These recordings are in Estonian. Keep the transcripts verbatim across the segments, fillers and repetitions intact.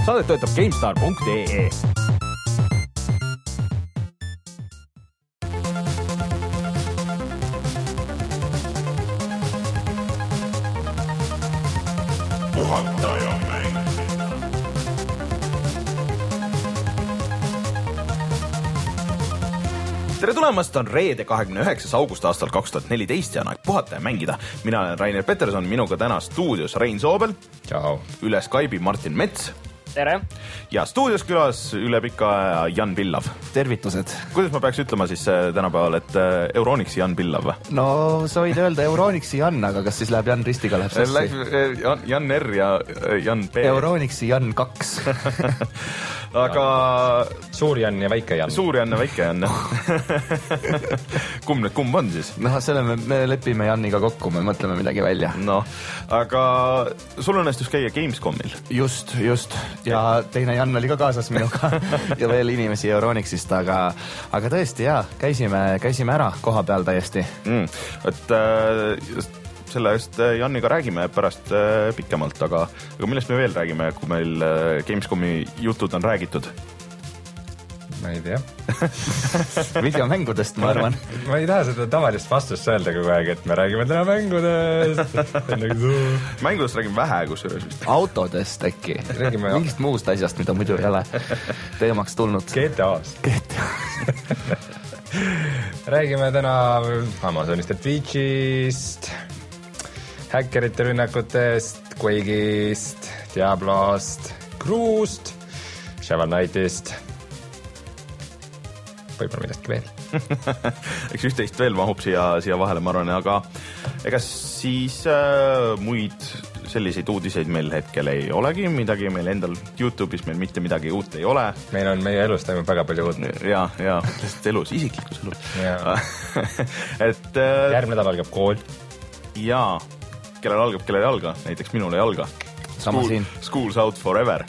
Saadet toetab GameStar punkt ee. Tere tulemast, on reede kahekümne üheksas august aastal kaks tuhat neliteist ja on aeg puhata ja mängida. Mina olen Rainer Peterson, minuga täna stuudios Rein Soobel. Ciao. Üle Skype'i Martin Mets. Tere. Ja stuudios külas üle pika aja Jan Pillav. Tervitused. Kuidas ma peaks ütlema siis tänapäeval, et Euronixi Jan Pillav? No sa võid öelda Euronixi Jan, aga kas siis läheb Jan Ristiga läheb sassi? Jan, Jan R ja Jan P. Euronixi Jan kaks. Aga suur Jan ja väike Jan. Suur Jan ja väike Jan. Kumb nüüd kumb on siis? No selle me, me lepime Janiga kokku, me mõtleme midagi välja. No, aga sul õnnestus käia Gamescomil. Just, just. Ja teine Jan oli ka kaasas minuga ja veel inimesi Euronixist, aga, aga tõesti jaa, käisime, käisime ära koha peal täiesti. Mm, et äh, selle eest Janniga räägime pärast äh, pikemalt, aga, aga millest me veel räägime, kui meil äh, Gamescomi jutud on räägitud? Ma ei tea. Videomängudest, ma arvan. Ma ei taha seda tavalist vastust öelda kogu aeg, et me räägime täna mängudest. Mängudest räägime vähe, kus vist. Autodest äkki. Räägime mingist muust asjast, mida muidu ei ole teemaks tulnud. G T A-st. G T A-st. Räägime täna Amazonist ja Twitchist, häkkerite rünnakutest, Quake'ist, Diablost, Crew'st, Shovel Knightist, võib-olla millestki veel. Eks üht-teist veel mahub siia, siia vahele, ma arvan, aga ega siis äh, muid selliseid uudiseid meil hetkel ei olegi, midagi meil endal YouTube'is meil mitte midagi uut ei ole. Meil on meie elus toimub väga palju uut. Ja, ja, lihtsalt elus, isiklikus elus. et äh, järgmine nädal algab kool. Jaa, kellel algab, kellel ei alga, näiteks minul ei alga. Sama School, siin. School's out forever.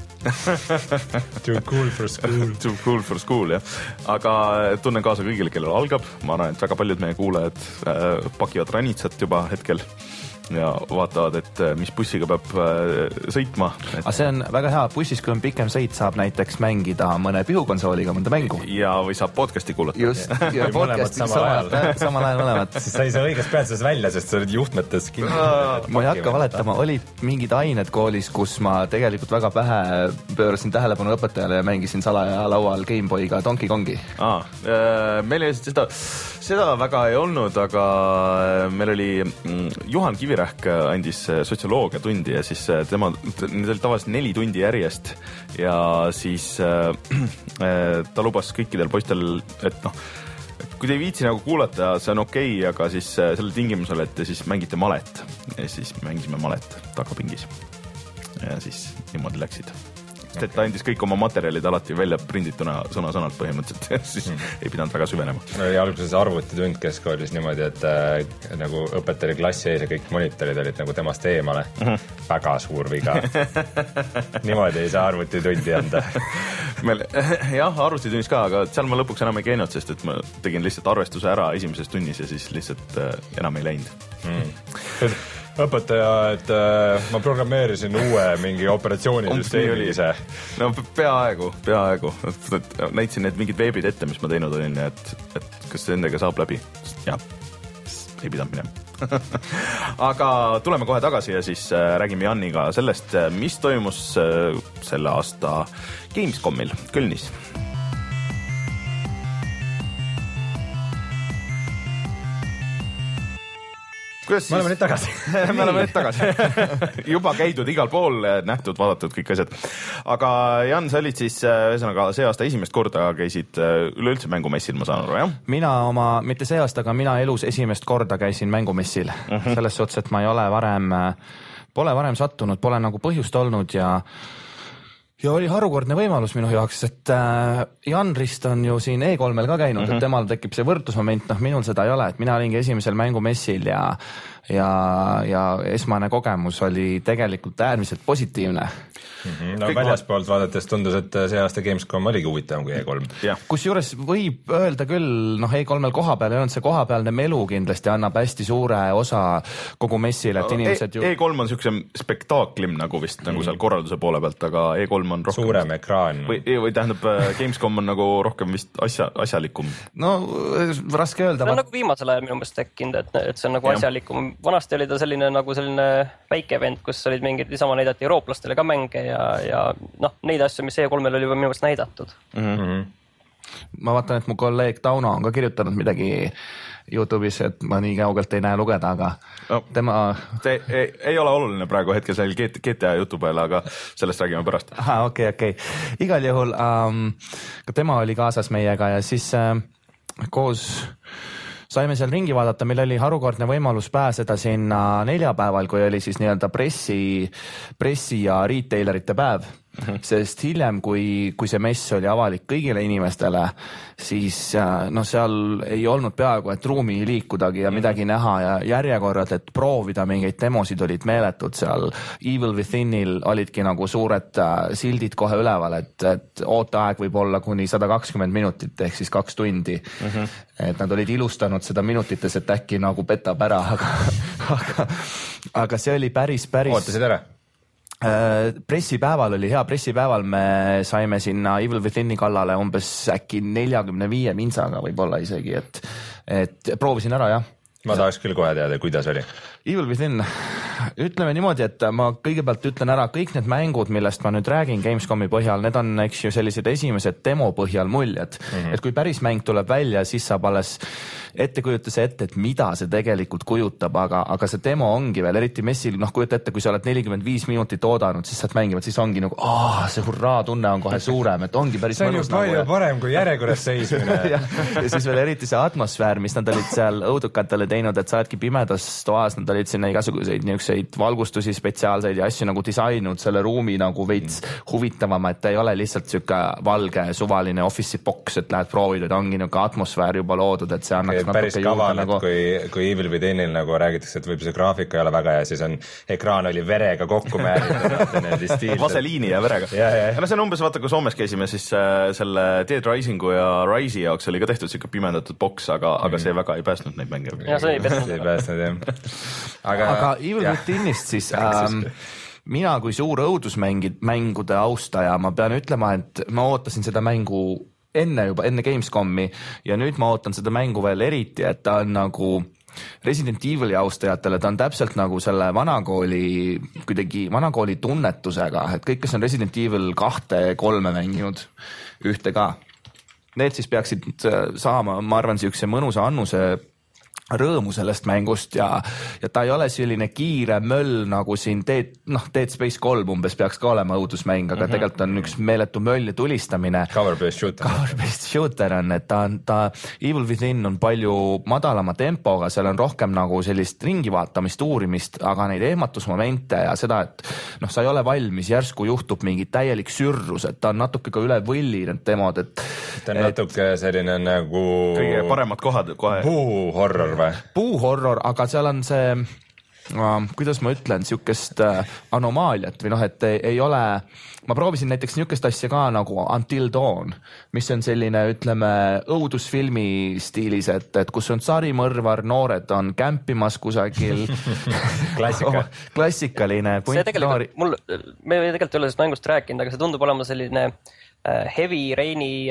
Too cool for school. Too cool for school, jah. Aga tunnen kaasa kõigile, kellel algab. Ma arvan, et väga paljud meie kuulajad äh, pakivad ranitsat juba hetkel ja vaatavad, et mis bussiga peab äh, sõitma. Et... Aga see on väga hea. Bussis, kui on pikem sõit, saab näiteks mängida mõne pihukonsooliga mõnda mängu. Ja või saab podcasti kuulata. Just, ja podcasti samal ajal, samal ajal mõlemad. Siis sa ei saa õiges peatses välja, sest sa oled juhtmetes kinni. Ma ei hakka valetama, olid mingid ained koolis, kus ma tegelikult väga pähe pöörasin tähelepanu õpetajale ja mängisin salaja laual Gameboyga Donkey Kongi. Aa, meil ei seda, seda väga ei olnud, aga meil oli Juhan Kivirähk andis sotsioloogia tundi ja siis tema, need oli tavaliselt neli tundi järjest ja siis äh, ta lubas kõikidel poistel, et noh, kui te ei viitsi nagu kuulata, see on okei, okay, aga siis selle tingimusel, et te siis mängite malet ja siis mängisime malet takapingis ja siis niimoodi läksid. Sest et ta andis kõik oma materjalid alati välja prindituna sõna-sõnalt põhimõtteliselt ja siis mm. ei pidanud väga süvenema. Oli alguses arvutitund keskoolis niimoodi, et äh, nagu õpetaja klassi ees ja kõik monitorid olid nagu temast eemale. Mm-hmm. Väga suur viga. Niimoodi ei saa arvutitundi anda. Meil, jah, arvutitunnis ka, aga seal ma lõpuks enam ei käinud, sest et ma tegin lihtsalt arvestuse ära esimeses tunnis ja siis lihtsalt äh, enam ei läinud. Mm. Õpetaja, et äh, ma programmeerisin uue mingi operatsioonisüsteemi ise. No peaaegu, peaaegu. Näitsin need mingid veebid ette, mis ma teinud olin, et, et kas nendega saab läbi. Jah, ei pidanud minema. Aga tuleme kohe tagasi ja siis äh, räägime Janniga sellest, mis toimus äh, selle aasta Gamescomil Kölnis. Kuidas me oleme nüüd tagasi. me oleme nüüd tagasi. Juba käidud igal pool, nähtud, vaadatud kõik asjad. Aga Jan, sa olid siis ühesõnaga see aasta esimest korda käisid üleüldse mängumessil, ma saan aru, jah? Mina oma, mitte see aasta, aga mina elus esimest korda käisin mängumessil. Uh-huh. Selles suhtes, et ma ei ole varem, pole varem sattunud, pole nagu põhjust olnud ja Ja oli harukordne võimalus minu jaoks, et äh, Jan Rist on ju siin E kolmel ka käinud, uh-huh. et temal tekib see võrdlusmoment, noh minul seda ei ole, et mina olingi esimesel mängumessil ja, ja, ja esmane kogemus oli tegelikult äärmiselt positiivne. Mm-hmm. No väljaspoolt vaadates tundus, et see aasta Gamescom oligi huvitavam kui E kolm. Kusjuures võib öelda küll, noh E kolmel koha peal ei olnud see kohapealne melu kindlasti annab hästi suure osa kogu messile, et inimesed ju... E kolm on niisuguse spektaaklim nagu vist mm. nagu seal korralduse poole pealt, aga E kolm on rohkem... Suurem vist... ekraan. Või, või tähendab, Gamescom on nagu rohkem vist asja, asjalikum. No raske öelda. See on nagu viimasel ajal minu meelest tekkinud, et, et see on nagu ja. asjalikum. Vanasti oli ta selline nagu selline väike event, kus olid mingid, niisama näidati eurooplastele ka mänge ja, ja noh, neid asju, mis E kolmel oli juba minu meelest näidatud. Mm-hmm. Ma vaatan, et mu kolleeg Tauno on ka kirjutanud midagi YouTube'is, et ma nii kaugelt ei näe lugeda, aga no, tema... See ei, ei ole oluline praegu hetkel seal G T A jutu peale, aga sellest räägime pärast. Aha, okei, okay, okei. Okay. Igal juhul um, ka tema oli kaasas meiega ja siis uh, koos... saime seal ringi vaadata, meil oli harukordne võimalus pääseda sinna neljapäeval, kui oli siis nii-öelda pressi, pressi ja retailerite päev. Mm-hmm. Sest hiljem, kui, kui see mess oli avalik kõigile inimestele, siis no seal ei olnud peaaegu, et ruumi liikudagi ja midagi näha ja järjekorrad, et proovida mingeid demosid olid meeletud seal. Evil Withinil olidki nagu suured sildid kohe üleval, et, et ooteaeg võib olla kuni sada kakskümmend minutit ehk siis kaks tundi. Mm-hmm. Et nad olid ilustanud seda minutites, et äkki nagu petab ära, aga, aga, aga see oli päris, päris... Ootasid ära? Pressipäeval oli hea, pressipäeval me saime sinna Evil Withini kallale umbes äkki neljakümne viie minsaga võib-olla isegi, et, et proovisin ära, jah. Ma tahaks küll kohe teada, kuidas oli. Evil Within, ütleme niimoodi, et ma kõigepealt ütlen ära kõik need mängud, millest ma nüüd räägin Gamescomi põhjal, need on, eks ju, sellised esimesed demo põhjal muljed, mm-hmm. et kui päris mäng tuleb välja, siis saab alles ettekujutuse ette, et mida see tegelikult kujutab, aga, aga see demo ongi veel, eriti messil, noh kujuta ette, kui sa oled nelikümmend viis minutit oodanud, siis saad mängivad, siis ongi nagu, aah, see hurraa tunne on kohe suurem, et ongi päris see on ju palju nagu, parem kui järjekorras seismine. ja, ja siis veel eriti see atmosfäär, mis nad olid seal õudukatele teinud, et sa oledki pimedas toas, nad olid sinna igasuguseid niisuguseid valgustusi spetsiaalseid ja asju nagu disainud selle ruumi nagu veits mm. huvitavama, et ta ei ole lihtsalt siuke valge suvaline office'i box, et lähed proovid, et ongi niuke atmosfäär juba loodud, et see annaks okay, päris kaval, nagu... et kui, kui Evil Withinil nagu räägitakse, et võib see graafika ei ole väga hea, siis on ekraan oli verega kokku määritud. Vaseliini ja verega. Ja, ja. Ja no see on umbes, vaata, kui Soomes käisime, siis äh, selle Dead Risingu ja Rise'i jaoks oli ka tehtud siuke pimendatud boks, aga, aga mm. see väga ei päästnud neid mänge. Ja see ei päästnud. See ei päästnud, jah. Aga, aga Evil Withinist siis... Ähm, mina kui suur õudusmängude austaja, ma pean ütlema, et ma ootasin seda mängu enne juba, enne Gamescomi ja nüüd ma ootan seda mängu veel eriti, et ta on nagu Resident Evili austajatele, ta on täpselt nagu selle vanakooli, kuidagi vanakooli tunnetusega, et kõik, kes on Resident Evil kahte, kolme mänginud, ühte ka, need siis peaksid saama, ma arvan, siukse mõnusa annuse rõõmu sellest mängust ja, ja ta ei ole selline kiire möll nagu siin Dead, noh, Dead Space kolm umbes peaks ka olema õudusmäng, aga mm-hmm. tegelikult on üks meeletu möll ja tulistamine. Cover-based shooter. Cover-based shooter on, et ta on, ta Evil Within on palju madalama tempoga, seal on rohkem nagu sellist ringi vaatamist, uurimist, aga neid ehmatusmomente ja seda, et noh, sa ei ole valmis, järsku juhtub mingi täielik sürrus, et ta on natuke ka üle võlli need demod, et ta on et, natuke selline nagu kõige paremad kohad kohe. Puu horror või? Puuhorror, aga seal on see, äh, kuidas ma ütlen, siukest äh, anomaaliat või noh, et ei, ei ole, ma proovisin näiteks niukest asja ka nagu Until Dawn, mis on selline, ütleme, õudusfilmi stiilis, et, et kus on sarimõrvar, noored on kämpimas kusagil. Klassika. oh, klassikaline. See tegelikult, mul, me tegelikult ei ole sellest mängust rääkinud, aga see tundub olema selline heavy raini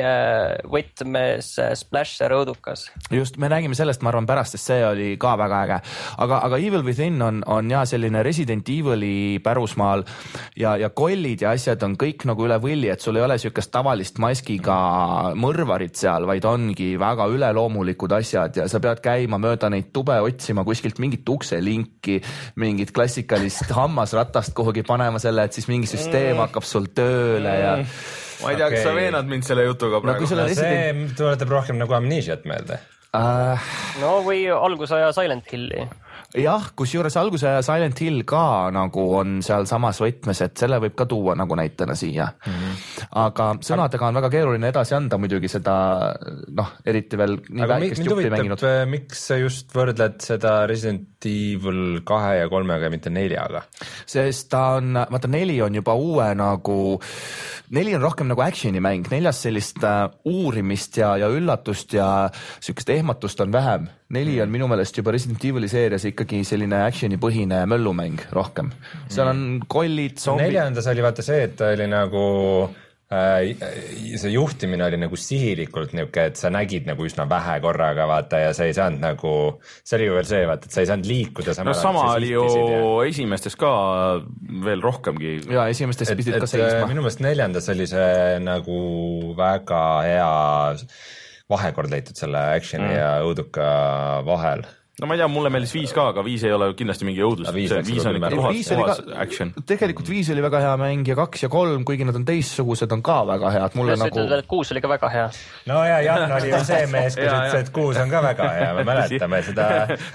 võtmes splasher õudukas. Just, me räägime sellest, ma arvan pärast, sest see oli ka väga äge. Aga, aga Evil Within on, on ja selline Resident Evili pärusmaal ja, ja kollid ja asjad on kõik nagu üle võlli, et sul ei ole siukest tavalist maskiga mõrvarit seal, vaid ongi väga üleloomulikud asjad ja sa pead käima mööda neid tube otsima kuskilt mingit ukselinki, mingit klassikalist hammasratast kuhugi panema selle, et siis mingi süsteem hakkab sul tööle ja ma ei tea, okay. Kas sa veenad mind selle jutuga praegu? No, no resident... see tuletab rohkem nagu Amnesiat meelde. Uh... No või algusaja Silent Hilli. jah, kusjuures alguse Silent Hill ka nagu on seal samas võtmes, et selle võib ka tuua nagu näitena siia mm. -hmm. aga sõnadega on väga keeruline edasi anda muidugi seda, noh, eriti veel nii aga väikest juppi mänginud. Miks sa just võrdled seda Resident Evil kahe ja kolmega ja mitte neljaga? Sest ta on, vaata neli on juba uue nagu, neli on rohkem nagu action'i mäng, neljas sellist uh, uurimist ja, ja üllatust ja sükest ehmatust on vähem. Neli on minu meelest juba Resident Evil'i seerias ikkagi selline action'i põhine möllumäng rohkem. Seal on kollid, zombid. Neljandas oli vaata see, et ta oli nagu äh, see juhtimine oli nagu sihilikult niuke, et sa nägid nagu üsna vähe korraga vaata ja sa ei saanud nagu, see oli ju veel see vaata, et sa ei saanud liikuda no sama oli ju ja... esimestes ka veel rohkemgi. Ja esimestes pidid ka seisma. Minu meelest neljandas oli see nagu väga hea vahekord leitud selle action'i mm. ja õuduka vahel. No ma ei tea, mulle meeldis viis ka, aga viis ei ole kindlasti mingi õudus. Viis, viis on ikka puhas, puhas action. Tegelikult viis oli väga hea mäng ja kaks ja kolm, kuigi nad on teistsugused, on ka väga head. Mulle nagu... ütled, et kuus oli ka väga hea. No ja Jan oli ju see mees, kus ütles, et kuus on ka väga hea. Me mäletame seda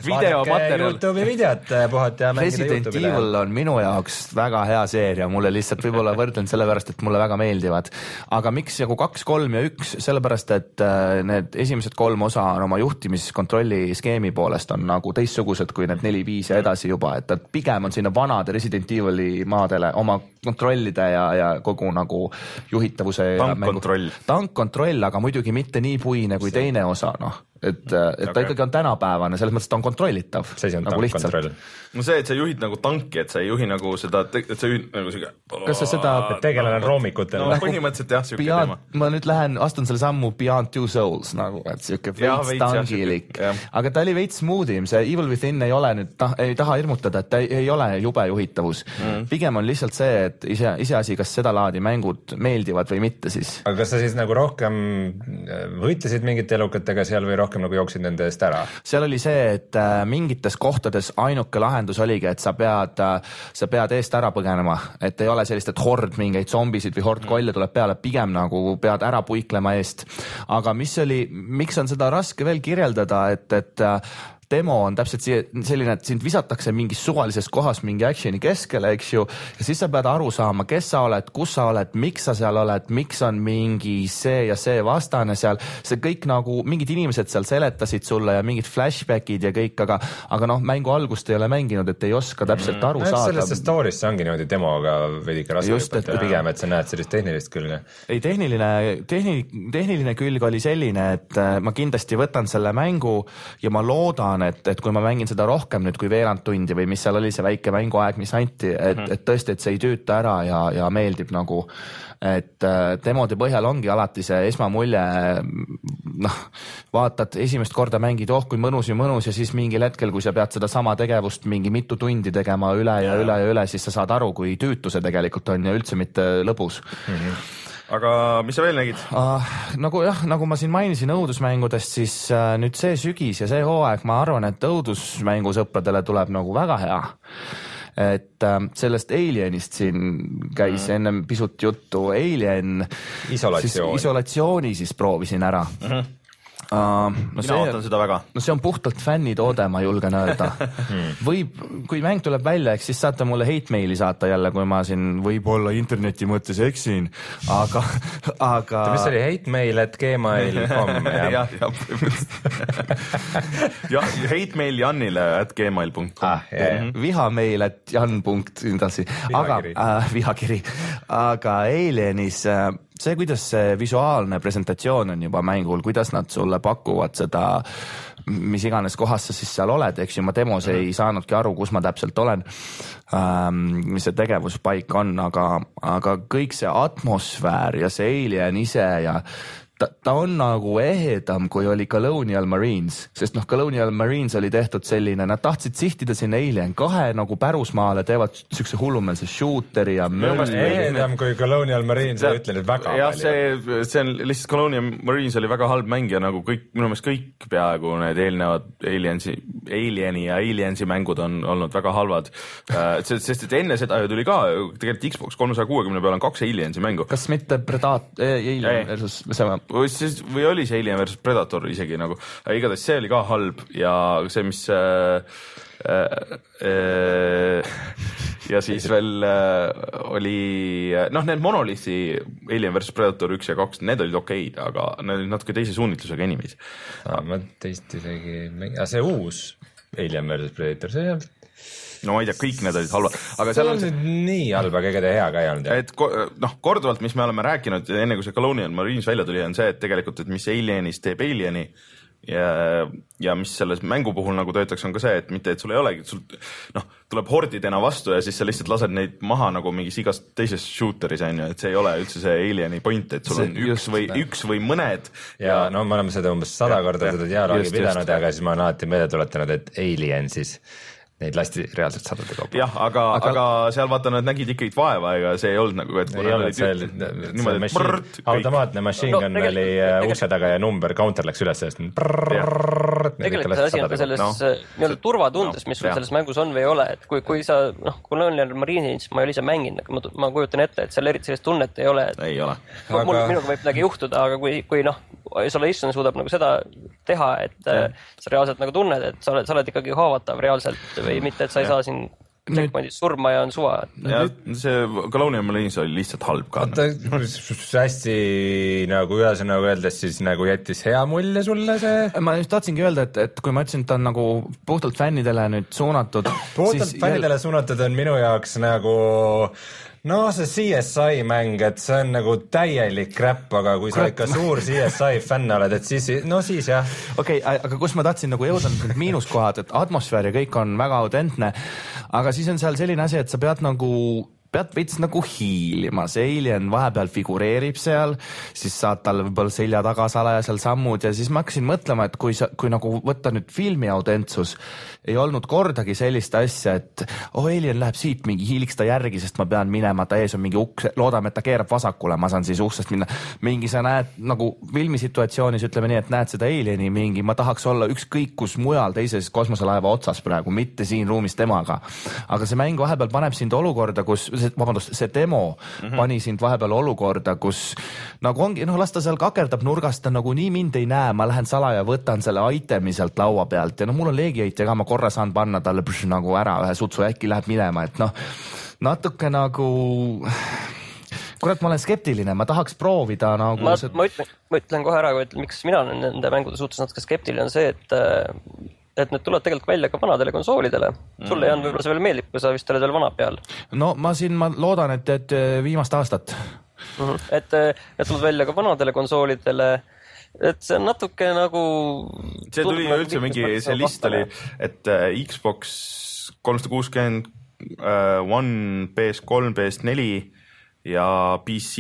YouTube'i videot puhata ja mängida Resident Evil on minu jaoks väga hea seeria. Mulle lihtsalt võib-olla võrdlen sellepärast, et mulle väga meeldivad. Aga miks jagu kaks, kolm ja üks? Sellepärast, et need esimesed kolm osa on oma juhtimiskontrolli skeemi poolest on nagu teistsugused kui need neli, viis ja edasi juba, et ta pigem on sinna vanade Resident Evil'i maadele oma kontrollide ja, ja kogu nagu juhitavuse tankkontroll. Tankkontroll, aga muidugi mitte nii puine kui teine osa, noh. Et, et ta okay. ikkagi on tänapäevane, selles mõttes ta on kontrollitav. See on nagu tankkontroll. No see, et sa juhid nagu tanki, et sa ei juhi nagu seda, et sa juhid nagu siga... Kas sa seda... Et tegelane roomikutel. No põhimõtteliselt jah, siuke beyond, teema. Ma nüüd lähen, astun selle sammu Beyond Two Souls, nagu, et siuke veits tangilik. Aga ta oli veits smoothim, see Evil Within ei ole nüüd, ta, ei taha hirmutada, et ta ei, ei ole jube juhitavus. Mm. Pigem on lihtsalt see, et ise, iseasi, kas seda laadi mängud meeldivad või mitte siis. Aga kas sa siis nagu rohkem võitlesid mingite elukatega seal või rohkem nagu jooksid nende eest ära? Seal oli see, et äh, mingites kohtades ainuke lahendus oligi, et sa pead, äh, sa pead eest ära põgenema, et ei ole sellist, et hord mingeid zombisid või hord kolle tuleb peale, pigem nagu pead ära puiklema eest. Aga mis oli, miks on seda raske veel kirjeldada, et, et äh, demo on täpselt selline, et sind visatakse mingis suvalises kohas mingi actioni keskele, eks ju, ja siis sa pead aru saama, kes sa oled, kus sa oled, miks sa seal oled, miks on mingi see ja see vastane seal, see kõik nagu, mingid inimesed seal seletasid sulle ja mingid flashbackid ja kõik, aga, aga noh, mängu algust ei ole mänginud, et ei oska täpselt aru mm. saada. Sellest story'st ongi niimoodi demoga veidike raske Just, et, pigem, et sa näed sellist tehnilist külge. Ei, tehniline, tehni, tehniline külg oli selline, et ma kindlasti võtan selle mängu ja ma loodan, et, et kui ma mängin seda rohkem nüüd kui veerand tundi või mis seal oli see väike mänguaeg, mis anti, et, et tõesti, et see ei tüüta ära ja, ja meeldib nagu, et demode põhjal ongi alati see esmamulje, noh, vaatad esimest korda mängid, oh kui mõnus ja mõnus ja siis mingil hetkel, kui sa pead seda sama tegevust mingi mitu tundi tegema üle ja, ja üle ja üle, siis sa saad aru, kui tüütu see tegelikult on ja üldse mitte lõbus. Mm-hmm. Aga mis sa veel nägid? Uh, nagu jah, nagu ma siin mainisin õudusmängudest, siis uh, nüüd see sügis ja see hooaeg, ma arvan, et õudusmängusõpradele tuleb nagu väga hea. Et uh, sellest Alienist siin käis mm. ennem pisut juttu. Alien Isolatsioon. Siis isolatsiooni siis proovisin ära. Mm-hmm. Uh, no Mina see, ootan seda väga. No see on puhtalt fännitoode, ma julgen öelda. Võib, kui mäng tuleb välja, eks siis saate mulle hate maili saata jälle, kui ma siin võib-olla interneti mõttes eksin, aga, aga... Mis oli hate mail at gmail dot com? jah, jah, ja, hate mail Janile at gmail dot com. Ah, yeah, yeah. Vihamail at jan. Edasi. Aga, äh, vihakiri. Aga Alienis... Äh, see, kuidas see visuaalne presentatsioon on juba mängul, kuidas nad sulle pakuvad seda, mis iganes kohas sa siis seal oled, eks ju, ma demos ei saanudki aru, kus ma täpselt olen, ähm, mis see tegevuspaik on, aga, aga kõik see atmosfäär ja see Alien ise ja ta, ta on nagu ehedam, kui oli Colonial Marines, sest noh, Colonial Marines oli tehtud selline, nad tahtsid sihtida sinna Alien kahe nagu pärusmaale, teevad sükse hullumeelse shooteri ja möll. Ehedam kui Colonial Marines, sa ütlen, et väga ja, palju. See, see on lihtsalt Colonial Marines oli väga halb mäng ja nagu kõik, minu meelest kõik peaaegu need eelnevad Aliensi, Alieni ja Aliensi mängud on olnud väga halvad. Sest et enne seda ju tuli ka, tegelikult Xbox kolmesaja kuuekümne peal on kaks Aliensi mängu. Kas mitte Predat- Alien versus see või, siis, või oli see Alien versus Predator isegi nagu, igatahes see oli ka halb ja see, mis äh, ja siis veel oli, noh, need Monolithi Alien versus Predator üks ja kaks, need olid okeid, aga need olid natuke teise suunitlusega inimesi. Ma teist isegi, aga see uus Alien versus Predator, see ei olnud. No ma ei tea, kõik need olid halvad, aga seal on nüüd nii halba, ega ta hea ka ei olnud. Et noh, korduvalt, mis me oleme rääkinud, enne kui see Colonial Marines välja tuli, on see, et tegelikult, et mis Alienist teeb Alieni ja, ja mis selles mängu puhul nagu töötaks, on ka see, et mitte, et sul ei olegi, sul noh, tuleb hordidena vastu ja siis sa lihtsalt lased neid maha nagu mingis igas teises shooteris, on ju, et see ei ole üldse see Alieni point, et sul see, on üks või, üks või mõned. Ja, ja no me oleme seda umbes sada ja, korda ja, seda dialoogi pidanud, aga siis ma olen alati meelde tuletanud, et Alien siis neid lasti reaalselt sadade kaupa. Jah, aga, aga... aga seal vaata, nad nägid ikkagi vaeva, ega see ei olnud nagu, et ei olnud see, niimoodi, et prrrt, automaatne machine gun no, oli tegel... ukse taga ja number, counter läks üles ja siis prrrrt. Tegelikult see asi on ka selles no. nii-öelda turvatundes, mis sul no, selles mängus on või ei ole, et kui, kui sa, noh, Colonial Marines, ma ei ole ise mänginud, ma, ma kujutan ette, et seal eriti sellist tunnet ei ole. Ei ole. Aga... Mul, minuga võib midagi juhtuda, aga kui, kui noh, Isolation suudab nagu seda teha, et ja. sa reaalselt nagu tunned, et sa oled, sa oled ikkagi haavatav reaalselt või mitte, et sa ei ja. saa siin checkpointis surma ja on suva. Ja see Colonial Marines oli lihtsalt halb ka. Hästi nagu ühesõnaga öeldes siis nagu jättis hea mulje sulle see? Ma just tahtsingi öelda, et, et kui ma ütlesin, et ta on nagu puhtalt fännidele nüüd suunatud. Puhtalt fännidele jäl... suunatud on minu jaoks nagu... No see C S I mäng, et see on nagu täielik crap, aga kui sa ikka suur C S I fänn oled, et siis, no siis jah. Okei, okay, aga kus ma tahtsin nagu jõuda need miinuskohad, et atmosfäär ja kõik on väga autentne, aga siis on seal selline asi, et sa pead nagu pead veits nagu hiilima, see Alien vahepeal figureerib seal, siis saad talle võib-olla selja taga salaja seal sammud ja siis ma hakkasin mõtlema, et kui sa, kui nagu võtta nüüd filmi autentsus, ei olnud kordagi sellist asja, et oh, Alien läheb siit mingi, hiiliks ta järgi, sest ma pean minema, ta ees on mingi uks, loodame, et ta keerab vasakule, ma saan siis uksest minna. Mingi sa näed nagu filmi situatsioonis, ütleme nii, et näed seda Alieni mingi, ma tahaks olla ükskõik kus mujal teises kosmoselaeva otsas praegu, mitte siin ruumis temaga. Aga see mäng vahepeal paneb sind olukorda, kus see, vabandust, see demo mm-hmm. pani sind vahepeal olukorda, kus nagu ongi, noh, las ta seal kakerdab nurgast, ta nagu nii mind ei näe, ma lähen salaja, võtan selle itemi sealt laua pealt ja noh, mul on leegiheit ja ka ma korra saan panna talle pš, nagu ära ühe sutsu, äkki läheb minema, et noh, natuke nagu kurat, ma olen skeptiline, ma tahaks proovida nagu ma, see... ma, ütlen, ma ütlen kohe ära, miks mina olen nende mängude suhtes natuke skeptiline, on see, et et need tulevad tegelikult välja ka vanadele konsoolidele. Sulle ei on võib-olla see veel meeldib, kui sa vist oled veel vana peal. No ma siin, ma loodan, et, et viimast aastat. Uh-huh. Et need tulevad välja ka vanadele konsoolidele, et see on natuke nagu... See tuli ju üldse mingi, see list oli, et Xbox kolmsada kuuskümmend, One, P S kolm, P S neli ja P C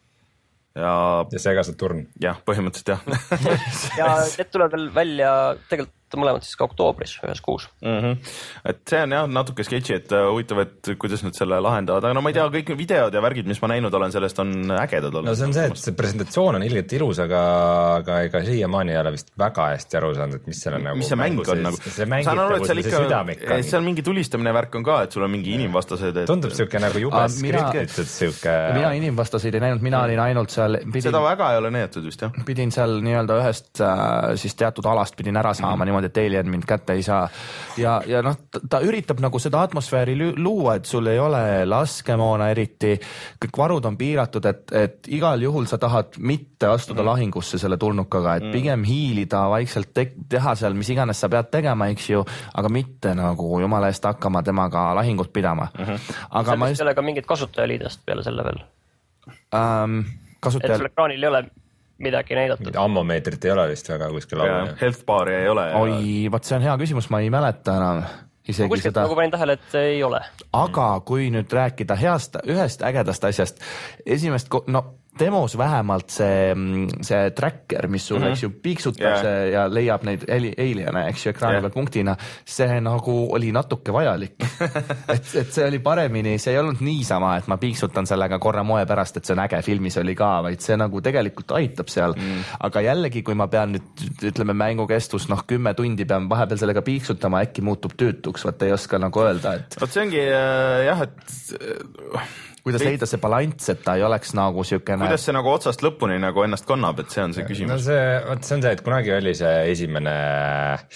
ja... Ja Sega Saturn. Jah, põhimõtteliselt jah. ja need tulevad veel välja tegelikult mõlemad siis ka oktoobris, ühes kuus. Mm-hmm. Et see on jah natuke sketši, et huvitav, et kuidas nüüd selle lahendavad, aga no ma ei tea, kõik videod ja värgid, mis ma näinud olen, sellest on ägedad olnud. No see on see, et see presentatsioon on ilgelt ilus, aga, aga ega siiamaani ei ole vist väga hästi aru saanud, et mis seal on nagu... Mis see mäng on nagu... See mängib nagu see südamik on. See on mingi tulistamine värk on ka, et sul on mingi inimvastased... Et... Tundub siuke nagu jubes skriptitud siuke... Mina inimvastaseid ei näinud, mina olin ainult seal... Pidin, seda väga ei ole näitud vist, jah. Pidin seal nii-öelda ühest siis teatud alast pidin ära saama mm. niimoodi, et Alien mind kätte ei saa. Ja, ja noh, ta, ta üritab nagu seda atmosfääri luua, et sul ei ole laskemoona eriti, kõik varud on piiratud, et, et igal juhul sa tahad mitte astuda mm. lahingusse selle tulnukaga, et mm. pigem hiilida vaikselt te- teha seal, mis iganes sa pead tegema, eks ju, aga mitte nagu jumala eest hakkama temaga lahingut pidama. Mm-hmm. Aga see vist ei ole ka mingit kasutajaliidest peale selle veel? Um, kasutajal... Et sul ekraanil ei ole midagi näidatud. Ammomeetrit ei ole vist väga kuskil alla. Health baari ei ole. Oi, vaat see on hea küsimus, ma ei mäleta enam. Isegi kuskilt seda... nagu panin tähele, et ei ole. Aga kui nüüd rääkida heast, ühest ägedast asjast, esimest, no demos vähemalt see, see tracker, mis sul, mm-hmm. eks ju, piiksutab yeah. ja leiab neid aliene, eks ju, ekraani yeah. peal punktina, see nagu oli natuke vajalik. et, et see oli paremini, see ei olnud niisama, et ma piiksutan sellega korra moe pärast, et see on äge, filmis oli ka, vaid see nagu tegelikult aitab seal. Mm. Aga jällegi, kui ma pean nüüd, ütleme, mängu kestus, noh, kümme tundi pean vahepeal sellega piiksutama, äkki muutub töötuks, vaat ei oska nagu öelda, et... Vot see ongi, jah, et... Kuidas leida see balants, et ta ei oleks nagu siukene... Kuidas see nagu otsast lõpuni nagu ennast kannab, et see on see küsimus? No see, võt, see on see, et kunagi oli see esimene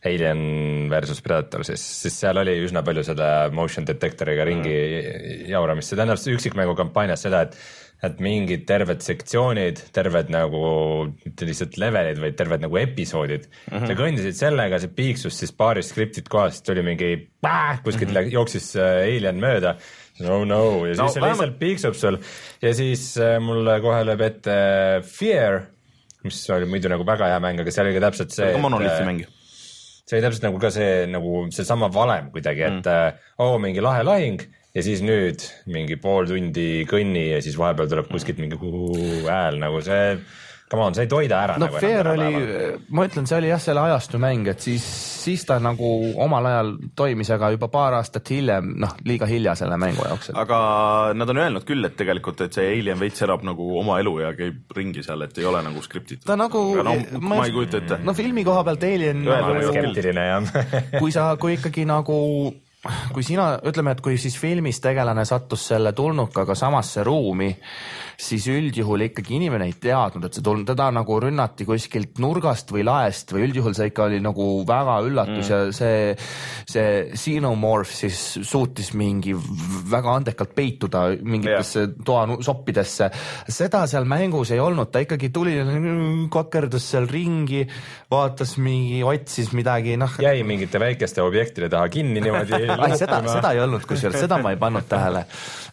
Alien versus Predator, siis, siis seal oli üsna palju seda motion detectoriga ringi mm. jauramist, see tähendab üksikmängu kampaanias seda, et et mingid terved sektsioonid, terved nagu mitte lihtsalt levelid, vaid terved nagu episoodid mm. -hmm. sa kõndisid sellega, see piiksus siis paari skriptid kohast, tuli mingi päh, kuskilt mm -hmm. jooksis Alien mööda, no no ja siis no, see lihtsalt piiksub sul ja siis mulle kohe lööb ette Fear, mis oli muidu nagu väga hea mäng, aga see oli ka täpselt see, Monolitsi mäng. See oli täpselt nagu ka see nagu seesama valem kuidagi, et mm. oo, mingi lahe lahing ja siis nüüd mingi pool tundi kõnni ja siis vahepeal tuleb kuskilt mingi huu hääl, nagu see, come on, see ei toida ära. No nagu Fair oli, ma ütlen, see oli jah selle ajastu mäng, et siis, siis ta nagu omal ajal toimis, aga juba paar aastat hiljem, noh, liiga hilja selle mängu jaoks. Et... aga nad on öelnud küll, et tegelikult, et see Alien veits elab nagu oma elu ja käib ringi seal, et ei ole nagu skriptit. ta nagu, no, ma, ma ei kujuta ette. No filmi koha pealt Alien nagu, skeptiline jah. kui sa, kui ikkagi nagu kui sina, ütleme, et kui siis filmis tegelane sattus selle tulnukaga samasse ruumi, siis üldjuhul ikkagi inimene ei teadnud, et see tulnud, teda nagu rünnati kuskilt nurgast või laest või üldjuhul see ikka oli nagu väga üllatus mm. ja see, see Xenomorph siis suutis mingi väga andekalt peituda mingitesse yeah. toa soppidesse. Seda seal mängus ei olnud, ta ikkagi tuli, kakerdus seal ringi, vaatas mingi, otsis midagi, noh. Jäi mingite väikeste objektide taha kinni niimoodi. Ai, seda, seda ei olnud, kusjuures seda ma ei pannud tähele,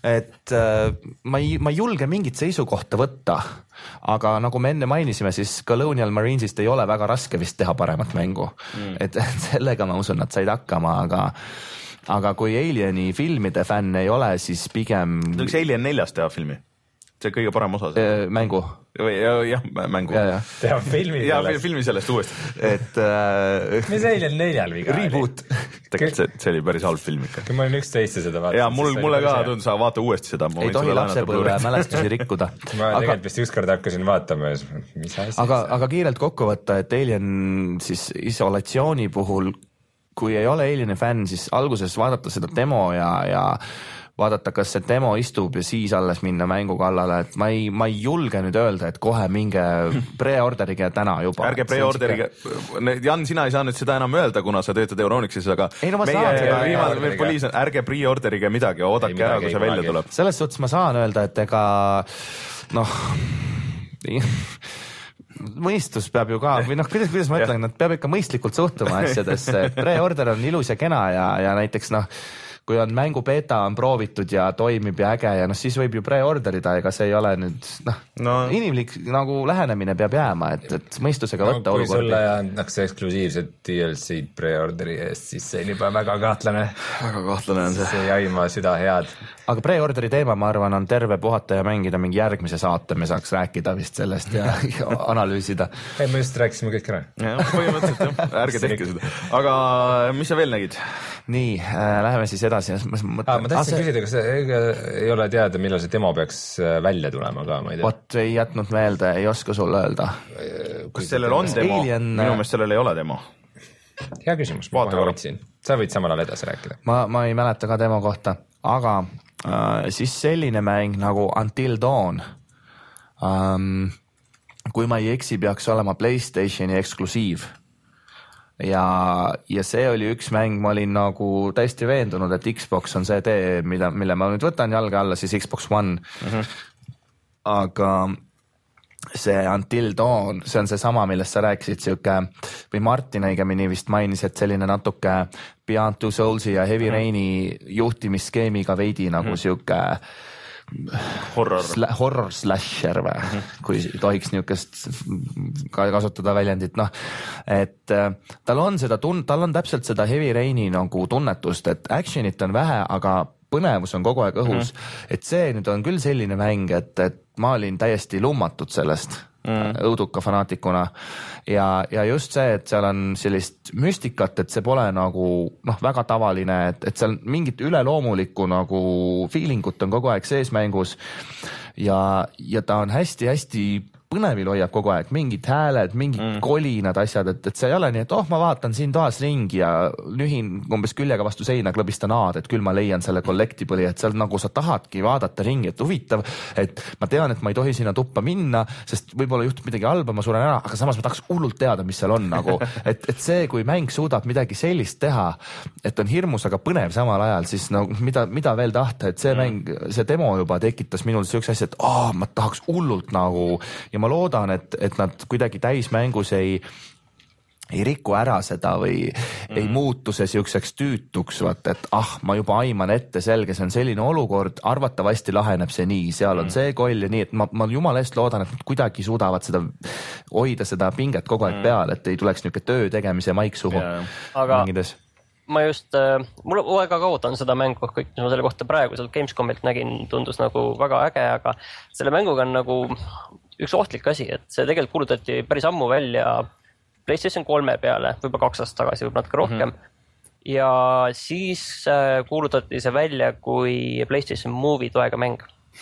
et äh, ma ei, ma ei julge mingit seisukohta võtta, aga nagu me enne mainisime, siis Colonial Marinesist ei ole väga raske vist teha paremat mängu mm. et, et sellega ma usun, nad said hakkama, aga aga kui Alieni filmide fänn ei ole, siis pigem võiks Alien neljast teha filmi, see kõige parem osa see. Mängu või jah, mängu ja, ja. teha filmi ja, sellest filmi sellest uuesti et äh, mis Alien neljal viga reboot tegelikult see, see oli päris halb film ikka. Ma olin üksteist ja seda vaatasin. Ja mul, mulle ka tundus, sa vaata uuesti seda. Ei tohi lapsepõlve mälestusi rikkuda. ma aga, tegelikult vist ükskord hakkasin vaatama. Mis asi aga, aga kiirelt kokku võtta, et Alien siis isolatsiooni puhul, kui ei ole Alieni fänn, siis alguses vaadata seda demo ja, ja vaadata, kas see demo istub ja siis alles minna mängu kallale, et ma ei, ma ei julge nüüd öelda, et kohe minge pre-orderige täna juba. Ärge pre-orderige, Jan, sina ei saa nüüd seda enam öelda, kuna sa töötad Euronixis, aga ei, no meie viimane poliis on, ärge pre-orderige midagi, oodake ära, kui see välja tuleb. Selles suhtes ma saan öelda, et ega noh, mõistus peab ju ka, või noh, kuidas, kuidas ma ütlen, nad peab ikka mõistlikult suhtuma asjadesse, pre-order on ilus ja kena ja, ja näiteks noh, kui on mängu beta on proovitud ja toimib ja äge ja noh, siis võib ju pre-orderida, ega see ei ole nüüd noh no. inimlik nagu lähenemine peab jääma, et, et mõistusega no, võtta olukordi. Kui sulle annaks eksklusiivset D L C-d pre-orderi eest, siis see on juba väga kahtlane. Väga kahtlane on see. See ei aima süda head. Aga pre-orderi teema, ma arvan, on terve puhata ja mängida mingi järgmise saate, me saaks rääkida vist sellest ja, ja analüüsida. Ei, me just rääkisime kõik ära. Ja, põhimõtteliselt jah, ärge tehke seda. Aga mis sa veel nägid? Nii, äh, läheme siis edasi. Ma, ah, ma tahtsin see... küsida, kas ei, ei ole teada, millal see demo peaks välja tulema ka, ma ei tea. Vot ei jätnud meelde, ei oska sulle öelda. Kas sellel on demo? Alien... Minu meelest sellel ei ole demo. Hea küsimus, ma kohe võtsin. Sa võid samal ajal edasi rääkida. Ma, ma ei mäleta ka demo kohta, aga äh, siis selline mäng nagu Until Dawn. Um, kui ma ei eksi, peaks olema PlayStationi eksklusiiv. Ja, ja see oli üks mäng, ma olin nagu täiesti veendunud, et Xbox on see tee, mida, mille ma nüüd võtan jalga alla, siis Xbox One. Mm-hmm. Aga see Until Dawn, see on see sama, millest sa rääkisid, siuke, või Martin õigemini vist mainis, et selline natuke Beyond Two Soulsi ja Heavy mm-hmm. Raini juhtimisskeemiga veidi nagu mm-hmm. siuke horror, Sla, horror slasher või mm -hmm. kui tohiks niukest kasutada väljendit, noh, et äh, tal on seda tun-, tal on täpselt seda Heavy Raini nagu tunnetust, et actionit on vähe, aga põnevus on kogu aeg õhus, mm -hmm. et see nüüd on küll selline mäng, et, et ma olin täiesti lummatud sellest mm. õuduka fanaatikuna ja, ja just see, et seal on sellist müstikat, et see pole nagu noh, väga tavaline, et, et seal mingit üleloomulikku nagu feelingut on kogu aeg sees mängus ja, ja ta on hästi-hästi põnevil hoiab kogu aeg, mingid hääled, mingid mm. kolinad, asjad, et, et see ei ole nii, et oh, ma vaatan siin toas ringi ja lühin umbes küljega vastu seina, klõbistan aad, et küll ma leian selle collectible'i, et seal nagu sa tahadki vaadata ringi, et huvitav, et ma tean, et ma ei tohi sinna tuppa minna, sest võib-olla juhtub midagi halba, ma suren ära, aga samas ma tahaks hullult teada, mis seal on nagu, et, et see, kui mäng suudab midagi sellist teha, et on hirmus, aga põnev samal ajal, siis no mida, mida veel tahta, et see mm. mäng, see demo juba tekitas minul sellise asja, et oh, ma tahaks hullult nagu ja ma loodan, et, et nad kuidagi täismängus ei, ei riku ära seda või mm. ei muutu see siukseks tüütuks, vaat, et ah, ma juba aiman ette selge, see on selline olukord, arvatavasti laheneb see nii, seal on mm. see koll ja nii, et ma, ma jumala eest loodan, et nad kuidagi suudavad seda hoida seda pinget kogu aeg mm. peal, et ei tuleks niisugune töö tegemise maik suhu yeah. aga mängides. Ma just, mul väga kaotan seda mängu, kõik, mis ma selle kohta praegu sealt Gamescomilt nägin, tundus nagu väga äge, aga selle mänguga on nagu üks ohtlik asi, et see tegelikult kuulutati päris ammu välja PlayStation kolme peale, võib-olla kaks aastat tagasi, võib natuke rohkem. Mm-hmm. Ja siis kuulutati see välja kui PlayStation Movie toega mäng.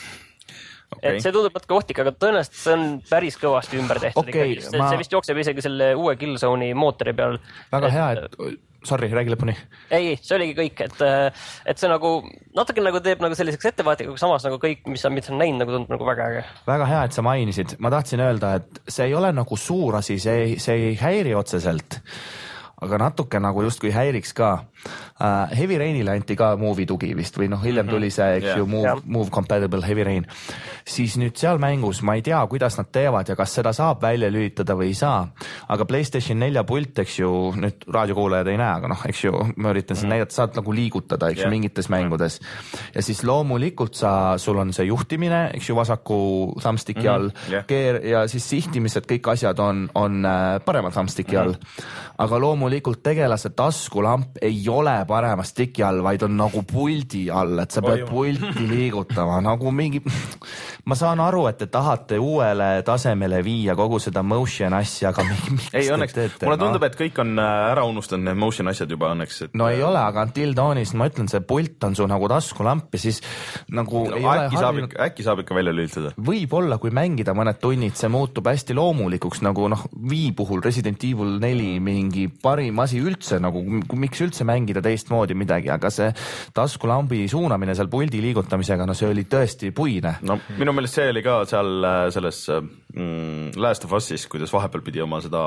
Okay. Et see tundub natuke ohtlik, aga tõenäoliselt see on päris kõvasti ümber tehtud. Okay, see, ma... see vist jookseb isegi selle uue Killzone'i mootori peal. Väga et... hea, et... Sorry, räägi lõpuni. Ei, see oligi kõik, et, et see nagu natuke nagu teeb nagu selliseks ettevaatikuks, samas nagu kõik, mis on, mis on näinud, nagu tundub nagu väga äge. Väga hea, et sa mainisid. Ma tahtsin öelda, et see ei ole nagu suur asi, see, see ei häiri otseselt, aga natuke nagu justkui häiriks ka. Uh, Heavy Rainile anti ka movie tugi vist või noh, hiljem tuli see, eks yeah. ju, move, yeah. move compatible Heavy Rain. Siis nüüd seal mängus ma ei tea, kuidas nad teevad ja kas seda saab välja lülitada või ei saa, aga PlayStation nelja pult, eks ju, nüüd raadiokuulajad ei näe, aga noh, eks ju, ma üritan siin näidata, saad nagu liigutada, eks yeah. ju, mingites mängudes. Ja siis loomulikult sa, sul on see juhtimine, eks ju, vasaku thumbsticki all, mm-hmm. yeah. keer ja siis sihtimised, kõik asjad on, on paremal thumbsticki all. Mm-hmm. Aga loomulikult tegelase taskulamp ei ole parema stiki all, vaid on nagu puldi all, et sa pead Oi, pulti liigutama, nagu mingi, ma saan aru, et te tahate uuele tasemele viia kogu seda motion asja, aga miks ei, õnneks, teete? Mulle tundub, et kõik on ära unustanud need motion asjad juba õnneks. Et... No ei ole, aga Until Dawnis, ma ütlen, see pult on su nagu taskulamp ja siis nagu no, ei äkki, ole saab ikka, äkki saab ikka välja lülitada. Võib-olla, kui mängida mõned tunnid, see muutub hästi loomulikuks, nagu noh, Wii puhul Resident Evil neli mingi parim asi üldse, nagu miks üldse mängida teistmoodi midagi, aga see taskulambi suunamine seal puldi liigutamisega, no see oli tõesti puine. No minu meelest see oli ka seal selles mm, Last of Us'is, kuidas vahepeal pidi oma seda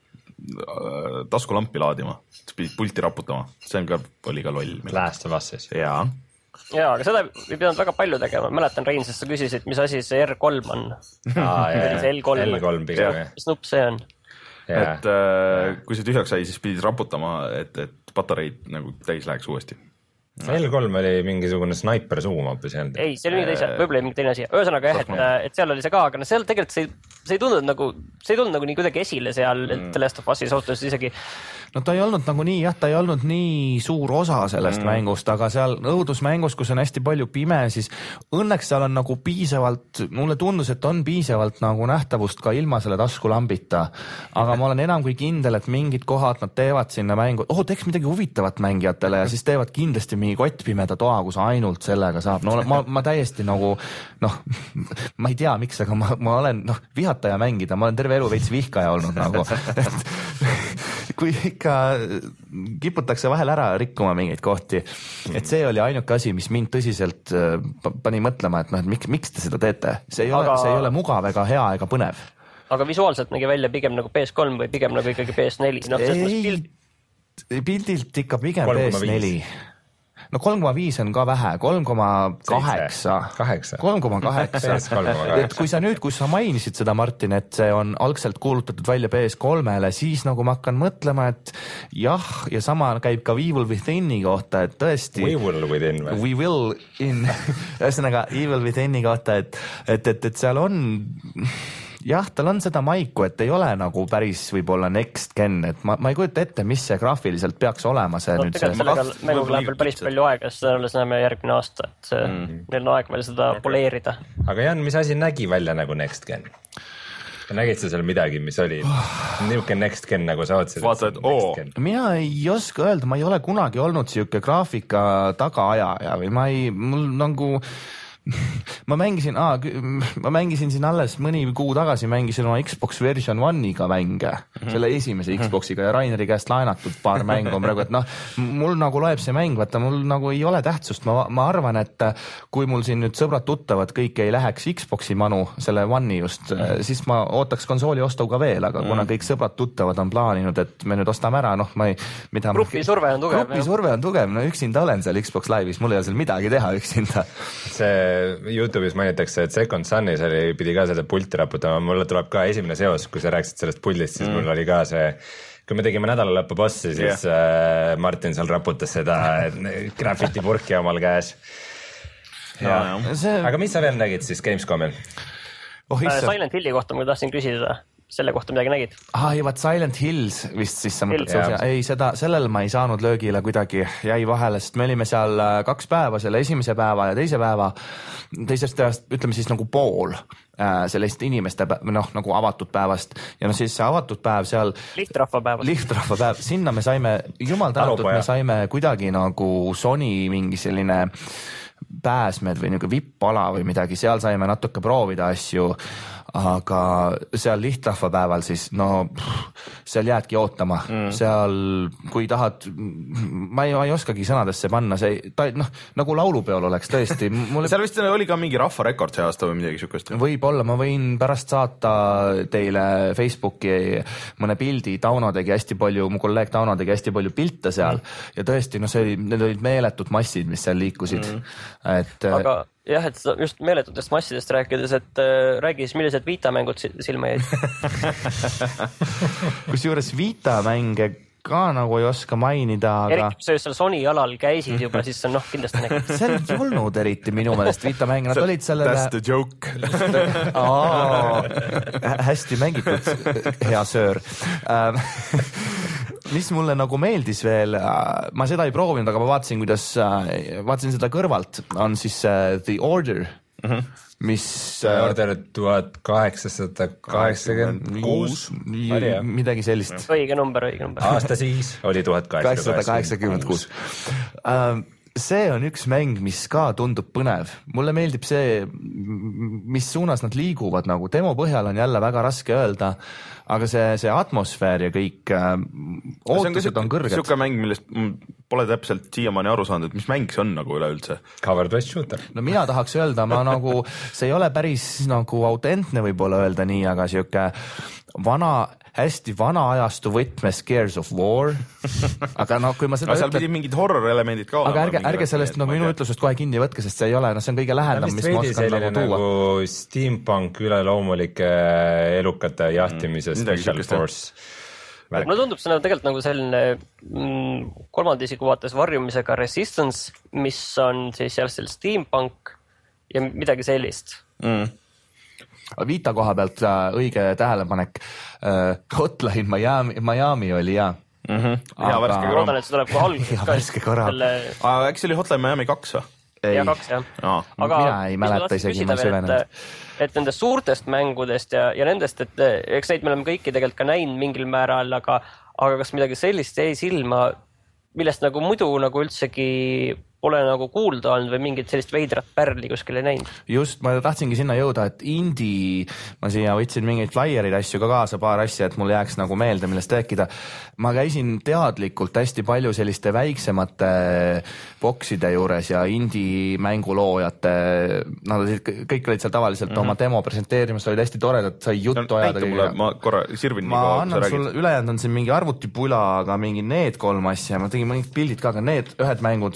äh, taskulampi laadima, pidi pulti raputama, see on ka, oli ka loll. Last of Us'is? Jaa. Jaa, aga seda ei pidanud väga palju tegema. Mäletan, Rein, sest sa küsisid, mis asi see R kolm on. Aa, jah, see L kolm. L kolm pigem, jah. Mis nupp see on? Yeah. Et äh, kui see tühjaks sai, siis pidid raputama, et, et patareid nagu täis läheks uuesti. L kolm oli mingisugune sniper zoom hoopis. Ei, see oli mingi teise, võib-olla mingi teine asi. Ühesõnaga jah, et, et seal oli see ka, aga no seal tegelikult see, see ei tundnud nagu, see ei tundnud nagu nii kuidagi esile seal, et mm. Last of Us'is autos isegi. No ta ei olnud nagu nii, jah, ta ei olnud nii suur osa sellest mm. mängust, aga seal õudusmängus, kus on hästi palju pime, siis õnneks seal on nagu piisavalt, mulle tundus, et on piisavalt nagu nähtavust ka ilma selle taskulambita, aga ma olen enam kui kindel, et mingid kohad nad teevad sinna mängu, oh, teeks midagi huvitavat mängijatele ja siis teevad kindlasti mingi kottpimeda toa, kus ainult sellega saab. No ma, ma täiesti nagu, noh, ma ei tea, miks, aga ma, ma olen, noh, vihataja mängida, ma olen terve elu veits vihkaja olnud nagu, et kui ikka kiputakse vahel ära rikkuma mingeid kohti, et see oli ainuke asi, mis mind tõsiselt pani mõtlema, et noh, et miks, miks te seda teete? See ei, aga... ole, see ei ole mugav ega hea ega põnev. Aga visuaalselt nägi välja pigem nagu P S kolm või pigem nagu ikkagi P S neli? No, ei, pild... pildilt ikka pigem P S neli. No kolm koma viis on ka vähe, kolm koma kaheksa. kolm koma kaheksa. Et kui sa nüüd, kui sa mainisid seda, Martin, et see on algselt kuulutatud välja P S kolmele, siis nagu ma hakkan mõtlema, et jah, ja sama käib ka Evil Within'i kohta, et tõesti... We will within või? We will in... Ühesõnaga, Evil Within'i kohta, et, et, et, et seal on... Jah, tal on seda maiku, et ei ole nagu päris võib-olla next gen, et ma, ma ei kujuta ette, mis see graafiliselt peaks olema. See no, nüüd see... Mänguga läheb veel päris palju aega, sest alles näeme järgmine aasta, et see, mm. meil on aeg veel seda okay. poleerida. Aga Jan, mis asi nägi välja nagu next gen? Nägid sa seal midagi, mis oli niuke next gen, nagu sa otsid? Vaata, et oo. Mina ei oska öelda, ma ei ole kunagi olnud siuke graafika tagaaja ja või ma ei, mul nagu... ma mängisin, aa, ma mängisin siin alles mõni kuu tagasi, mängisin oma Xbox version one'iga mänge, mm-hmm. selle esimese Xboxiga ja Raineri käest laenatud paar mängu on praegu, et noh, mul nagu loeb see mäng, vaata, mul nagu ei ole tähtsust, ma, ma arvan, et kui mul siin nüüd sõbrad tuttavad, kõik ei läheks Xboxi manu, selle one'i just, mm-hmm. siis ma ootaks konsooli ostuga veel, aga kuna mm-hmm. kõik sõbrad tuttavad on plaaninud, et me nüüd ostame ära, noh, ma ei, mida grupi ma... surve on tugev. Grupi surve on tugev, no üksinda olen seal Xbox Live'is, mul ei ole seal midagi teha üksinda. See YouTube'is mainitakse, et Second Sunnis oli, pidi ka seda pulti raputama, mulle tuleb ka esimene seos, kui sa rääkisid sellest puldist, siis mm. mul oli ka see, kui me tegime nädalalõppu bossi, siis yeah. Martin seal raputas seda graffiti purki omal käes. Ja. Ja. See... aga mis sa veel nägid siis Gamescomil? Oh, Silent Hilli kohta ma tahtsin küsida. Selle kohta midagi nägid? Ah, ei, vaat Silent Hills vist siis sa mõtled. Ei, seda, sellel ma ei saanud löögile kuidagi, jäi vahele, sest me olime seal kaks päeva, selle esimese päeva ja teise päeva, teisest päevast, ütleme siis nagu pool sellist inimeste, noh, nagu avatud päevast ja noh, siis see avatud päev seal lihtrahva päevast. Lihtrahva päev, sinna me saime, jumal tänatud, me saime kuidagi nagu Sony mingi selline pääsmed või nagu vipp-ala või midagi, seal saime natuke proovida asju, aga seal lihtrahva päeval siis, no seal jäädki ootama mm. seal, kui tahad, ma ei, ma ei oskagi sõnadesse panna, see, ta, noh, nagu laulupeol oleks tõesti. Mulle... seal vist oli ka mingi rahvarekord see aasta või midagi sükest. Võib-olla, ma võin pärast saata teile Facebooki mõne pildi, Tauno tegi hästi palju, mu kolleeg Tauno tegi hästi palju pilte seal mm. ja tõesti, no see oli, need olid meeletud massid, mis seal liikusid. Mm. Et, aga jah, et just meeletutest massidest rääkides, et äh, räägis, millised Vita-mängud silma jäid. Kus juures Vita-mänge ka nagu ei oska mainida, aga... Eriti kui sa seal Sony alal käisid juba, siis on noh, kindlasti nägid. See ei olnud eriti minu meelest Vita-mänge, nad olid sellele... That's the joke. Aa, hästi mängitud, hea söör. Mis mulle nagu meeldis veel, ma seda ei proovinud, aga ma vaatasin, kuidas, vaatasin seda kõrvalt, on siis uh, The Order, uh-huh. mis... Order tuhat kaheksasada kaheksakümmend kuus, midagi sellist. Õige number, õige number. Aasta siis oli tuhat kaheksasada kaheksakümmend kuus. See on üks mäng, mis ka tundub põnev. Mulle meeldib see, mis suunas nad liiguvad, nagu demo põhjal on jälle väga raske öelda, aga see, see atmosfäär ja kõik ootused on kõrged. Siuke mäng, millest pole täpselt siiamaani aru saanud, et mis mäng see on nagu üleüldse? Covered West Shooter. No mina tahaks öelda, ma nagu, see ei ole päris nagu autentne võib-olla öelda nii, aga siuke vana, hästi vana ajastu võtmes Gears of War, aga noh, kui ma seda aga seal pidi mingid horror-elemendid ka aga ärge, ärge sellest nagu minu ütlusest kohe kinni võtke, sest see ei ole, noh, see on kõige lähedam, mis ma oskan nagu tuua. Nagu steampunk üleloomulike elukate jahtimisest mm, Special Force. Mulle tundub see tegelikult nagu selline mm, kolmandisiku vaates varjumisega Resistance, mis on siis jälle seal steampunk ja midagi sellist. Mm. Vita koha pealt äh, õige tähelepanek. Äh, Hotline Miami, Miami oli ja. Mm-hmm. Hea värske korral. Loodan, et see tuleb kui alguses. Hea värske korral. Selle... Aga äkki see oli Hotline Miami kaks või? Ja kaks, jah. Aa, aga mina ei mäleta isegi, ma süvenenud. Et, et nendest suurtest mängudest ja, ja nendest, et eks neid me oleme kõiki tegelikult ka näinud mingil määral, aga, aga kas midagi sellist jäi silma, millest nagu muidu nagu üldsegi pole nagu kuulda olnud või mingit sellist veidrat pärli kuskil ei näinud. Just, ma tahtsingi sinna jõuda, et indie, ma siia võtsin mingeid flyer'id asju ka kaasa, paar asja, et mul jääks nagu meelde, millest rääkida. Ma käisin teadlikult hästi palju selliste väiksemate bokside juures ja indie mänguloojate, nad olid, kõik olid seal tavaliselt mm-hmm. oma demo presenteerimas, olid hästi toredad, sai juttu ajada. Mulle, ma korra sirvin nii ma kaua, annan sul, ülejäänud on siin mingi arvutipula, aga mingi need kolm asja, ma tegin mingid pildid ka, aga need ühed mängud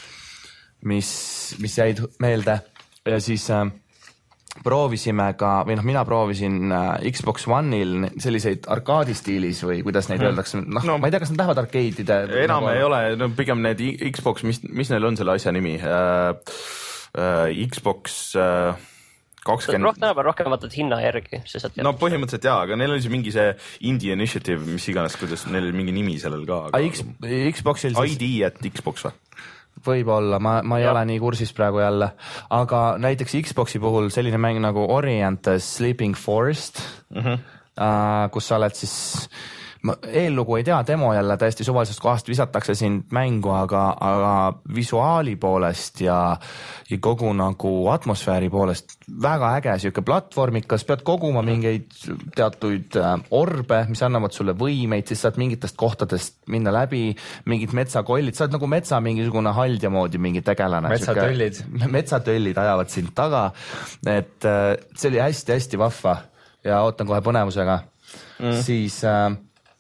mis, mis jäid meelde ja siis äh, proovisime ka, või noh, mina proovisin äh, Xbox One'il selliseid arkaadistiilis või kuidas neid hmm. öeldakse, noh no, ma ei tea, kas nad lähevad arkeidide. Enam nagu... ei ole, no pigem need Xbox, mis, mis neil on selle asja nimi äh, äh, Xbox äh, kakskümmend rohkem, rohkem vaatad hinna järgi. No põhimõtteliselt jaa, aga neil oli see mingi see Indie Initiative, mis iganes, kuidas neil oli mingi nimi sellel ka. Aga X, Xboxil siis... I D at Xbox või? Võib-olla, ma, ma ei ja. ole nii kursis praegu jälle, aga näiteks Xboxi puhul selline mäng nagu Orient Sleeping Forest, mm-hmm. äh, kus sa oled siis ma eellugu ei tea, demo jälle täiesti suvalisest kohast visatakse sind mängu, aga, aga visuaali poolest ja, ja kogu nagu atmosfääri poolest väga äge, siuke platvormikas, pead koguma mingeid teatuid orbe, mis annavad sulle võimeid, siis saad mingitest kohtadest minna läbi, mingid metsakollid, sa oled nagu metsa mingisugune haldja moodi mingi tegelane. Metsatöllid. Metsatöllid ajavad sind taga, et see oli hästi-hästi vahva ja ootan kohe põnevusega. Mm. Siis äh,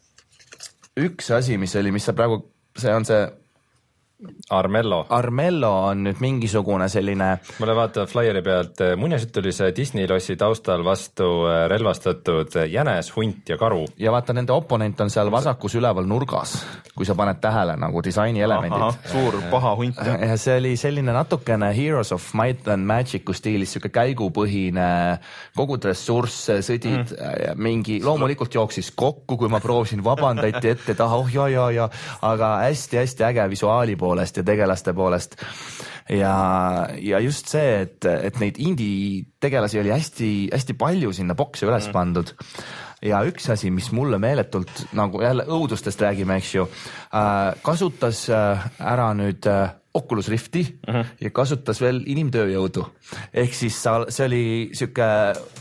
üks asi, mis oli, mis sa praegu, see on see Armello. Armello on nüüd mingisugune selline... Mulle vaata flyeri pealt, muinasjutt oli see Disney lossi taustal vastu relvastatud jänes, hunt ja karu. Ja vaata, nende oponent on seal vasakus üleval nurgas, kui sa paned tähele nagu disaini elemendid. Aha, suur paha hunt. Ja see oli selline natukene Heroes of Might and Magicu stiilis, siuke käigupõhine, kogud ressursse, sõdid mm. mingi, loomulikult jooksis kokku, kui ma proovisin, vabandati ette taha, oh ja, ja, ja, aga hästi-hästi äge visuaali poolest ja tegelaste poolest. Ja, ja just see, et, et neid indie tegelasi oli hästi, hästi palju sinna boksi üles pandud. Ja üks asi, mis mulle meeletult, nagu jälle õudustest räägime, eks ju, kasutas ära nüüd Oculus Rifti uh-huh. ja kasutas veel inimtööjõudu. Ehk siis see oli siuke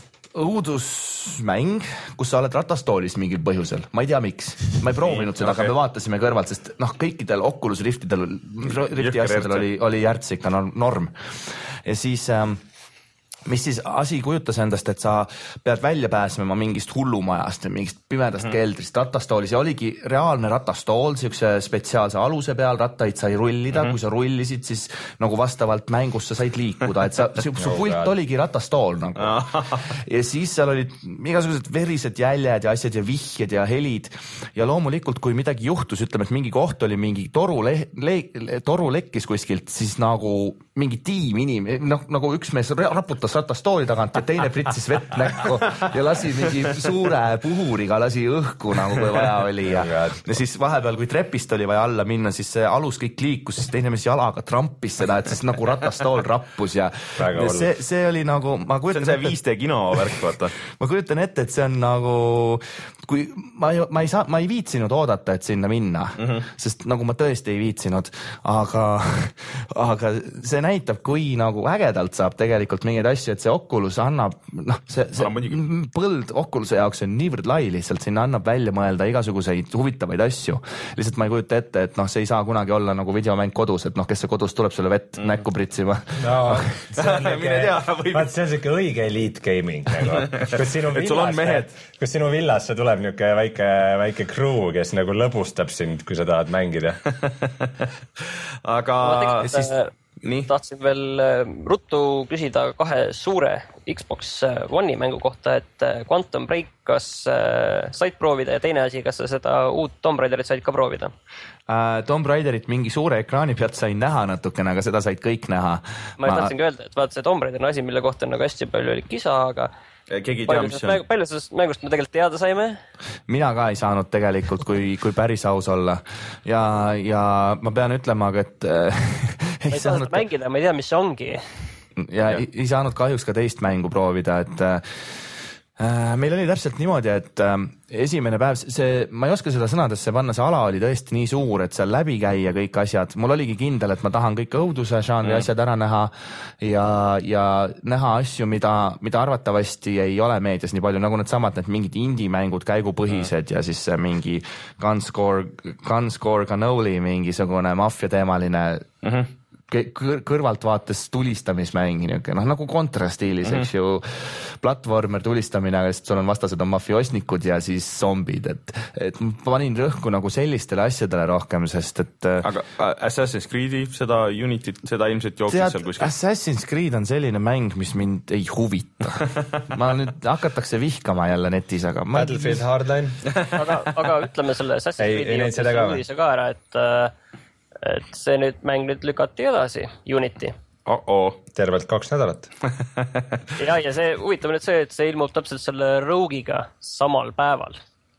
õudusmäng, kus sa oled ratastoolis mingil põhjusel. Ma ei tea miks. Ma ei proovinud seda, okay. Aga me vaatasime kõrvalt, sest noh, kõikidel Oculus Riftidel, Rifti asjadel oli, oli järts ikka norm. Ja siis... Ähm, mis siis asi kujutas endast, et sa pead välja pääsema mingist hullumajast, mingist pimedast mm. keldrist ratastoolis ja oligi reaalne ratastool, siukse spetsiaalse aluse peal, rattaid sai rullida, mm-hmm. kui sa rullisid, siis nagu vastavalt mängus sa said liikuda, et sa, su, su pult oligi ratastool nagu. Ja siis seal olid igasugused verised jäljed ja asjad ja vihjed ja helid ja loomulikult, kui midagi juhtus, ütleme, et mingi koht oli mingi toru, le, le, toru lekkis kuskilt, siis nagu mingi tiim inim, noh, nagu üks mees raputas ratastooli tagant ja teine pritsis vett näkku ja lasi mingi suure puhuriga lasi õhku nagu kui vaja oli ja, ja siis vahepeal, kui trepist oli vaja alla minna, siis see alus kõik liikus, siis teine mees jalaga trampis seda, et siis nagu ratastool rappus ja, ja see, see oli nagu ma kujutan see on see viis D kino värk, vaata. Ma kujutan ette, et see on nagu kui ma ei, ma ei saa, ma ei viitsinud oodata, et sinna minna, mm-hmm. sest nagu ma tõesti ei viitsinud, aga aga see näitab, kui nagu ägedalt saab tegelikult mingeid asju, et see Oculus annab, noh, see, see põld Oculus'e jaoks on niivõrd lai lihtsalt, sinna annab välja mõelda igasuguseid huvitavaid asju. Lihtsalt ma ei kujuta ette, et noh, see ei saa kunagi olla nagu videomäng kodus, et noh, kes see kodus tuleb sulle vett mm. näkku pritsima. No, see on vaat see on siuke õige elite gaming nagu. Kus sinu villas, kus sinu villas see tuleb niuke väike, väike crew, kes nagu lõbustab sind, kui sa tahad mängida. Aga siis Nii. Tahtsin veel ruttu küsida kahe suure Xbox One'i mängu kohta, et Quantum Break kas said proovida ja teine asi, kas sa seda uut Tomb Raiderit said ka proovida? Uh, Tomb Raiderit mingi suure ekraani pealt sain näha natukene, aga seda said kõik näha. Ma, ma... tahtsin ka öelda, et vaat see Tomb Raider on asi, mille kohta on nagu hästi palju oli kisa, aga keegi ei tea, mis on. Palju sellest mängust me tegelikult teada saime? Mina ka ei saanud tegelikult, kui, kui päris aus olla. Ja, ja ma pean ütlema, et ma ei saanud mängida, ma ei tea, mis see ongi. Ja ei, ei saanud kahjuks ka teist mängu proovida, et äh, meil oli täpselt niimoodi, et äh, esimene päev, see, ma ei oska seda sõnadesse panna, see ala oli tõesti nii suur, et seal läbi käia kõik asjad. Mul oligi kindel, et ma tahan kõik õuduse žanri mm. asjad ära näha ja, ja näha asju, mida, mida arvatavasti ei ole meedias nii palju, nagu need samad, need mingid indie-mängud, käigupõhised mm. ja siis mingi Gunscore, Gunscore Cannoli mingisugune maffia teemaline mm-hmm. kõrvalt vaates tulistamismäng, noh, nagu Contra stiilis, mm-hmm. eks ju, platvormer tulistamine, sest sul on vastased on mafiosnikud ja siis zombid, et, et ma panin rõhku nagu sellistele asjadele rohkem, sest et aga Assassin's Creed'i, seda Unityt, seda ilmselt jooksis seal kuskil? Assassin's Creed on selline mäng, mis mind ei huvita. Ma nüüd hakatakse vihkama jälle netis, aga ma... Battlefield Hardline. aga, aga ütleme selle Assassin's Creed'i uudise ka ära, et et see nüüd mäng nüüd lükati edasi, Unity. Oh-oh. Tervelt kaks nädalat. ja, ja see huvitav nüüd see, et see ilmub täpselt selle Rogue'iga samal päeval.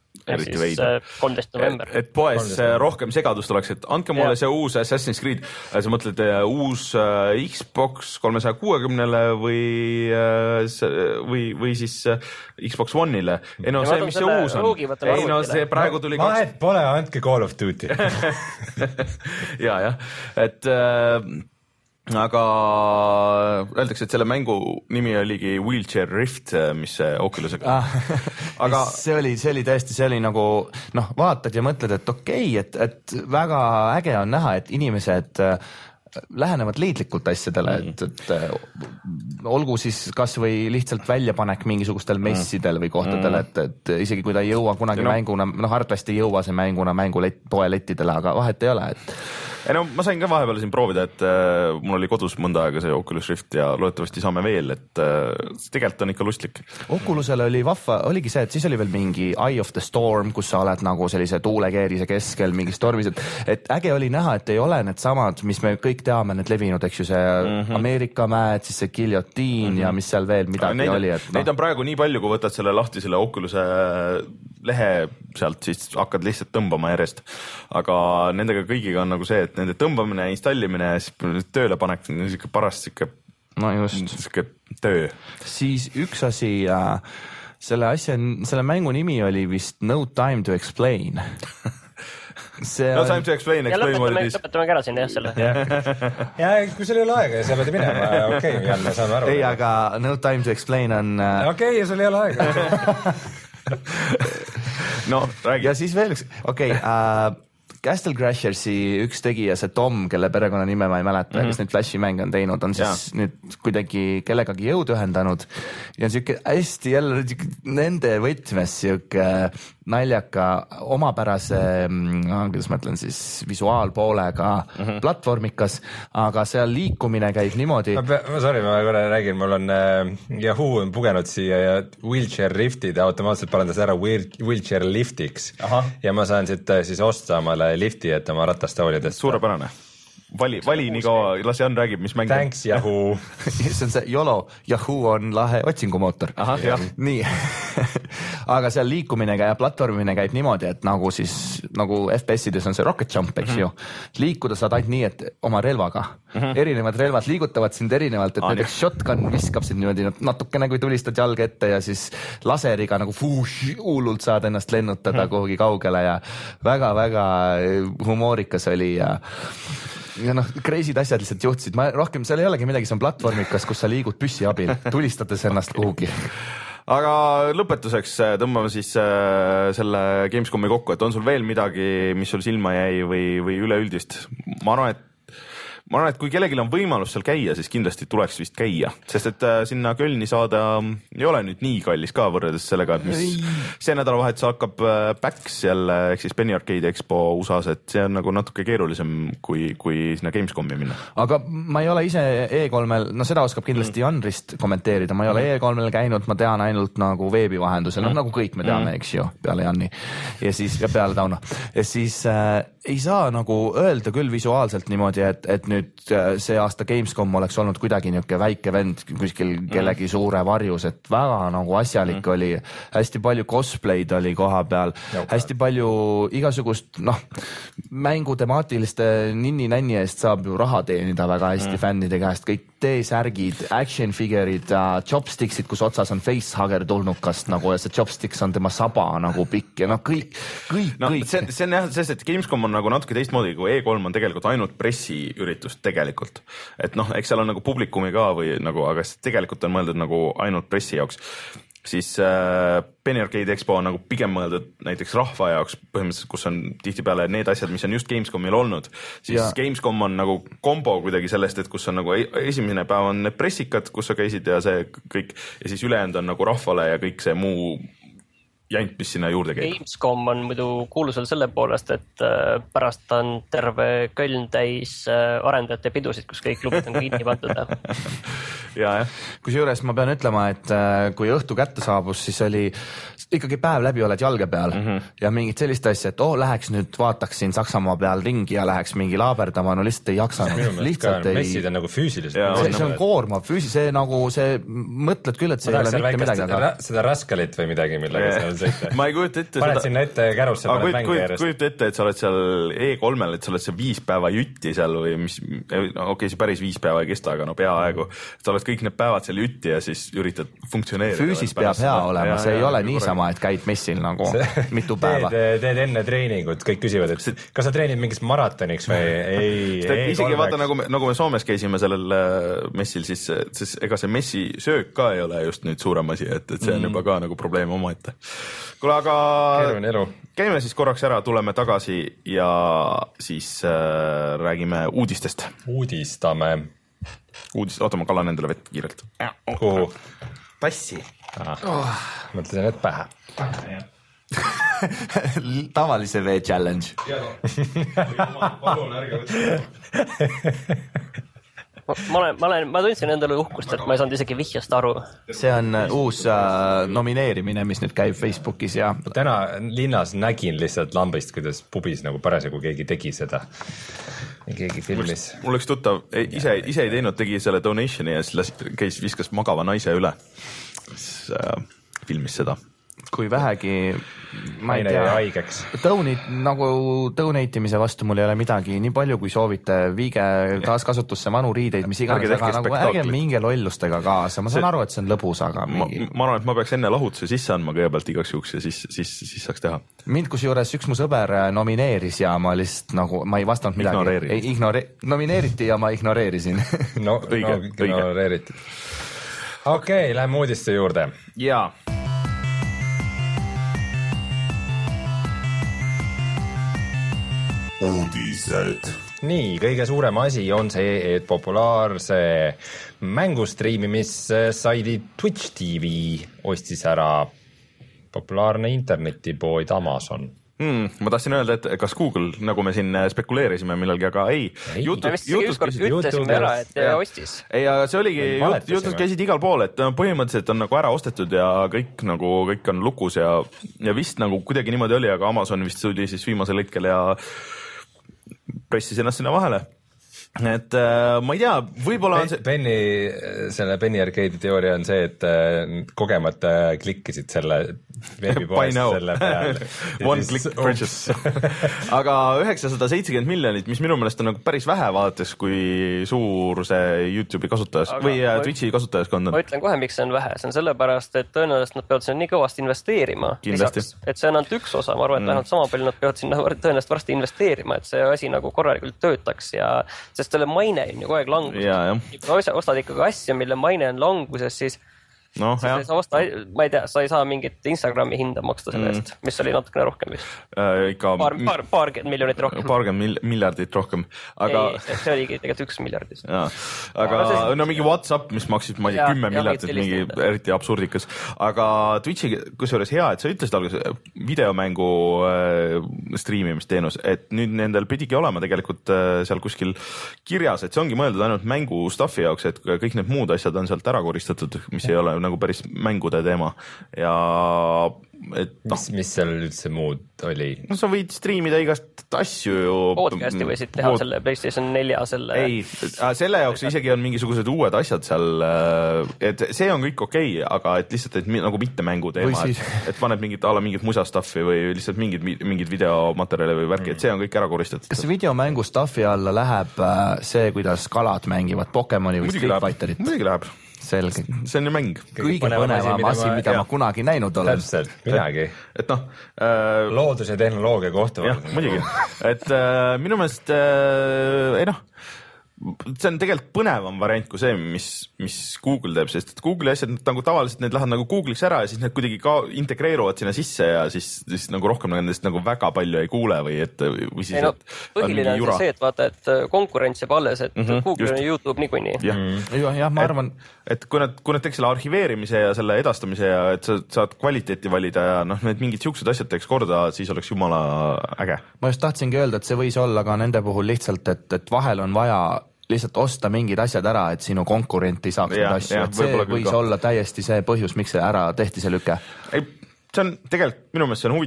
eriti veidi. kolmteist november. Et poes rohkem segadust oleks, et andke mulle ja. see uus Assassin's Creed, sa mõtled uus Xbox kolmesaja kuuekümnele või, või, või siis Xbox One'ile. Ei no see, mis see uus on. Ei no see praegu tuli kaks... Vahet pole, andke Call of Duty. ja, jah, et aga öeldakse, et selle mängu nimi oligi Wheelchair Rift, mis Oculusega ah, aga see oli, see oli tõesti, see oli nagu noh, vaatad ja mõtled, et okei okay,, et, et väga äge on näha, et inimesed lähenevad leidlikult asjadele, et, et olgu siis kas või lihtsalt väljapanek mingisugustel messidel või kohtadel, et, et isegi kui ta ei jõua kunagi no. mänguna, noh arvatavasti ei jõua see mänguna mängulet, poelettidele, aga vahet ei ole, et ei no ma sain ka vahepeal siin proovida, et äh, mul oli kodus mõnda aega see Oculus Rift ja loodetavasti saame veel, et äh, tegelikult on ikka lustlik. Oculusele oli vahva, oligi see, et siis oli veel mingi Eye of the Storm, kus sa oled nagu sellise tuulekeerise keskel mingi stormis, et, et äge oli näha, et ei ole need samad, mis me kõik teame, need levinud, eks ju see mm -hmm. Ameerika mäed, siis see Guillotine mm -hmm. ja mis seal veel midagi neid, oli. Et, neid no. on praegu nii palju, kui võtad selle lahti selle Oculus'e lehe sealt, siis hakkad lihtsalt tõmbama järjest, aga nendega kõigiga on nagu see, et nende tõmbamine ja installimine ja siis tööle panek, see on niisugune parast niisugune no niisugune töö. Siis üks asi, äh, selle asja, selle mängu nimi oli vist No Time to Explain. See no on... time to explain, ja lõpetame, lõpetame ära siin jah selle. ja kui sul ei ole aega ja sa pead minema, okei okay,, jälle saame aru. ei, aga No Time to Explain on okei okay, ja sul ei ole aega. no räägi. Ja siis veel üks, okei okay, uh, Castle Crashersi üks tegija, see Tom, kelle perekonnanime ma ei mäleta, mm -hmm. kes neid Flashi mänge on teinud, on siis ja. nüüd kuidagi kellegagi jõud ühendanud ja siuke hästi jälle nende võtmes siuke naljaka omapärase, kuidas ma ütlen siis, visuaalpoolega mm -hmm. platvormikas, aga seal liikumine käib niimoodi. Sorry, ma korra räägin, mul on äh, Yahoo on pugenud siia ja Wheelchair Riftid automaatselt parandas ära Wheelchair Liftiks. Aha. Ja ma saan siit äh, siis osta omale lifti, et oma ratast hoolidest. Suurepärane. Vali, vali nii kaua, las Jan räägib, mis mäng. Thanks Yahoo. see on see YOLO, Yahoo on lahe otsingumootor. Ahah, jah. Nii, aga seal liikumine ja platvormimine käib niimoodi, et nagu siis, nagu F P S-ides on see rocket jump, eks mm -hmm. ju. Liikuda saad ainult nii, et oma relvaga. Mm -hmm. Erinevad relvad liigutavad sind erinevalt, et ah, näiteks nii. Shotgun viskab sind niimoodi natukene, kui tulistad jalga ette ja siis laseriga nagu fuush, hullult saad ennast lennutada mm -hmm. kuhugi kaugele ja väga-väga humoorikas oli ja ja noh, crazy'd asjad lihtsalt juhtusid, ma rohkem, seal ei olegi midagi, see on platvormikas, kus sa liigud püssi abil, tulistades ennast kuhugi. Aga lõpetuseks tõmbame siis äh, selle Gamescomi kokku, et on sul veel midagi, mis sul silma jäi või, või üleüldist? Ma arvan, et ma arvan, et kui kellelgi on võimalus seal käia, siis kindlasti tuleks vist käia, sest et äh, sinna Kölni saada ei ole nüüd nii kallis ka võrreldes sellega, et mis see nädalavahetus hakkab äh, PAX jälle, ehk siis Penny Arcade Expo U S A-s, et see on nagu natuke keerulisem kui, kui sinna Gamescomi minna. Aga ma ei ole ise E kolmel, no seda oskab kindlasti Janrist kommenteerida, ma ei ole E kolmel käinud, ma tean ainult nagu veebi vahendusel, noh nagu kõik me teame, eks ju, peale Janni ja siis ja peale Tauno ja siis äh, ei saa nagu öelda küll visuaalselt niimoodi, et, et nüüd see aasta Gamescom oleks olnud kuidagi niisugune väike vend kuskil kellegi mm. suure varjus, et väga nagu asjalik mm. oli, hästi palju cosplay'd oli koha peal, hästi palju igasugust, noh, mängu temaatiliste ninni-nänni eest saab ju raha teenida väga hästi mm. fännide käest, kõik T-särgid, action figure'id, chopsticksid, kus otsas on facehugger tulnukast nagu ja see chopsticks on tema saba nagu pikk ja noh, kõik, kõik, no, kõik. see, see on jah, sest et Gamescom on nagu natuke teistmoodi, kui E kolm on tegelikult ainult pressiüritus tegelikult, et noh, eks seal on nagu publikumi ka või nagu, aga tegelikult on mõeldud nagu ainult pressi jaoks, siis äh, Penny Arcade Expo on nagu pigem mõeldud näiteks rahva jaoks põhimõtteliselt, kus on tihtipeale need asjad, mis on just Gamescomil olnud, siis ja. Gamescom on nagu kombo kuidagi sellest, et kus on nagu esimene päev on need pressikad, kus sa käisid ja see kõik ja siis ülejäänud on nagu rahvale ja kõik see muu jant, mis sinna juurde käib. Gamescom on muidu kuulusel selle poolest, et pärast on terve Köln täis arendajate pidusid, kus kõik klubid on kinni pandud. ja, jah. Kusjuures ma pean ütlema, et kui õhtu kätte saabus, siis oli ikkagi päev läbi oled jalge peal mm -hmm. ja mingit sellist asja, et oh, läheks nüüd vaataks siin Saksamaa peal ringi ja läheks mingi laaberdama, no lihtsalt ei jaksanud. Lihtsalt ei... messid on nagu füüsiliselt. See, see on koormav, füüsi, see nagu see, mõtled küll, et see ma ei ole mitte midagi. Seda, seda raskalit või midagi, millega sõita. ma ei kujuta ette paned seda... sinna ette kärusse, paned mänge järjest. Kujuta ette, et sa oled seal E kolmel, et sa oled seal viis päeva jutti seal või mis, no okei okay,, see päris viis päeva ei kesta, aga no peaaegu. Sa oled kõik need päevad seal jutti ja siis üritad funktsioneerida. Füüsis peab hea seda. olema, ja, see ja, ei ja, ole niisama, et käid messil nagu see, mitu päeva. Teed, teed enne treeningut, kõik küsivad, et see, kas sa treenid mingis maratoniks või ei, ei isegi vaata, nagu me, nagu me Soomes käisime sellel messil, siis, siis ega see messi söök ka ei ole just nüüd suurem asi, et, et see on mm. juba ka nagu probleem omaette. Kuule, aga käime siis korraks ära, tuleme tagasi ja siis äh, räägime uudistest. Uudistame. Uudist, oota, ma kallan endale vett kiirelt. Kuhu? Tassi. Oh. Mõtlesin, et pähe. Tavalise vee challenge. Palun, ärge võtta. Ma olen, ma olen, ma tundsin endale uhkust, et ma ei saanud isegi vihjast aru. See on uus äh, nomineerimine, mis nüüd käib Facebookis ja... Täna linnas nägin lihtsalt lambist, kuidas pubis nagu parasjagu keegi tegi seda. Keegi filmis. Mul üks tuttav, ise, ise ei teinud, tegi selle donationi ja siis käis, viskas magava naise üle. Siis äh, filmis seda. Kui vähegi, ma ei tea, donate, nagu donate imise vastu mul ei ole midagi, nii palju kui soovite, viige taaskasutusse vanu riideid, mis iganes, aga nagu ärge minge lollustega kaasa, ma saan see, aru, et see on lõbus, aga mingi... ma, ma arvan, et ma peaks enne lahutuse sisse andma kõigepealt igaks juhuks ja siis, siis, siis saaks teha. Mind kusjuures üks mu sõber nomineeris ja ma lihtsalt nagu, ma ei vastanud midagi. Ei, ignore... Nomineeriti ja ma ignoreerisin. No, õige, no, ignoreeriti. Okei, okay, läheme uudiste juurde. Jaa. Uudised. Nii, kõige suurem asi on see, et populaarse mängustriimimissaidi Twitch T V ostis ära populaarne internetipood Amazon. Hmm, ma tahtsin öelda, et kas Google, nagu me siin spekuleerisime millalgi, aga ei. ei. YouTube, me vist ükskord ütlesime ära, et ja. ostis. Ei, aga see oligi, jutud käisid igal pool, et põhimõtteliselt on nagu ära ostetud ja kõik, nagu, kõik on lukus ja, ja vist nagu kuidagi niimoodi oli, aga Amazon vist tuli siis viimasel hetkel ja pressis ennast sinna vahele. Et äh, ma ei tea, võib-olla on see... Penny, selle Penny Arcade'i teooria on see, et äh, kogemata klikkisid selle veebipoest selle peale. One click purchase. Aga üheksasada seitsekümmend miljonit, mis minu meelest on nagu päris vähe vaadates, kui suur see YouTube'i kasutajas aga või ma, Twitchi kasutajaskond on. Ma ütlen kohe, miks see on vähe. See on sellepärast, et tõenäoliselt nad peavad sinna nii kõvasti investeerima. Lisaks, et see on ainult üks osa. Ma arvan, et mm. vähemalt sama palju nad peavad sinna tõenäoliselt varsti investeerima, et see asi nagu korralikult töötaks ja sest selle maine on ju kogu aeg languses. Kui ostad ikkagi asja, mille maine on languses, siis no, sa ei saa osta, ma ei tea, sa ei saa mingit Instagrami hinda maksta selle eest, mm. mis oli natukene rohkem vist. Äh, ikka, paar, paar, paarkümmend miljonit rohkem. Paarkümmend mil, miljardit rohkem. Aga... Ei, see oligi tegelikult üks miljardist. Ja, aga no, see... no mingi WhatsApp, mis maksid, ma ei tea, kümme miljardit, mingi eriti absurdikas. Aga Twitchi, kusjuures hea, et sa ütlesid alguses videomängu äh, streamimisteenus, et nüüd nendel pidigi olema tegelikult äh, seal kuskil kirjas, et see ongi mõeldud ainult mängu stuffi jaoks, et kõik need muud asjad on sealt ära koristatud, mis ei ole nagu päris mängude teema ja et noh. Mis, mis seal üldse muud oli? No sa võid striimida igast asju ju. Podcasti võisid teha Pod... selle PlayStation nelja selle. Ei, selle jaoks isegi on mingisugused uued asjad seal, et see on kõik okei, okay, aga et lihtsalt, et nagu mitte mängu teema, siis... et, et paned mingit ala mingit musa stuffi või lihtsalt mingid, mingid videomaterjali või värki, et see on kõik ära koristatud. Kas videomängu stuffi alla läheb see, kuidas kalad mängivad Pokemoni või Street Fighterit? Muidugi läheb. Selge. See on ju mäng. Kõige põnevam asi, mida ma kunagi näinud olen. Täpselt, midagi. Et, et noh... Äh, loodus ja tehnoloogia kohtuvad. Jah, muidugi. Et äh, minu meelest, äh, ei noh, see on tegelikult põnevam variant kui see, mis, mis Google teeb, sest et Google'i asjad nagu tavaliselt need lähevad nagu Google'iks ära ja siis need kuidagi ka integreeruvad sinna sisse ja siis, siis nagu rohkem nendest nagu väga palju ei kuule või et või siis, ei, no, põhiline on, on see, et vaata, et konkurents jääb alles, et mm -hmm, Google on YouTube niikuinii. Jah, ja, ja, ma arvan, et, et kui nad, kui nad teeks selle arhiveerimise ja selle edastamise ja et sa saad kvaliteeti valida ja noh, need mingid siuksed asjad teeks korda, siis oleks jumala äge. Ma just tahtsingi öelda, et see võis olla ka nende puhul lihtsalt, et, et vahel on vaja lihtsalt osta mingid asjad ära, et sinu konkurent ei saaks neid asju, et see võis olla täiesti see põhjus, miks see ära tehti see lüke. Ei, see on tegelikult, minu meelest see on huvitav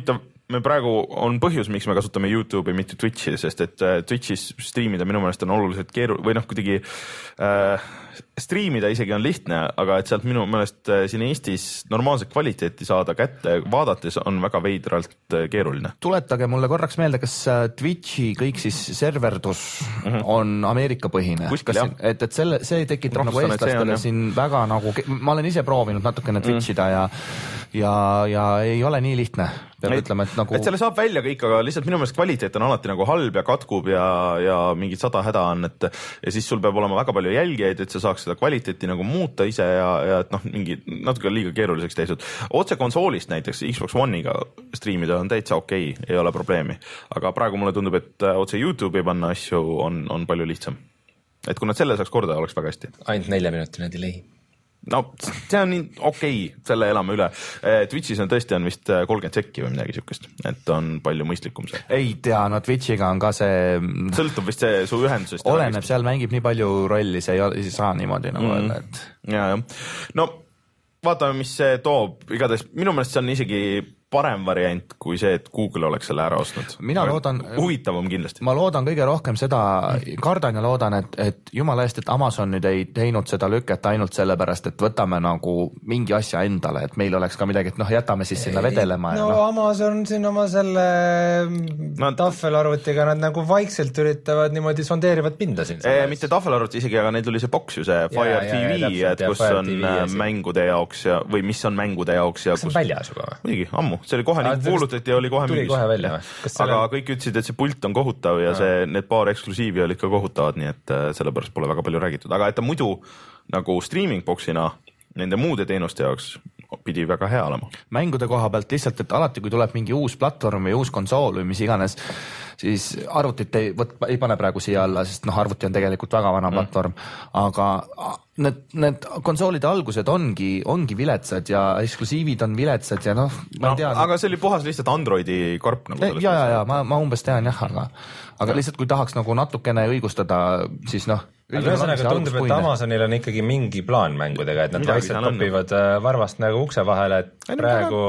me praegu on põhjus, miks me kasutame YouTube'i, mitte Twitchi, sest et Twitchis striimida minu meelest on oluliselt keeru- või noh, kuidagi äh, striimida isegi on lihtne, aga et sealt minu meelest siin Eestis normaalset kvaliteeti saada kätte vaadates on väga veidralt keeruline. Tuletage mulle korraks meelde, kas Twitchi kõik siis serverdus mm-hmm. on Ameerika põhine. Kuskil, kas, et, et selle, see tekitab nagu eestlastele siin väga nagu, ma olen ise proovinud natukene Twitchida mm. ja ja, ja ei ole nii lihtne. Peab et, ütlema, et nagu... Et selle saab välja kõik, aga lihtsalt minu meelest kvaliteet on alati nagu halb ja katkub ja, ja mingid sada häda on, et ja siis sul peab olema väga palju jälgijaid, et sa saaks seda kvaliteeti nagu muuta ise ja, ja et noh, mingi natuke liiga keeruliseks teisud. Otse konsoolist näiteks Xbox One'iga striimida on täitsa okei, ei ole probleemi. Aga praegu mulle tundub, et otse YouTube'i panna asju on, on palju lihtsam. Et kui nad selle saaks korda, oleks väga hästi. Ainult nelja minutine delay. No see on nii okei, selle elame üle. Twitchis on tõesti on vist kolmkümmend sekki või midagi siukest, et on palju mõistlikum see. Ei tea, no Twitchiga on ka see... Sõltub vist see su ühendusest. Oleneb, seal mängib nii palju rolli, see ei saa niimoodi nagu mm. öelda, et... Ja, ja. No vaatame, mis see toob. Igatahes minu meelest see on isegi parem variant kui see, et Google oleks selle ära ostnud. Mina loodan... Huvitavam kindlasti. Ma loodan kõige rohkem seda, kardan ja loodan, et, et jumala eest, et Amazon nüüd ei teinud seda lüket ainult sellepärast, et võtame nagu mingi asja endale, et meil oleks ka midagi, et noh, jätame siis sinna vedelema. No, ja no Amazon siin oma selle no, tahvelarvutiga nad nagu vaikselt üritavad niimoodi sondeerivad pinda siin. E, mitte tahvelarvuti isegi, aga neil tuli see boks ju, see Fire ja, T V, ja, et kus Fire on T V, mängude jaoks ja, või mis on mängude jaoks. Ja kas kus... on väljas juba? Muidugi, ammu. See oli kohe nagu kuulutati ja oli kohe müügis. Kohe välja, aga on... kõik ütlesid, et see pult on kohutav ja see, need paar eksklusiivi olid ka kohutavad, nii et sellepärast pole väga palju räägitud. Aga et ta muidu nagu streaming boxina nende muude teenuste jaoks pidi väga hea olema. Mängude koha pealt lihtsalt, et alati kui tuleb mingi uus platvorm või uus konsool või mis iganes, siis arvutit ei, võt, ei pane praegu siia alla, sest noh, arvuti on tegelikult väga vana mm. platvorm, aga need, need konsoolide algused ongi, ongi viletsad ja eksklusiivid on viletsad ja noh, ma no, ei tea. Aga see oli puhas lihtsalt Androidi korp nagu. Ja, ja, ja, ma, ma umbes tean jah, aga, aga lihtsalt kui tahaks nagu natukene õigustada, siis noh, aga ühesõnaga tundub, et Amazonil on ikkagi mingi plaan mängudega, et nad vaikselt topivad varvast nagu ukse vahele, et ei, praegu,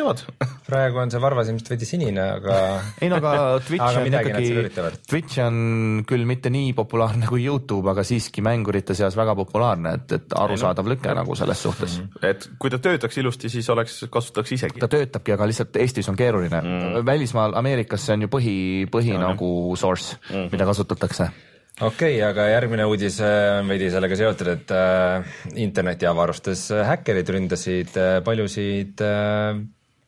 praegu on see varvas ilmselt veidi sinine, aga ei no aga Twitch aga on ikkagi, Twitch on küll mitte nii populaarne kui YouTube, aga siiski mängurite seas väga populaarne, et, et arusaadav lüke nagu selles suhtes. Mm-hmm. Et kui ta töötaks ilusti, siis oleks, kasutaks isegi. Ta töötabki, aga lihtsalt Eestis on keeruline. Mm. Välismaal Ameerikas see on ju põhi, põhi ja, nagu source, mm-hmm. mida kasutatakse. Okei, okay, aga järgmine uudis on veidi sellega seotud, et äh, interneti avarustes häkkerid ründasid äh, paljusid äh,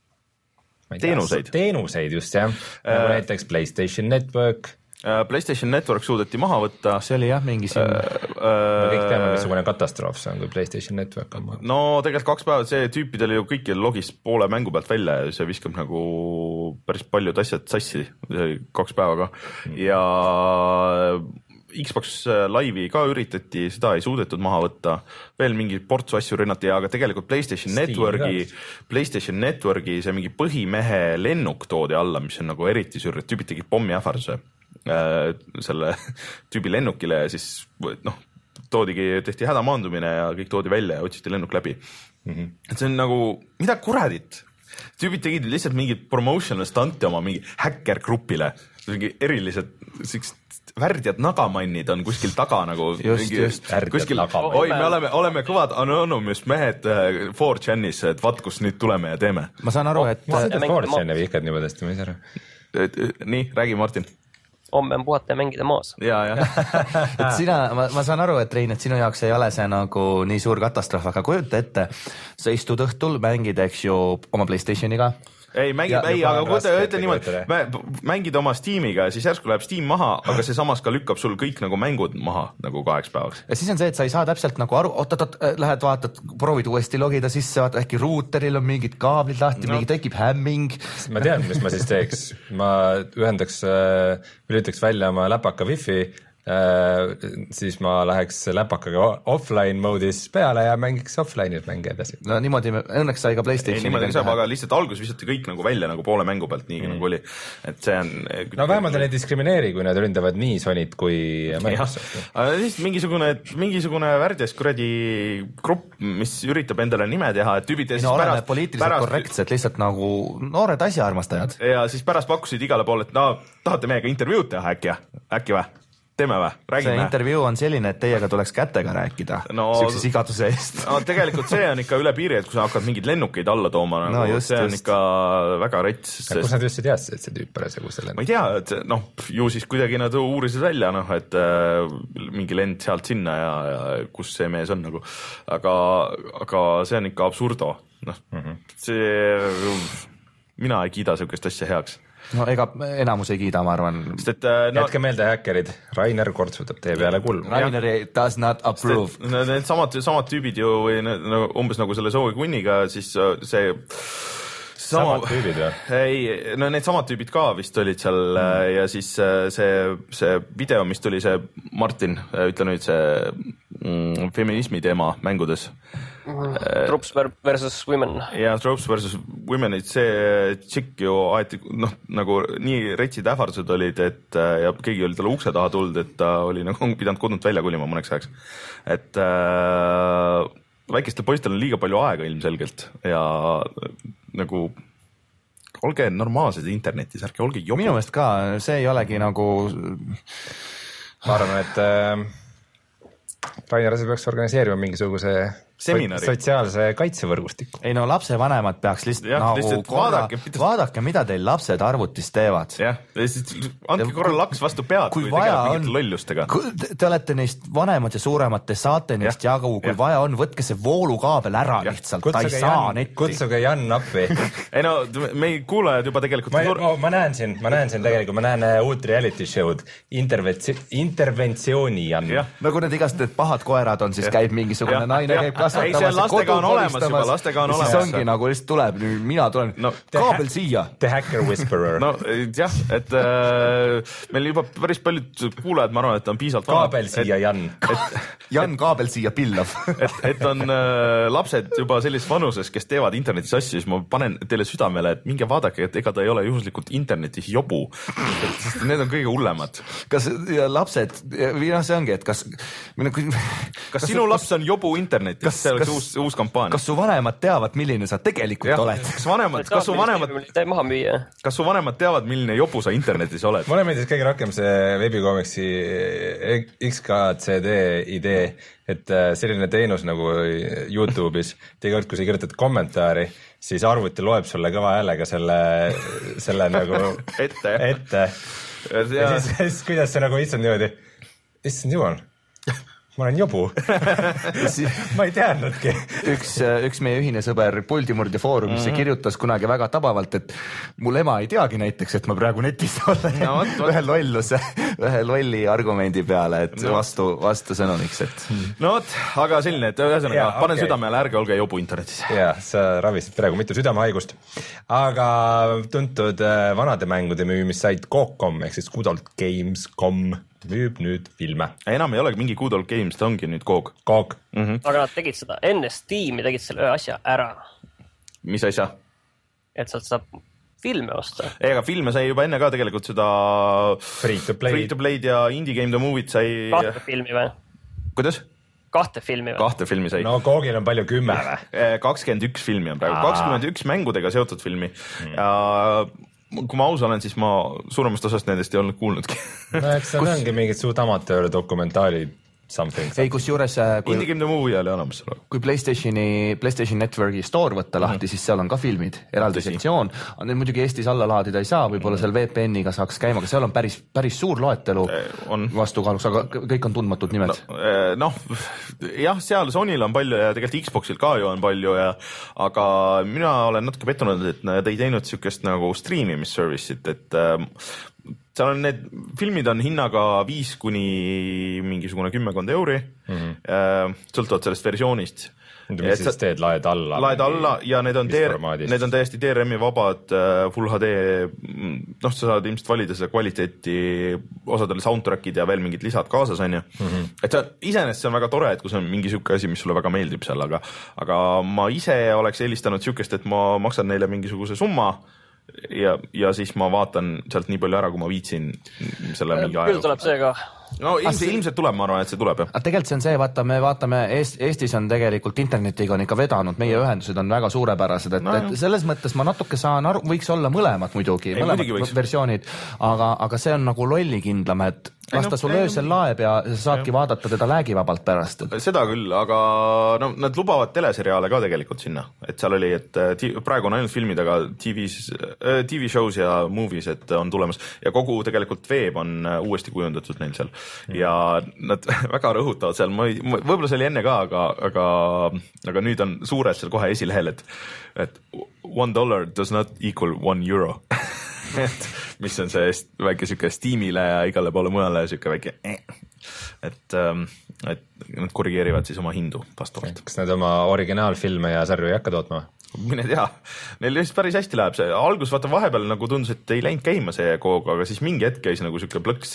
teenuseid. Teenuseid just, jah. Nagu äh, näiteks PlayStation Network. Äh, PlayStation Network suudeti maha võtta. See oli jah, mingi siin. Äh, me kõik teame, missugune katastroof see on, kui PlayStation Network on. No tegelikult kaks päeva, see tüüpidel ju kõikil logis poole mängu pealt välja ja see viskab nagu päris paljud asjad sassi kaks päevaga. Ja Xbox Live'i ka üritati, seda ei suudetud maha võtta, veel mingi portsu asju rünnati, aga tegelikult PlayStation Networki, PlayStation Networki see mingi põhimehe lennuk toodi alla, mis on nagu eriti sür, et tüübid tegid pommi ähvarduse äh, selle tüübi lennukile ja siis noh, toodigi, tehti hädamaandumine ja kõik toodi välja ja otsiti lennuk läbi. Mm-hmm. Et see on nagu, mida kuradit? Tüübid tegid lihtsalt mingid promotional stunti oma mingi häkkergrupile, mingi erilised siuksed värdjad nagamannid on kuskil taga nagu just, mingi, just, kuskil, oi, me oleme, oleme kõvad anonymous mehed four chanis, et vaat kus nüüd tuleme ja teeme. Ma saan aru, et ma seda four chani vihkad nii mõdest, ma ei saa aru. Nii, räägi Martin. Homme on puhata ja mängida maas. Ja, ja. et sina, ma, ma saan aru, et Rein, et sinu jaoks ei ole see nagu nii suur katastroof, aga kujuta ette, sa istud õhtul, mängid, eks ju, oma PlayStationiga. Ei, mängid, ei, aga kui te ütle niimoodi, mängid oma Steamiga ja siis järsku läheb Steam maha, aga see samas ka lükkab sul kõik nagu mängud maha nagu kaheks päevaks. Ja siis on see, et sa ei saa täpselt nagu aru, oot, oot, lähed vaatad, proovid uuesti logida sisse, vaata äkki ruuteril on mingid kaablid lahti, no. Mingi tekib hämming. Ma tean, mis ma siis teeks. Ma ühendaks, lülitaks välja oma läpaka wifi äh, siis ma läheks läpakaga offline mode'is peale ja mängiks offline'is mänge edasi. No niimoodi, me, õnneks sai ka PlayStationi. Niimoodi saab, aga lihtsalt alguses visati kõik nagu välja nagu poole mängu pealt, nii mm. nagu oli. Et see on... No vähemalt nad ei diskrimineeri, kui nad ründavad nii Sonyt kui Microsoft. Aga siis mingisugune, mingisugune värdjas kuradi grupp, mis üritab endale nime teha, et tüübid... No oleme poliitiliselt pärast... korrektsed, lihtsalt nagu noored asjaarmastajad. Ja siis pärast pakkusid igale poole, et no tahate meiega intervjuud teha äkki, äkki või? Teeme või? Räägime. See intervjuu on selline, et teiega tuleks kätega rääkida no, sükse sigaduse eest. No tegelikult see on ikka üle piiri, et kui sa hakkad mingeid lennukeid alla tooma, nagu, no, just, see on just. Ikka väga rets. Sest... Kus nad just ei teadsid, et see tüüp parasjagu selle... Ma ei tea, et noh, ju siis kuidagi nad uurisid välja, noh, et äh, mingi lend sealt sinna ja, ja kus see mees on nagu. Aga, aga see on ikka absurdo. Noh, mm-hmm. see... Mina ei kiida sellist asja heaks. No ega enamus ei kiida, ma arvan. Et, no, jätke meelde häkkerid, Rainer kortsutab tee peale kulm. Rainer does not approve. Need samad, samad tüübid ju või no, umbes nagu selle Zoe Quinniga, siis see sama, samad tüübid või? Ei, no need samad tüübid ka vist olid seal mm. ja siis see, see video, mis tuli see Martin, ütle nüüd see mm, feminismi teema mängudes. Troops versus Women. Ja Troops versus Women, see tšikk ju aeti, noh, nagu nii retsid ähvardused olid, et ja keegi oli talle ukse taha tulnud, et ta oli nagu pidanud kodunt välja kulima mõneks ajaks. Et äh, väikestel poistel on liiga palju aega ilmselgelt ja nagu olge normaalsed internetis, ärge olge jobu. Minu meelest ka, see ei olegi nagu... Ma arvan, et äh, Rainer Asi peaks organiseerima mingisuguse seminari. Sotsiaalse kaitsevõrgustiku. Ei no lapsevanemad peaks lihtsalt ja, nagu lihtsalt korra, vaadake, pitas... vaadake, mida teil lapsed arvutis teevad. Jah, andke korra laks vastu pead, kui, kui tegeleb mingite lollustega. Te olete neist vanemad ja suuremad, te saate neist ja. jagu, kui ja. vaja on, võtke see voolukaabel ära ja. lihtsalt, ta ei saa Jan, netti. Kutsuge Jan appi. Ei no, meie kuulajad juba tegelikult... Ma, ma, ma näen siin, ma näen siin tegelikult, ma näen uut reality show'd, interventsi, interventsiooni Jan. Ja. Nagu need igast need pahad koerad on, siis ja. käib mingisugune ja. naine ja. käib kas ei, see on lastega on olemas juba, lastega on olemas. Siis ongi nagu lihtsalt tuleb, mina tulen no, kaabel the siia. The Hacker Whisperer. No jah, et äh, meil juba päris paljud kuulajad, ma arvan, et on piisalt kaabel vanad, siia et, Jan. Et, Jan kaabel siia pillav. et, et on äh, lapsed juba sellises vanuses, kes teevad internetis asju, siis ma panen teile südamele, et minge vaadake, et ega ta ei ole juhuslikult internetis jobu. Sest need on kõige hullemad. Kas ja lapsed, või noh, see ongi, et kas... Minu, kas, kas sinu kas, laps on jobu internetis? Kas, see oleks kas, uus, uus kampaania. Kas su vanemad teavad, milline sa tegelikult ja, oled? Kas vanemad, kas su vanemad, maha müüa. Kas su vanemad teavad, milline jobu sa internetis oled? Mulle meeldis kõige rohkem see veebikomiksi X K C D idee, et selline teenus nagu YouTube'is, tegelikult kui sa kirjutad kommentaari, siis arvuti loeb sulle kõva häälega selle, selle nagu ette. ette. Ja, ja siis, siis kuidas see nagu issand niimoodi, issand jumal. Ma olen jobu. Ma ei teadnudki. Üks, üks meie ühine sõber Puldimurdja foorumisse mm-hmm. kirjutas kunagi väga tabavalt, et mul ema ei teagi näiteks, et ma praegu netis olen no, võt, võt. ühe lolluse, ühe lolli argumendi peale, et no. vastu, vastu sõnumiks. Et... No vot, aga selline, et ühesõnaga, panen okay. südamele, ärge olge jobu internetis. Ja, sa ravisid praegu mitu südamehaigust. Aga tuntud vanade mängude müümissait Coop koma com ehk siis Good Old Games dot com müüb nüüd filme. Enam ei olegi mingi Good Old Games, ta ongi nüüd Coop. Coop. Mm-hmm. Aga nad tegid seda, enne Steam'i tegid selle ühe asja ära. Mis asja? Et sealt saab filme osta. Ega filme sai juba enne ka tegelikult seda Free to Play, free to play'd ja Indie Game The Movie'd sai... Kahte filmi või? Kuidas? Kahte filmi või? Kahte filmi sai. No Koogil on palju kümme või? kakskümmend üks filmi on praegu, kakskümmend üks mängudega seotud filmi mm. ja kui ma aus olen, siis ma suuremast osast nendest ei olnud kuulnudki. No eks see ongi mingid suud amatöör dokumentaalid. Something, something. Ei, kus juures kui, Indie Game The Movie oli olemas. Kui PlayStationi, PlayStation Networki store võtta lahti, mm-hmm. siis seal on ka filmid, eraldi sektsioon. Need muidugi Eestis alla laadida ei saa, võib-olla seal V P N-iga saaks käima, aga seal on päris, päris suur loetelu on. Vastukaaluks, aga kõik on tundmatud nimed. No, noh, jah, seal Sonyl on palju ja tegelikult Xboxil ka ju on palju, ja, aga mina olen natuke pettunud, et nad ei teinud siukest nagu streamimisservice'it, et äh, seal on need filmid on hinnaga viis kuni mingisugune kümmekond euri mm, -hmm. sõltuvad sellest versioonist mis siis teed, laed alla? Laed alla ja need on, teer, need on täiesti D R M-i vabad Full H D, noh, sa saad ilmselt valida seda kvaliteeti, osadele soundtrackid ja veel mingid lisad kaasas, on ju. Mm-hmm. Et see, iseenesest see on väga tore, et kui see on mingi siuke asi, mis sulle väga meeldib seal, aga, aga ma ise oleks eelistanud siukest, et ma maksan neile mingisuguse summa ja, ja siis ma vaatan sealt nii palju ära, kui ma viitsin selle mingi aja. Küll tuleb see ka. No ilmselt, ilmselt tuleb, ma arvan, et see tuleb. Aga tegelikult see on see, vaata, me vaatame, Eestis on tegelikult internetiga on ikka vedanud, meie ühendused on väga suurepärased, et, no, et selles mõttes ma natuke saan aru, võiks olla mõlemad muidugi, Ei, mõlemad versioonid, aga, aga see on nagu lollikindlam, et lasta sul öösel laeb ja sa saadki ja. vaadata teda läägivabalt pärast. Seda küll, aga no, nad lubavad teleseriaale ka tegelikult sinna, et seal oli, et praegu on ainult filmid, aga T V's, T V shows ja movies, et on tulemas ja kogu tegelikult veeb on uuesti kujundatud neil seal. Ja nad väga rõhutavad seal, ma, võib-olla see oli enne ka, aga, aga, aga nüüd on suured seal kohe esilehel, et, et one dollar does not equal one euro. et mis on see väike siuke Steamile ja igale poole mujale siuke väike, et, et nad korrigeerivad siis oma hindu vastavalt. Kas nad oma originaalfilme ja sarju ei hakka tootma? Mine tea, neil just päris hästi läheb see, algus vaata vahepeal nagu tundus, et ei läinud käima see koog, aga siis mingi hetk käis nagu siuke plõks.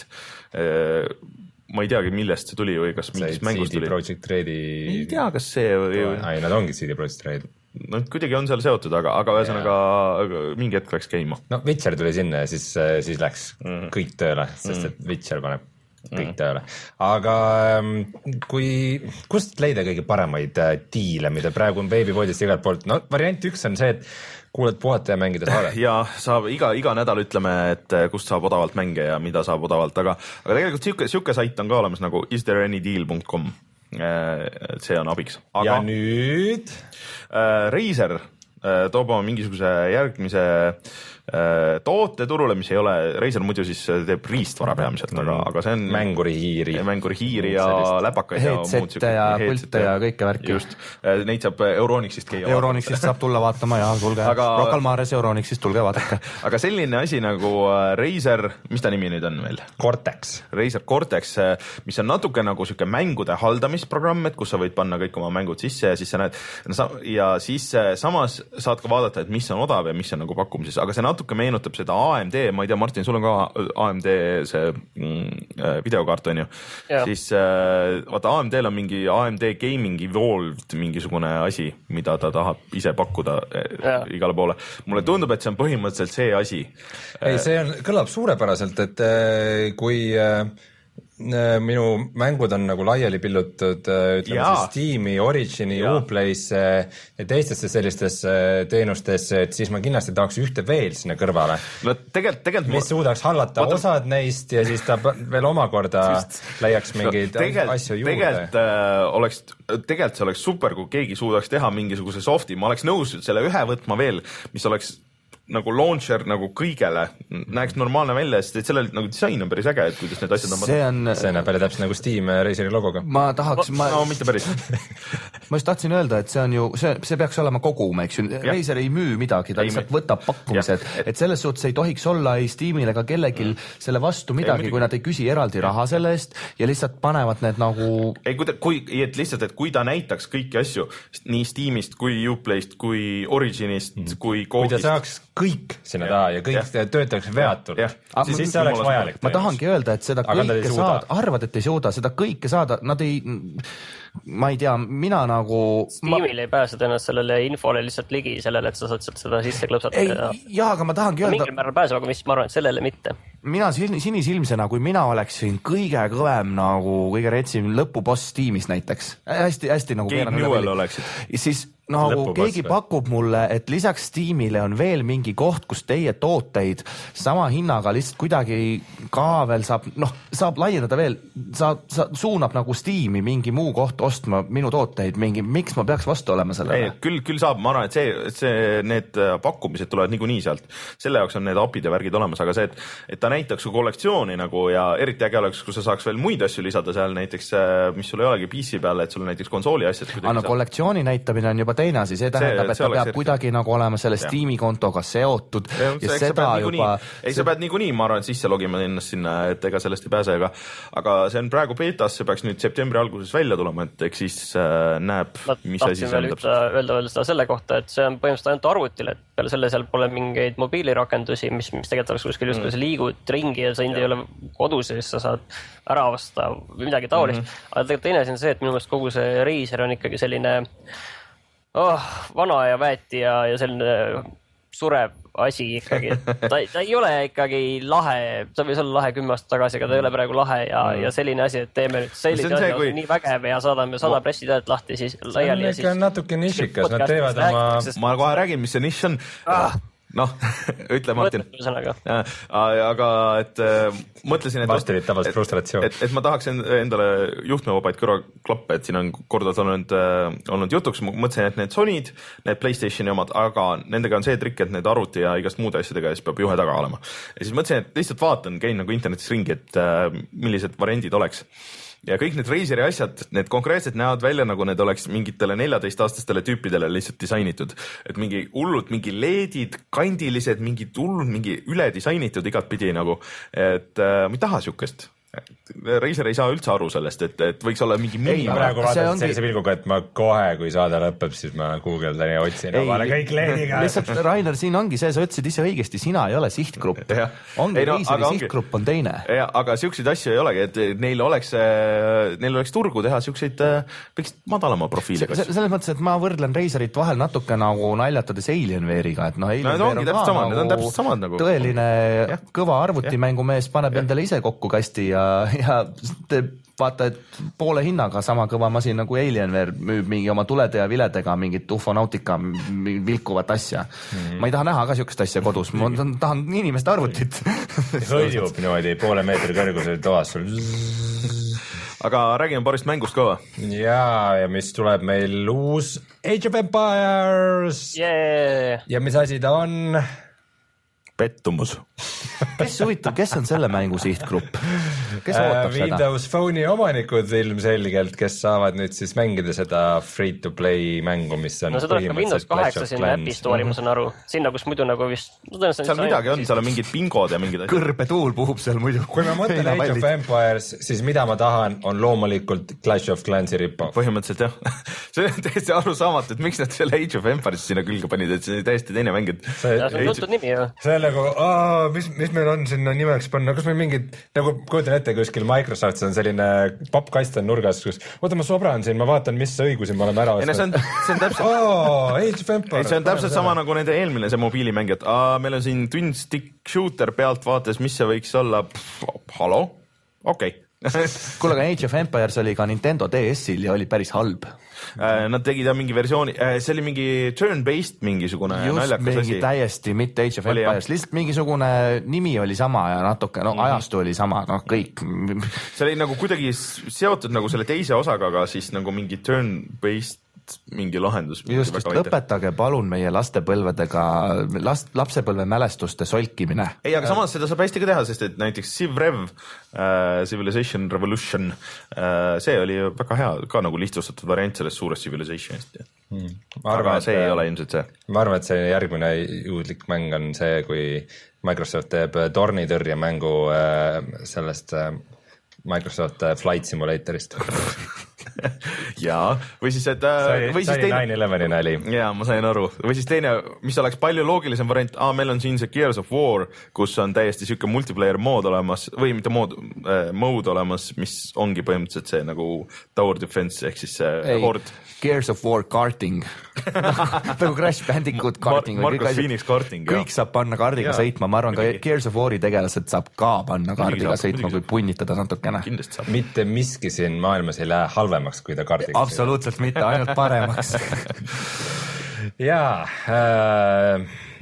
Ma ei teagi, millest see tuli või kas mingist mängust tuli. C D Projekt Redi... Ei tea, kas see... Ai, nad ongi C D Projekt Red. No kuidagi on seal seotud, aga, aga ühesõnaga mingi hetk läks käima. No Witcher tuli sinna ja siis, siis läks mm. kõik tööle, sest et Witcher paneb kõik mm. tööle. Aga kui, kust leida kõige paremaid diile, mida praegu on veebivoodist igalt poolt? No variant üks on see, et kuuled puhata ja mängida saada. Ja saab iga, iga nädal ütleme, et kust saab odavalt mänge ja mida saab odavalt, aga, aga tegelikult siuke, siuke sait on ka olemas nagu is there any deal dot com. See on abiks. Aga, ja nüüd? Razer toob oma mingisuguse järgmise toote turule, mis ei ole, Razer muidu siis teeb riistvara peamiselt, aga, aga see on mänguri hiiri, mänguri hiiri ja läpakaid ja muud siuke. ja pilte ja kõike värki. Just, neid saab Euronixist käia. Euronixist saab tulla vaatama ja tulge, aga... Rocca al Mares Euronixist tulge vaadake. Aga selline asi nagu Razer, mis ta nimi nüüd on veel? Cortex. Razer Cortex, mis on natuke nagu siuke mängude haldamisprogramm, et kus sa võid panna kõik oma mängud sisse ja siis sa näed, ja siis samas saad ka vaadata, et mis on odav ja mis on nagu pakkumises, aga see natuke meenutab seda A M D, ma ei tea, Martin, sul on ka A M D see mm, videokaart on ju, yeah. Siis äh, vaata A M D-l on mingi A M D Gaming Evolved mingisugune asi, mida ta tahab ise pakkuda yeah. igale poole. Mulle tundub, et see on põhimõtteliselt see asi. Ei, see on, kõlab suurepäraselt, et äh, kui äh, minu mängud on nagu laiali pillutud, ütleme ja. siis Steam'i, Origini, Uplay'sse ja teistesse sellistesse teenustesse, et siis ma kindlasti tahaks ühte veel sinna kõrvale. No tegelikult, tegelikult mis suudaks hallata Vaata... osad neist ja siis ta veel omakorda Just. leiaks mingeid no, tegelt, asju juurde. Tegelikult äh, oleks, tegelikult see oleks super, kui keegi suudaks teha mingisuguse softi. Ma oleks nõus selle ühe võtma veel, mis oleks nagu launcher nagu kõigele, näeks normaalne välja, sest sellel nagu disain on päris äge, et kuidas need asjad on. See on... See näeb välja täpselt nagu Steam Razeri logoga. Ma tahaks... Ma... No, mitte päris. ma just tahtsin öelda, et see on ju, see, see peaks olema kogum, eks ju. Razer ei müü midagi, ta lihtsalt võtab pakkumised. Et selles suhtes ei tohiks olla ei Steamil ega kellegil mm. selle vastu midagi, ei, kui nad ei küsi eraldi raha selle eest ja lihtsalt panevad need nagu... Ei, kui, ta, kui, et lihtsalt, et kui ta näitaks kõiki asju nii Steamist kui Uplayst kui Originist mm. kui Koogist... Kui ta saaks kõik sinna taha ja kõik ja. töötaks veatult, siis, siis see oleks vajalik. Ma tahangi öelda, et seda Aga kõike saad, arvad, et ei suuda, seda kõike saada, nad ei, ma ei tea, mina nagu... Steamil ma... ei pääse tõenäoliselt sellele infole lihtsalt ligi sellele, et sa saad seda sisse klõpsata. Ei, ja... jaa, aga ma tahangi öelda... Mingil määral pääseb, aga mis ma arvan, et sellele mitte. Mina sinisilmsena, kui mina oleksin kõige kõvem nagu kõige retsim lõpuboss Steamis näiteks, hästi, hästi nagu... Gabe Newell oleksid. Siis nagu keegi või? pakub mulle, et lisaks Steamile on veel mingi koht, kus teie tooteid sama hinnaga lihtsalt kuidagi ka veel saab, noh, saab laiendada veel, saab, saab, suunab nagu Steam'i mingi muu koht ostma minu tooteid, mingi, miks ma peaks vastu olema sellele? Ei, küll, küll saab, ma arvan, et see, see, need pakkumised tulevad niikuinii sealt. Selle jaoks on need apid ja värgid olemas, aga see, et, et ta näitaks su kollektsiooni nagu ja eriti äge oleks, kui sa saaks veel muid asju lisada seal näiteks, mis sul ei olegi P C peal, et sul näiteks konsooli asjad. Aga no kollektsiooni näitamine on juba teine asi, see tähendab, et ta peab kuidagi nagu olema selle Steam'i kontoga seotud ja, ja see, seda juba... Ei, sa pead niikuinii, ma arvan, sisse logima ennast sinna, et ega sellest ei pääse, aga, aga see on praegu betas, see peaks nüüd septembri alguses välja tulema, et eks siis äh, näeb, ma mis asi see on. Öelda, öelda veel seda selle kohta, et see on põhimõtteliselt ainult arvutil, et peale selle seal pole mingeid mobiilirakendusi, mis, mis tegelikult oleks kuskil just, kui sa liigud ringi ja sa indi ei ole kodus ja siis sa saad ära vasta või midagi taolist. Mm -hmm. Aga tegelikult teine asi on see, et minu meelest kogu see Razer on ikkagi selline oh, vana ja väeti ja, ja selline surev asi ikkagi. Ta, ta ei ole ikkagi lahe, ta võis olla lahe kümme aastat tagasi, aga ta ei ole praegu lahe ja, mm. ja selline asi, et teeme nüüd sellise asja kui... nii vägev ja saadame sada pressiteadet lahti siis laiali ja siis... See on natuke nišikas, nad teevad oma... Ma kohe räägin, mis see niš on. Ah. Noh, ütle Martin. Ja, aga et äh, mõtlesin, et, et, et, et ma tahaks endale juhtmevabaid kõrvaklappe, et siin on korduvalt olnud, äh, olnud jutuks, ma mõtlesin, et need Sonyd, need PlayStationi omad, aga nendega on see trikk, et need arvuti ja igast muude asjadega siis peab juhe taga olema. Ja siis mõtlesin, et lihtsalt vaatan, käin nagu internetis ringi, et äh, millised variandid oleks. Ja kõik need Razeri asjad, need konkreetselt näevad välja, nagu need oleks mingitele neljateistaastastele tüüpidele lihtsalt disainitud. Et mingi hullud, mingi leedid, kandilised, mingid hullud, mingi üle disainitud igat pidi nagu. Et äh, ma ei taha siukest. Razer ei saa üldse aru sellest, et, et võiks olla mingi mingi. Praegu vaatad ongi... sellise pilguga, et ma kohe, kui saade lõpeb, siis ma Google'dan ja otsin omale kõik leediga. Lihtsalt, Rainer, siin ongi see, sa ütlesid ise õigesti, sina ei ole sihtgrupp. Ongi ei, no, Razeri sihtgrupp on teine. Ja, aga siukseid asju ei olegi, et neil oleks, neil oleks turgu teha siukseid võiks madalama profiiliga. Se, selles mõttes, et ma võrdlen Razerit vahel natuke nagu naljatades Alienware'iga, et noh, Alienware no, on, on nagu, samad, nagu tõeline ja. Kõva arvutimängumees paneb ja. Endale ise kokku kasti ja ja te vaata, et poole hinnaga sama kõva masin nagu Alienware müüb mingi oma tulede ja viledega mingit Ufonautica vilkuvat asja. Mm. Ma ei taha näha ka siukest asja kodus, ma tahan inimeste arvutit. Hõljub niimoodi poole meetri kõrgusel toas sul. Aga räägime paarist mängust ka. Ja, ja mis tuleb meil uus Age of Empires. Yeah. Ja mis asi ta on? Pettumus. Kes huvitav, kes on selle mängu sihtgrupp? Kes ootab uh, Windows seda? Phone'i omanikud ilmselgelt, kes saavad nüüd siis mängida seda free-to-play mängu, mis on no see tuleb ka Windows kaheksa sinna App Store'i, ma saan aru. Sinna, kus muidu nagu vist... Seal midagi on, seal on mingid bingod ja mingid asjad. Kõrbetuul puhub seal muidu. Kui ma mõtlen Age of Empires, siis mida ma tahan, on loomulikult Clash of Clans'i ripo. Põhimõtteliselt jah. See on täiesti aru saamatu, et miks nad selle Age of Empires sinna külge panid, et see on täiesti teine mäng. See on tuntud nimi ju. Nagu, aa, mis, mis meil on sinna nimeks panna, kas meil mingid, nagu kujutan ette kuskil Microsoft, see on selline pappkast on nurgas, kus, oota ma sobran siin, ma vaatan, mis õigusi me oleme ära ostnud. See on, see on täpselt, oh, Age of Empires. See on täpselt sama nagu nende eelmine see mobiilimäng, et aa, meil on siin twin stick shooter pealt vaates, mis see võiks olla, halo, okei. Okay. Kuule, aga Age of Empires oli ka Nintendo D S-il ja oli päris halb. Nad tegid mingi versiooni, see oli mingi turn-based mingisugune just naljakas mingi asi. Täiesti mitte Age of oli, Empires, lihtsalt mingisugune nimi oli sama ja natuke, no mm -hmm. ajastu oli sama, noh kõik. See oli nagu kuidagi seotud nagu selle teise osaga, aga siis nagu mingi turn-based mingi lahendus. Just, just lõpetage palun meie lastepõlvedega, last, lapsepõlve mälestuste solkimine. Ei, aga samas seda saab hästi ka teha, sest et näiteks CivRev, uh, Civilization Revolution, uh, see oli väga hea, ka nagu lihtsustatud variant sellest suurest Civilizationist. Hmm. Arvan, aga see et, ei ole ilmselt see. Ma arvan, et see järgmine juudlik mäng on see, kui Microsoft teeb tornitõrje mängu uh, sellest uh, Microsoft Flight Simulatorist. Jaa, või siis, et sai, või siis teine... nine eleveni nali. Jaa, ma sain aru. Või siis teine, mis oleks palju loogilisem variant, aa, meil on siin see Gears of War, kus on täiesti siuke multiplayer mood olemas, või mitte mood, äh, mode olemas, mis ongi põhimõtteliselt see nagu Tower Defense ehk siis see hord. Gears of War karting. nagu Crash Bandicoot karting. Mar Marcus Phoenix karting. Kõik saab panna kardiga ja, sõitma, ma arvan ka Gears of War'i tegelased saab ka panna kardiga sõitma, kui punnitada natukene. Mitte miski siin maailmas ei lähe halvemaks, kui ta kardiga. Absoluutselt mitte, ainult paremaks. jaa äh,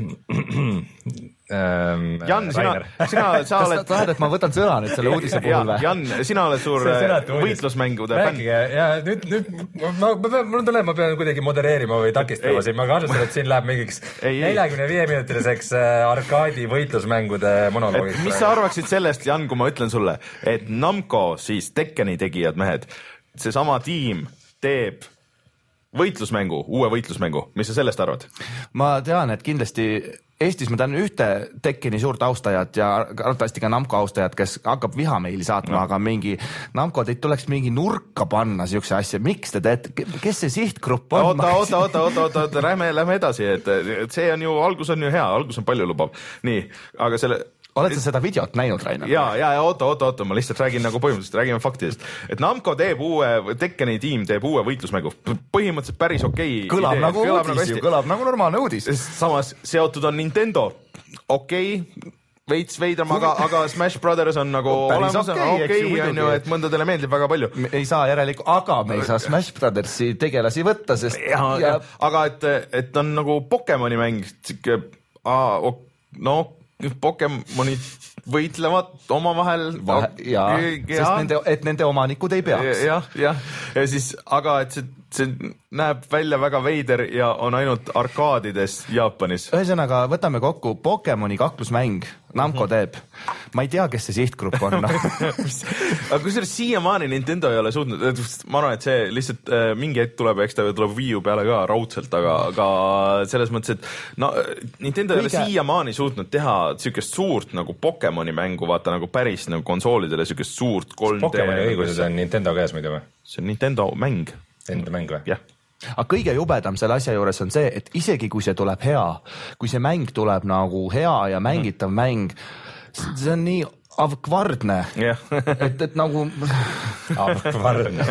Ähm, Jan, sina, sina, sa oled... Kas tahad, et ma võtan sõna nüüd selle uudise puhul või? Jan, sina oled suur võitlusmängude fänn. Ja nüüd, nüüd ma, ma pean, mul tuleb, ma pean kuidagi modereerima või takistama siin. Ma kahtlustan, et siin läheb mingiks neljakümne viie minutiliseks arkaadi võitlusmängude monoloogist. Mis sa arvaksid sellest, Jan, kui ma ütlen sulle, et Namco, siis Tekkeni tegijad mehed, see sama tiim teeb võitlusmängu, uue võitlusmängu, mis sa sellest arvad? Ma tean, et kindlasti Eestis ma tean ühte Tekkeni suurt austajat ja arvatavasti ka Namco austajat, kes hakkab vihameili saatma, no. aga mingi Namco teid tuleks mingi nurka panna siukse asja. Miks te teete? Kes see sihtgrupp on? Oota, oota, oota, oota, oota, oota, lähme, lähme edasi, et see on ju, algus on ju hea, algus on palju lubav. Nii, aga selle... Oled sa seda videot näinud, Rainer? Ja, ja, ja oota, oota, oota, ma lihtsalt räägin nagu põhimõtteliselt, räägime faktidest. Et Namco teeb uue, Tekkeni tiim teeb uue võitlusmängu. Põhimõtteliselt päris okei. Kõlab idee. nagu kõlab uudis ju, kõlab nagu normaalne uudis. Samas seotud on Nintendo. Okei, veits veidram, aga, aga Smash Brothers on nagu olemas, okei, okay, on ju, et mõndadele meeldib väga palju. Me ei saa järelikult, aga me ei saa Smash Brothersi tegelasi võtta, sest... Ja, ja... Aga et, et on nagu Pokemoni mäng, no... Pokemonid võitlevad omavahel Vahe, ja, ja, sest nende, et nende omanikud ei peaks. Jah, jah, ja siis, aga et see, see näeb välja väga veider ja on ainult arkaadides Jaapanis. Ühesõnaga, võtame kokku Pokemoni kaklusmäng, Namco teeb. Ma ei tea, kes see sihtgrupp on. Aga kui selles siiamaani Nintendo ei ole suutnud, ma arvan, et see lihtsalt äh, mingi hetk tuleb, eks ta tuleb Wii U peale ka raudselt, aga, aga selles mõttes, et no, Nintendo ei ole siiamaani suutnud teha sükest suurt nagu Pokemoni mängu, vaata nagu päris nagu konsoolidele sükest suurt kolm D. Pokemoni õigused on Nintendo käes muidu või? See on Nintendo mäng. Enda mäng või? Jah. Aga kõige jubedam selle asja juures on see, et isegi kui see tuleb hea, kui see mäng tuleb nagu hea ja mängitav mm. mäng, see on nii avkvardne, yeah. et, et nagu avkvardne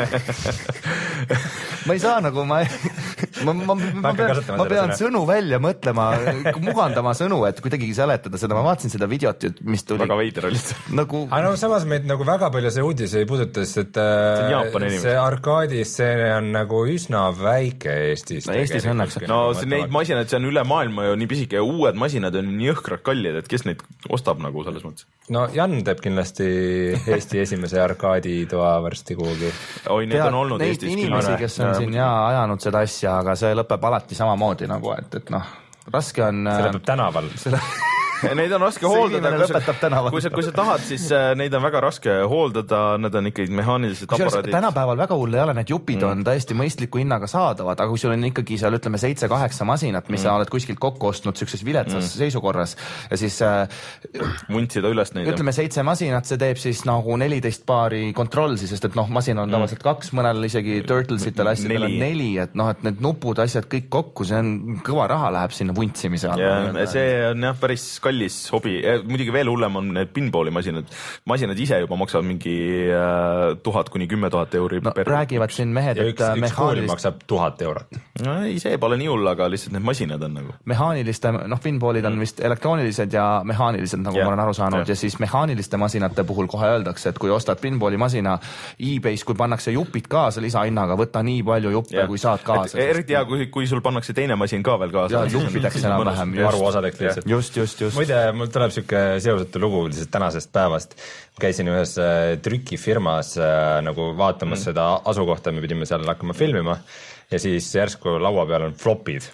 ma ei saa nagu, ma, ma, ma, ma pean, ma pean sõnu välja mõtlema, mugandama sõnu, et kuidagi seletada seda, ma vaatasin seda videot, mis tuli. Väga veider oli see. Nagu... aga no samas meid nagu väga palju see uudis ei puudutas, et see, see arkaadisseene on nagu üsna väike Eestis. No Eestis õnneks. No see, neid masinaid, see on üle maailma ju nii pisike ja uued masinad on nii jõhkrad kallid, et kes neid ostab nagu selles mõttes? No Jan teeb kindlasti Eesti esimese arkaaditoa varsti kuhugi. Oi, need on olnud neid Eestis. Neid inimesi, kes on ja, siin ja ajanud seda asja, aga see lõpeb alati samamoodi nagu, et, et noh, raske on... See lõpeb tänaval. Selle... Neid on raske hooldada, kui sa, kui, sa, kui sa tahad, siis neid on väga raske hooldada, nad on ikkagi mehaanilised aparaadid. Tänapäeval väga hull ei ole, need jupid mm. on täiesti mõistliku hinnaga saadavad, aga kui sul on ikkagi seal ütleme seitse kaheksa masinat, mis mm. sa oled kuskilt kokku ostnud sükses viletsas mm. seisukorras ja siis vuntsida üles neid. Ütleme seitse masinat, see teeb siis nagu neliteist paari kontrollsi, sest et noh, masin on mm. tavaliselt kaks, mõnel isegi Turtlesitel asjadel on neli, et noh, et need nupud, asjad kõik kokku, see on kõva raha läheb sinna vuntsimise alla. Ja, see on jah, päris kallis hobi, muidugi veel hullem on need pinballi masinad, masinad ise juba maksavad mingi äh, tuhat kuni kümme tuhat euri no, per räägivad siin mehed, ja et üks, üks mehaanilist... maksab tuhat eurot. No ei, see pole nii hull, aga lihtsalt need masinad on nagu. Mehaaniliste, noh pinballid on vist elektroonilised ja mehaanilised, nagu yeah. ma olen aru saanud, ja. ja siis mehaaniliste masinate puhul kohe öeldakse, et kui ostad pinballi masina eBay's, kui pannakse jupid kaasa lisahinnaga, võta nii palju juppe, yeah. kui saad kaasa. Eriti hea, kui, kui sul pannakse teine masin ka veel kaasa. Ja juppideks enam vähem. Varuosadeks lihtsalt. Just, just, just. Muide, mul tuleb siuke seosetu lugu tänasest päevast. Käisin ühes äh, trükifirmas äh, nagu vaatamas mm. seda asukohta, me pidime seal hakkama filmima ja siis järsku laua peal on flopid.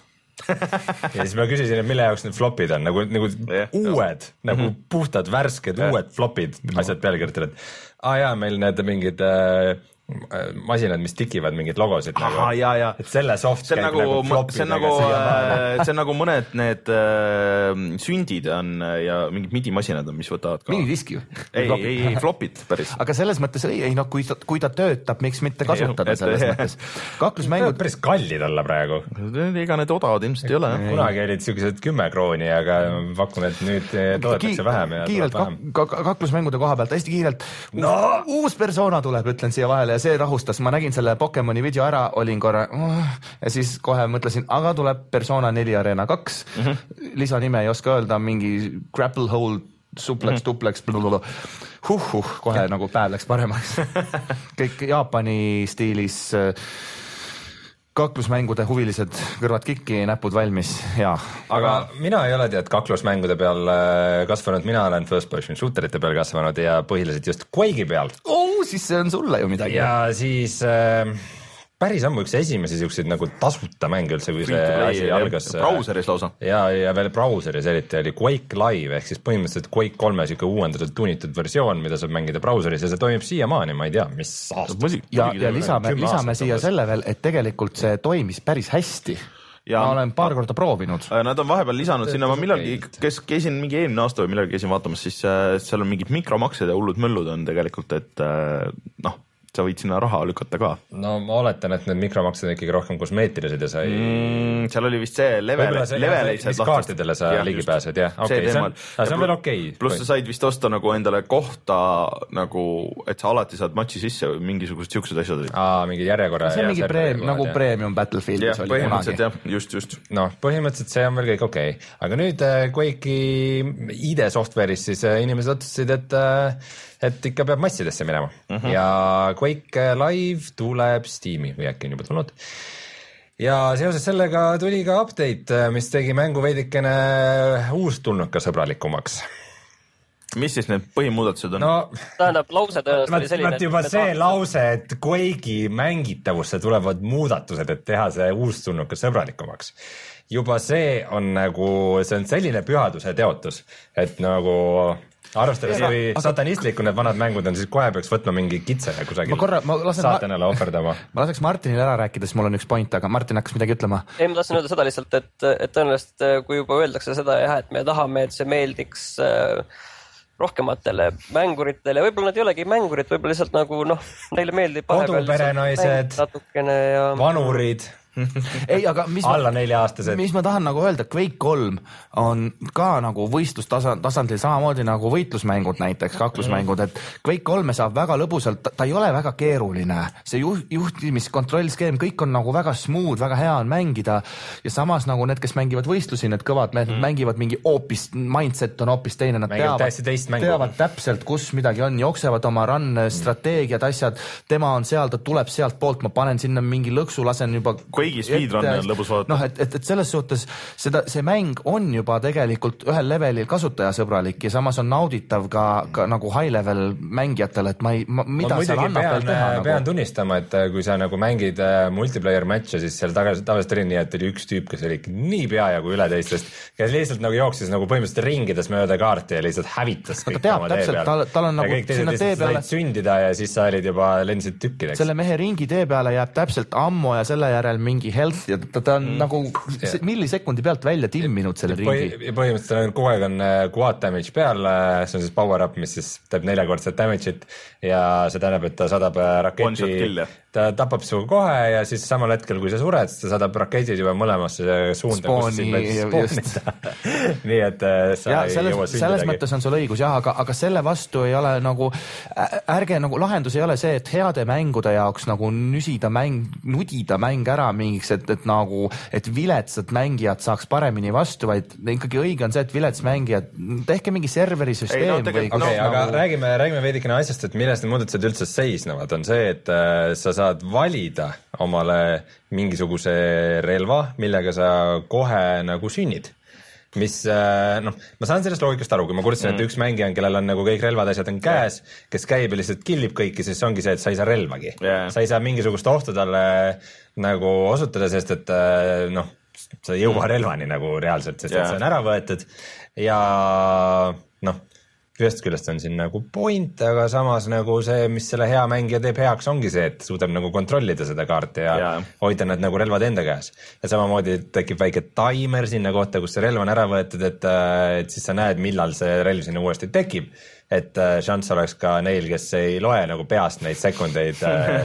ja siis ma küsisin, et mille jaoks need flopid on, nagu, nagu yeah, uued, no. nagu mm-hmm. puhtad, värsked, yeah. uued flopid, asjad peale kirjutavad. Aa jaa, meil need mingid... Äh, masinad, mis tikivad mingid logosid. Aha, nagu, ja, ja. Et selle soft see käib nagu, nagu flopidega. See on nagu, äh, see on nagu mõned need äh, sündid on ja mingid midi-masinad on, mis võtavad ka. Mingi diski ju. Ei, ei, ei, flopid päris. Aga selles mõttes, ei, ei no kui ta, kui ta töötab, miks mitte kasutada et, selles et, mõttes. Kaklusmängud... päris kallid olla praegu. Ega need odavad ilmselt ei ole. Kunagi olid sellised kümme krooni, aga pakun, et nüüd toodetakse vähem ja kiirelt vähem. Kaklusmängude koha pealt, hästi kiirelt. No! Uus persona tuleb, ütlen siia vahele. See rahustas, ma nägin selle Pokemoni video ära, olin korra uh, ja siis kohe mõtlesin, aga tuleb Persona neli Arena kaks, mm-hmm. lisanime ei oska öelda, mingi grapple hold, suplex, mm-hmm. tuplex, blablabla. Huh, huh, kohe nagu päev läks paremaks. Kõik Jaapani stiilis kaklusmängude huvilised kõrvad kikki, näpud valmis, jaa. Aga mina ei ole tead kaklusmängude peal kasvanud, mina olen first person shooterite peal kasvanud ja põhiliselt just Quake'i peal. Oh, siis see on sulle ju midagi. Ja siis äh, päris ammu üks esimesi siukseid nagu tasuta mänge üldse, kui see asi algas. Brauseris lausa. Ja, ja veel brauseris eriti oli Quake Live ehk siis põhimõtteliselt Quake kolme siuke uuendatud tuunitud versioon, mida saab mängida brauseris ja see toimib siiamaani, ma ei tea, mis aastas. Ja, ja lisame, lisame siia selle veel, et tegelikult see toimis päris hästi. Ja ma olen paar korda proovinud. Nad on vahepeal lisanud sinna, ma millalgi, kes käisin mingi eelmine aasta või millalgi käisin vaatamas, siis seal on mingid mikromaksed ja hullud möllud on tegelikult, et noh, sa võid sinna raha lükata ka. No ma oletan, et need mikromaksed on ikkagi rohkem kosmeetilised ja sa ei... Mm, seal oli vist see level, leveleid. Mis kaartidele sa ja, ligi pääsed, jah. Okay, see on, see on veel okei. Okay. Pluss sa said vist osta nagu endale kohta nagu, et sa alati saad matši sisse või mingisugused siuksed asjad. Aa, mingi järjekorra. See on mingi preem, nagu ja. Premium Battlefieldis ja, oli põhimõtteliselt jah, just, just. No, põhimõtteliselt see on veel kõik okei. Okay. Aga nüüd Quake'i I D software'is siis inimesed otsusid, et et ikka peab massidesse minema uh-huh. ja Quake Live tuleb Steam'i või äkki on juba tulnud. Ja seoses sellega tuli ka update, mis tegi mängu veidikene uustulnuka sõbralikumaks. Mis siis need põhimuudatused on? No, tähendab, lause tõenäoliselt oli selline. Vaat juba see lause, et Quake'i mängitavusse tulevad muudatused, et teha see uustulnuka sõbralikumaks. Juba see on nagu, see on selline pühaduse teotus, et nagu... Arvestades, kui aga... satanistliku need vanad mängud on, siis kohe peaks võtma mingi kitse ja kusagil korra, saatanale ma... ohverdama. Ma laseks Martinile ära rääkida, siis mul on üks point, aga Martin hakkas midagi ütlema. Ei, ma tahtsin öelda seda lihtsalt, et, et tõenäoliselt kui juba öeldakse seda, jah, et me tahame, et see meeldiks rohkematele mänguritele, võib-olla nad ei olegi mängurid, võib-olla lihtsalt nagu, noh, neile meeldib koduperenaised, ja... vanurid ei, aga mis alla nelja-aastased. Mis ma tahan nagu öelda, Quake kolm on ka nagu võistlustasandil samamoodi nagu võitlusmängud näiteks, kaklusmängud, et Quake kolme saab väga lõbusalt, ta ei ole väga keeruline, see juht, juhtimiskontrollskeem, kõik on nagu väga smooth, väga hea on mängida ja samas nagu need, kes mängivad võistlusi, need kõvad mehed mm. mängivad mingi hoopis, mindset on hoopis teine, nad teavad, teavad täpselt, kus midagi on, jooksevad oma run, strateegiad, asjad, tema on seal, ta tuleb sealt poolt, ma panen sinna mingi lõksu, lasen juba Quake'i speedrun'i on lõbus vaadata. Noh, et, et, et selles suhtes seda, see mäng on juba tegelikult ühel levelil kasutajasõbralik ja samas on nauditav ka, ka nagu high level mängijatele, et ma ei, ma, mida ma seal annab veel teha. Pean nagu... tunnistama, et kui sa nagu mängid multiplayer match'e, siis seal tavaliselt oli nii, et oli üks tüüp, kes oli nii peajagu üle teistest, kes lihtsalt nagu jooksis nagu põhimõtteliselt ringides mööda kaarti ja lihtsalt hävitas kõik teab, oma tee peal. Tal, tal on ja nagu kõik teised lihtsalt peale... said sündida ja siis sa olid juba lendisid tükkideks. Selle mehe ringi tee peale jääb täpselt ammo ja selle järel mingi health ja ta, ta on mm. nagu yeah. millisekundi pealt välja timminud selle ja ringi. Põhi, põhimõtteliselt kogu aeg on quad damage peal, see on siis power up, mis siis teeb neljakordset damage'it ja see tähendab, et ta saadab raketi, ta tapab su kohe ja siis samal hetkel, kui sa sured, siis ta saadab raketid juba mõlemasse suunda, kus siis meil spoonida. Nii et sa ja, ei selles, jõua sündidagi. Selles mõttes on sul õigus jah, aga, aga selle vastu ei ole nagu, ärge nagu lahendus ei ole see, et heade mängude jaoks nagu nüsida mäng, nudida mäng ära mingiks, et, et nagu, et viletsad mängijad saaks paremini vastu, vaid ikkagi õige on see, et vilets mängijad, tehke mingi serveri süsteem. Ei, no, või okay, no, aga nagu... räägime, räägime veidikene asjast, et millest need muudatused üldse seisnevad, on see, et äh, sa saad valida omale mingisuguse relva, millega sa kohe nagu sünnid. Mis, noh, ma saan sellest loogikast aru, kui ma kurtsin, mm. et üks mängija on, kellel on nagu kõik relvad asjad on käes, yeah. kes käib ja lihtsalt killib kõiki, siis ongi see, et sa ei saa relvagi. Yeah. Sa ei saa mingisugust ohtu talle nagu osutada, sest et noh, sa ei jõua relvani nagu reaalselt, sest yeah. et see on ära võetud ja noh, ühest küljest on siin nagu point, aga samas nagu see, mis selle hea mängija teeb heaks, ongi see, et suudab nagu kontrollida seda kaarti ja, ja. hoida need nagu relvad enda käes. Ja samamoodi tekib väike timer sinna kohta, kus see relv on ära võetud, et, et siis sa näed, millal see relv sinna uuesti tekib. Et šans oleks ka neil, kes ei loe nagu peast neid sekundeid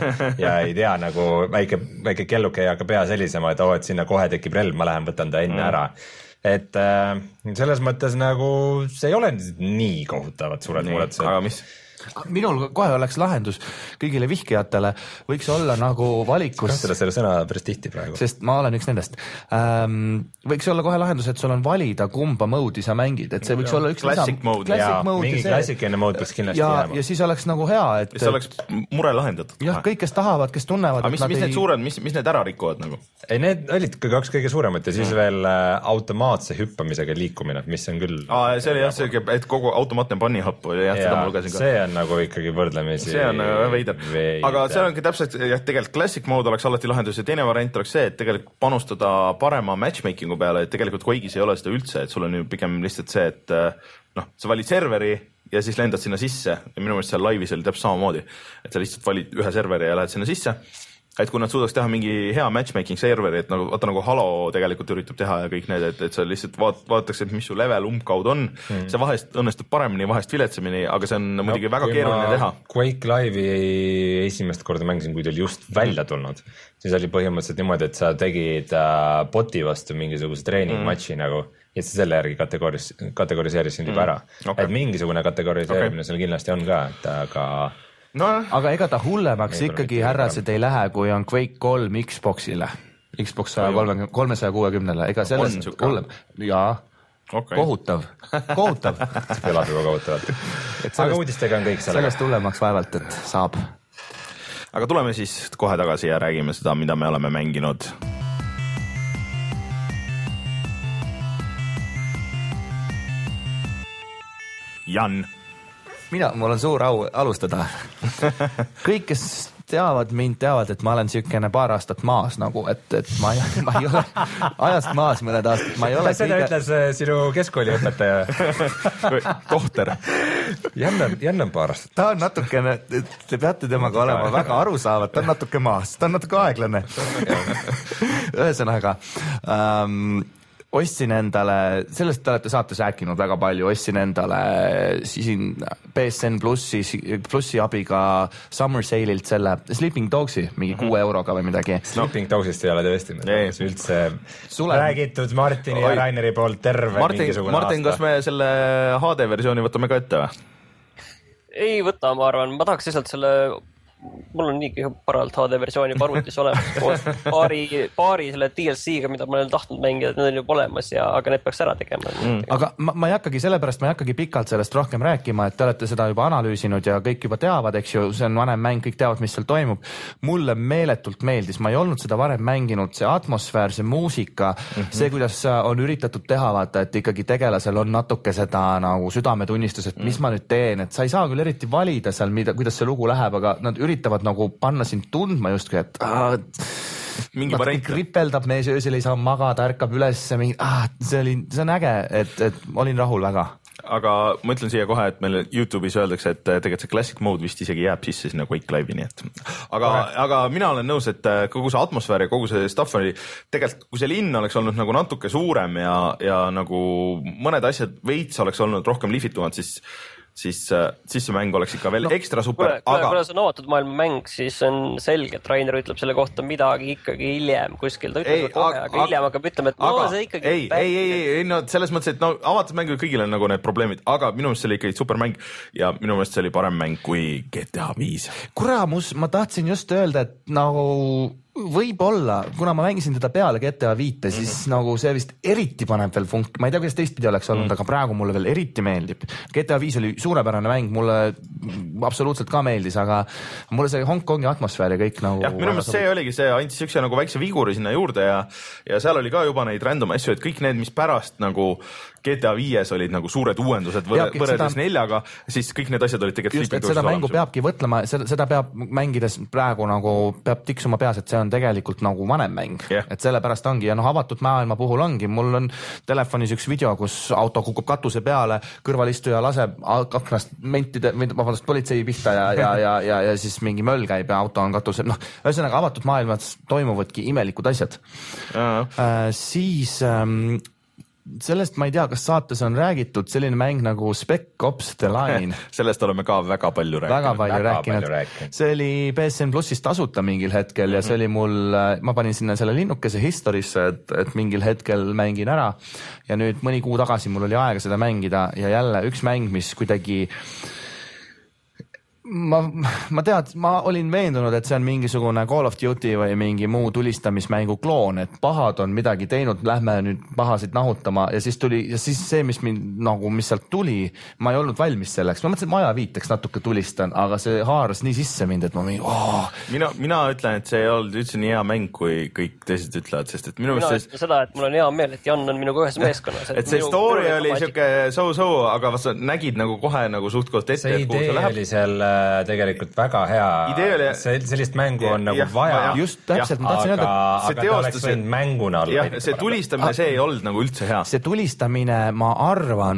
ja ei tea nagu väike, väike kelluke ei hakka pea sellisema, et oo, et sinna kohe tekib relv, ma lähen võtan ta enne mm. ära. Et äh, selles mõttes nagu see ei ole nii kohutavad suured muudatused. Aga mis? Minul kohe oleks lahendus kõigile vihkijatele, võiks olla nagu valikus. Kas selle sõna päris tihti praegu? Sest ma olen üks nendest. Ähm, võiks olla kohe lahendus, et sul on valida, kumba moodi sa mängid, et see võiks ja, olla üks classic lisam, mode. Classic ja, mode mingi klassikeline mode peaks kindlasti ja, jääma. Ja siis oleks nagu hea, et see oleks mure lahendatud. Jah, kõik, kes tahavad, kes tunnevad. Aga mis, mis ei... need suured, mis, mis need ära rikuvad nagu? Ei, need olid kaks kõige suuremat ja siis mm. veel äh, automaatse hüppamisega liikumine, mis on küll... Aa, see oli jah, see, et kogu automaatne pannihapp oli jah, seda ma lugesin ka. See on nagu ikkagi võrdlemisi. see on veider, aga see ongi täpselt, jah, tegelikult classic mode oleks alati lahendus ja teine variant oleks see, et tegelikult panustada parema matchmakingu peale, et tegelikult Quake'is ei ole seda üldse, et sul on ju pigem lihtsalt see, et noh, sa valid serveri ja siis lendad sinna sisse ja minu meelest seal laivis oli täpselt samamoodi, et sa lihtsalt valid ühe serveri ja lähed sinna sisse. Et kui nad suudaks teha mingi hea matchmaking serveri, et nagu, vaata nagu Halo tegelikult üritab teha ja kõik need, et, et sa lihtsalt vaat, vaadatakse, et mis su level umbkaud on. Hmm. See vahest õnnestub paremini, vahest viletsemini, aga see on no, muidugi väga keeruline teha. Quake Live'i esimest korda mängisin, kui ta oli just välja tulnud, siis oli põhimõtteliselt niimoodi, et sa tegid uh, boti vastu mingisuguse treeningmatši mm. nagu, ja siis selle järgi kategoris, kategoriseerisin juba mm. ära. Okay. Et mingisugune kategoriseerimine okay. seal kindlasti on ka, et aga... No. Aga ega ta hullemaks ei ikkagi härrased ei lähe, kui on Quake kolm Xboxile, Xbox kolmesaja kuuekümnele, ega sellest hullem, jaa, okay. kohutav, kohutav. Kõlab juba kohutavalt. Aga uudistega on kõik sellega. Sellest hullemaks vaevalt, et saab. Aga tuleme siis kohe tagasi ja räägime seda, mida me oleme mänginud. Jan. Mina, mul on suur au alustada. Kõik, kes teavad mind, teavad, et ma olen sükene paar aastat maas nagu, et, et ma, ei, ma ei ole ajast maas mõned aastat. Ma ei ole Kas seda kõige... ütles sinu keskkooliõpetaja? Tohter. Jan on, Jan on paar aastat. Ta on natukene, te peate temaga olema väga arusaavad, ta on natuke maas, ta on natuke aeglane. Ühesõnaga... Um, ostsin endale, sellest te olete saates rääkinud väga palju, ostsin endale siin P S N plussi, plussi abiga Summer Sale'ilt selle Sleeping Dogsi, mingi kuue euroga või midagi. Sleeping Dogsist ei ole tõesti, üldse Sule... räägitud Martini Oi. ja Raineri poolt terve Martin, mingisugune Martin, aasta. Kas me selle H D versiooni võtame ka ette või? Ei võta, ma arvan, ma tahaks lihtsalt selle... Mul on niigi paralt H D versiooni arvutis olemas koos paari, paari selle D L C-ga, mida ma olen tahtnud mängida, need on juba olemas ja aga need peaks ära tegema. Mm. Aga ma, ma ei hakkagi sellepärast, ma ei hakkagi pikalt sellest rohkem rääkima, et te olete seda juba analüüsinud ja kõik juba teavad, eks ju, see on vanem mäng, kõik teavad, mis seal toimub. Mulle meeletult meeldis, ma ei olnud seda varem mänginud, see atmosfäär, see muusika, mm-hmm. see, kuidas on üritatud teha, vaata, et ikkagi tegelasel on natuke seda nagu südametunnistus, et mis mm. ma nüüd teen, et sa ei saa küll eriti valida seal, mida, kuidas see lugu läheb, aga nad üritavad nagu panna sind tundma justkui, et ah, mingi variant ripeldab mees, öösel ei saa magada, ärkab üles, mingi, ah, see oli, see on äge, et, et olin rahul väga. Aga ma ütlen siia kohe, et meil YouTube'is öeldakse, et tegelikult see classic mode vist isegi jääb sisse sinna Quake Live'i, nii et aga, aga mina olen nõus, et kogu see atmosfäär ja kogu see stuff oli tegelikult, kui see linn oleks olnud nagu natuke suurem ja, ja nagu mõned asjad veits oleks olnud rohkem lihvitumad, siis siis, siis see mäng oleks ikka veel no, ekstra super. Kui, aga... kui see on avatud maailma mäng, siis on selge, et Rainer ütleb selle kohta midagi ikkagi hiljem kuskil. Ta ütleb kohe, aga, aga hiljem hakkab ütlema, et no aga, see ikkagi... Ei, ei, ei, ei, no selles mõttes, et no avatud mäng kõigil on nagu need probleemid, aga minu meelest see oli ikkagi super mäng ja minu meelest see oli parem mäng kui G T A viis. Kuramus, ma tahtsin just öelda, et nagu... Võib-olla, kuna ma mängisin teda peale G T A viite, siis mm-hmm. nagu see vist eriti paneb veel funk, ma ei tea, kuidas teistpidi oleks olnud, mm-hmm. aga praegu mulle veel eriti meeldib. G T A viis oli suurepärane mäng, mulle absoluutselt ka meeldis, aga mulle see Hong Kongi atmosfäär ja kõik nagu... Jah, minu meelest see oligi see, andis siukse nagu väikse viguri sinna juurde ja, ja seal oli ka juba neid random asju, et kõik need, mis pärast nagu G T A viies olid nagu suured uuendused võrreldes seda... neljaga, siis kõik need asjad olid tegelikult... Just, et seda mängu peabki võtlema, seda, seda peab mängides praegu nagu peab tiksuma peas, et see on tegelikult nagu vanem mäng, yeah. et sellepärast ongi ja noh, avatud maailma puhul ongi, mul on telefonis üks video, kus auto kukub katuse peale, kõrvalistuja laseb aknast mentide, vabandust, politsei pihta ja, ja, ja, ja, ja siis mingi möll käib ja auto on katuse, noh, ühesõnaga avatud maailmas toimuvadki imelikud asjad. Äh, siis ähm, sellest ma ei tea, kas saates on räägitud selline mäng nagu Spec Ops The Line. Sellest oleme ka väga palju rääkinud. Väga palju, väga rääkinud. palju rääkinud. See oli P S N Plussis tasuta mingil hetkel ja see oli mul, ma panin sinna selle linnukese historisse, et, et mingil hetkel mängin ära ja nüüd mõni kuu tagasi mul oli aega seda mängida ja jälle üks mäng, mis kuidagi ma, ma tead, ma olin veendunud, et see on mingisugune Call of Duty või mingi muu tulistamismängu kloon, et pahad on midagi teinud, lähme nüüd pahasid nahutama ja siis tuli ja siis see, mis mind nagu, mis sealt tuli, ma ei olnud valmis selleks. Ma mõtlesin, et maja viiteks natuke tulistan, aga see haaras nii sisse mind, et ma mingi oh. mina, mina ütlen, et see ei olnud üldse nii hea mäng, kui kõik teised ütlevad, sest et minu mina ütlen see... seda, et mul on hea meel, et Jan on minuga ühes meeskonnas. Et, et see story oli siuke so-so, aga sa nägid nagu kohe nagu suht-koht ette, see idee oli seal tegelikult väga hea, oli... see, sellist mängu on ja, nagu ja, vaja. Just täpselt, ma tahtsin öelda, et see aga ta oleks võinud mänguna olla. Jah, see tulistamine, see ei olnud nagu üldse hea. See tulistamine, ma arvan,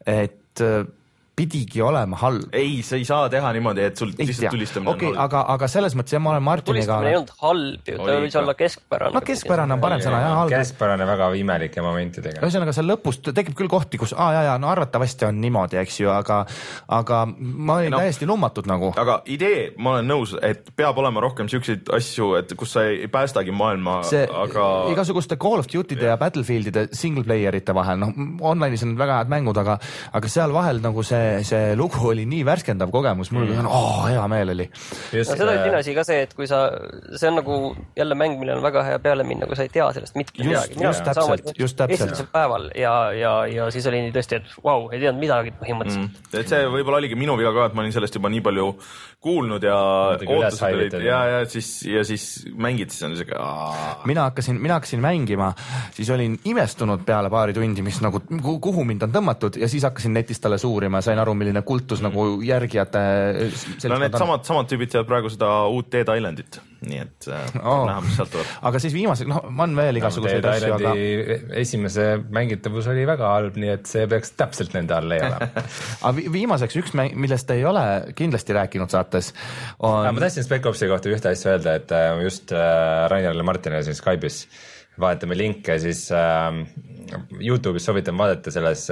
et pidigi olema halb. Ei, sa ei saa teha niimoodi, et sul lihtsalt tulistamine okay, on halb. Aga, aga selles mõttes, ja ma olen Martiniga... Tulistamine ei olnud halb ju, ta võis olla keskpärane. No keskpärane on parem sõna, jah, halb. Keskpärane väga imelike momentidega. Ühesõnaga, seal lõpus tekib küll kohti, kus aa, ja, ja, no arvatavasti on niimoodi, eks ju, aga, aga ma olin no, täiesti lummatud nagu. Aga idee, ma olen nõus, et peab olema rohkem siukseid asju, et kus sa ei päästagi maailma, see, aga... Igasuguste Call of Duty'de ja, ja Battlefieldide single player'ite vahel, noh, online'is on väga head mängud, aga, aga seal vahel nagu see, see lugu oli nii värskendav kogemus, mul mm. oh, hea meel oli. Just, no, seda oli teine asi ka see, et kui sa, see on nagu jälle mäng, millel on väga hea peale minna, kui sa ei tea sellest mitte midagi. Just täpselt, just täpselt. Esimesel päeval ja, ja, ja siis oli nii tõesti, et vau, wow, ei teadnud midagi põhimõtteliselt. Mm. Et see võib-olla oligi minu viga ka, et ma olin sellest juba nii palju kuulnud ja ootused olid ja, ja siis, ja siis mängid, siis on isegi mina hakkasin, mina hakkasin mängima, siis olin imestunud peale paari tundi, mis nagu, kuhu mind on tõmmatud ja siis hakkasin netist talle suurima ja sain aru, milline kultus mm. nagu järgijate no need samad, samad tüübid teevad praegu seda uut Dead Islandit, nii et oh. näha, mis sealt tuleb. Aga siis viimased, noh, on veel igasuguseid no, asju, aga... esimese mängitavus oli väga halb, nii et see peaks täpselt nende all leiama. Aga viimaseks üks mäng, millest ei ole kindlasti rääkinud saates on... ma tahtsin Spec Opsi kohta ühte asja öelda, et just Rainerile Martinile siin Skype'is vahetame linke, siis äh, YouTube'is soovitan vaadata selles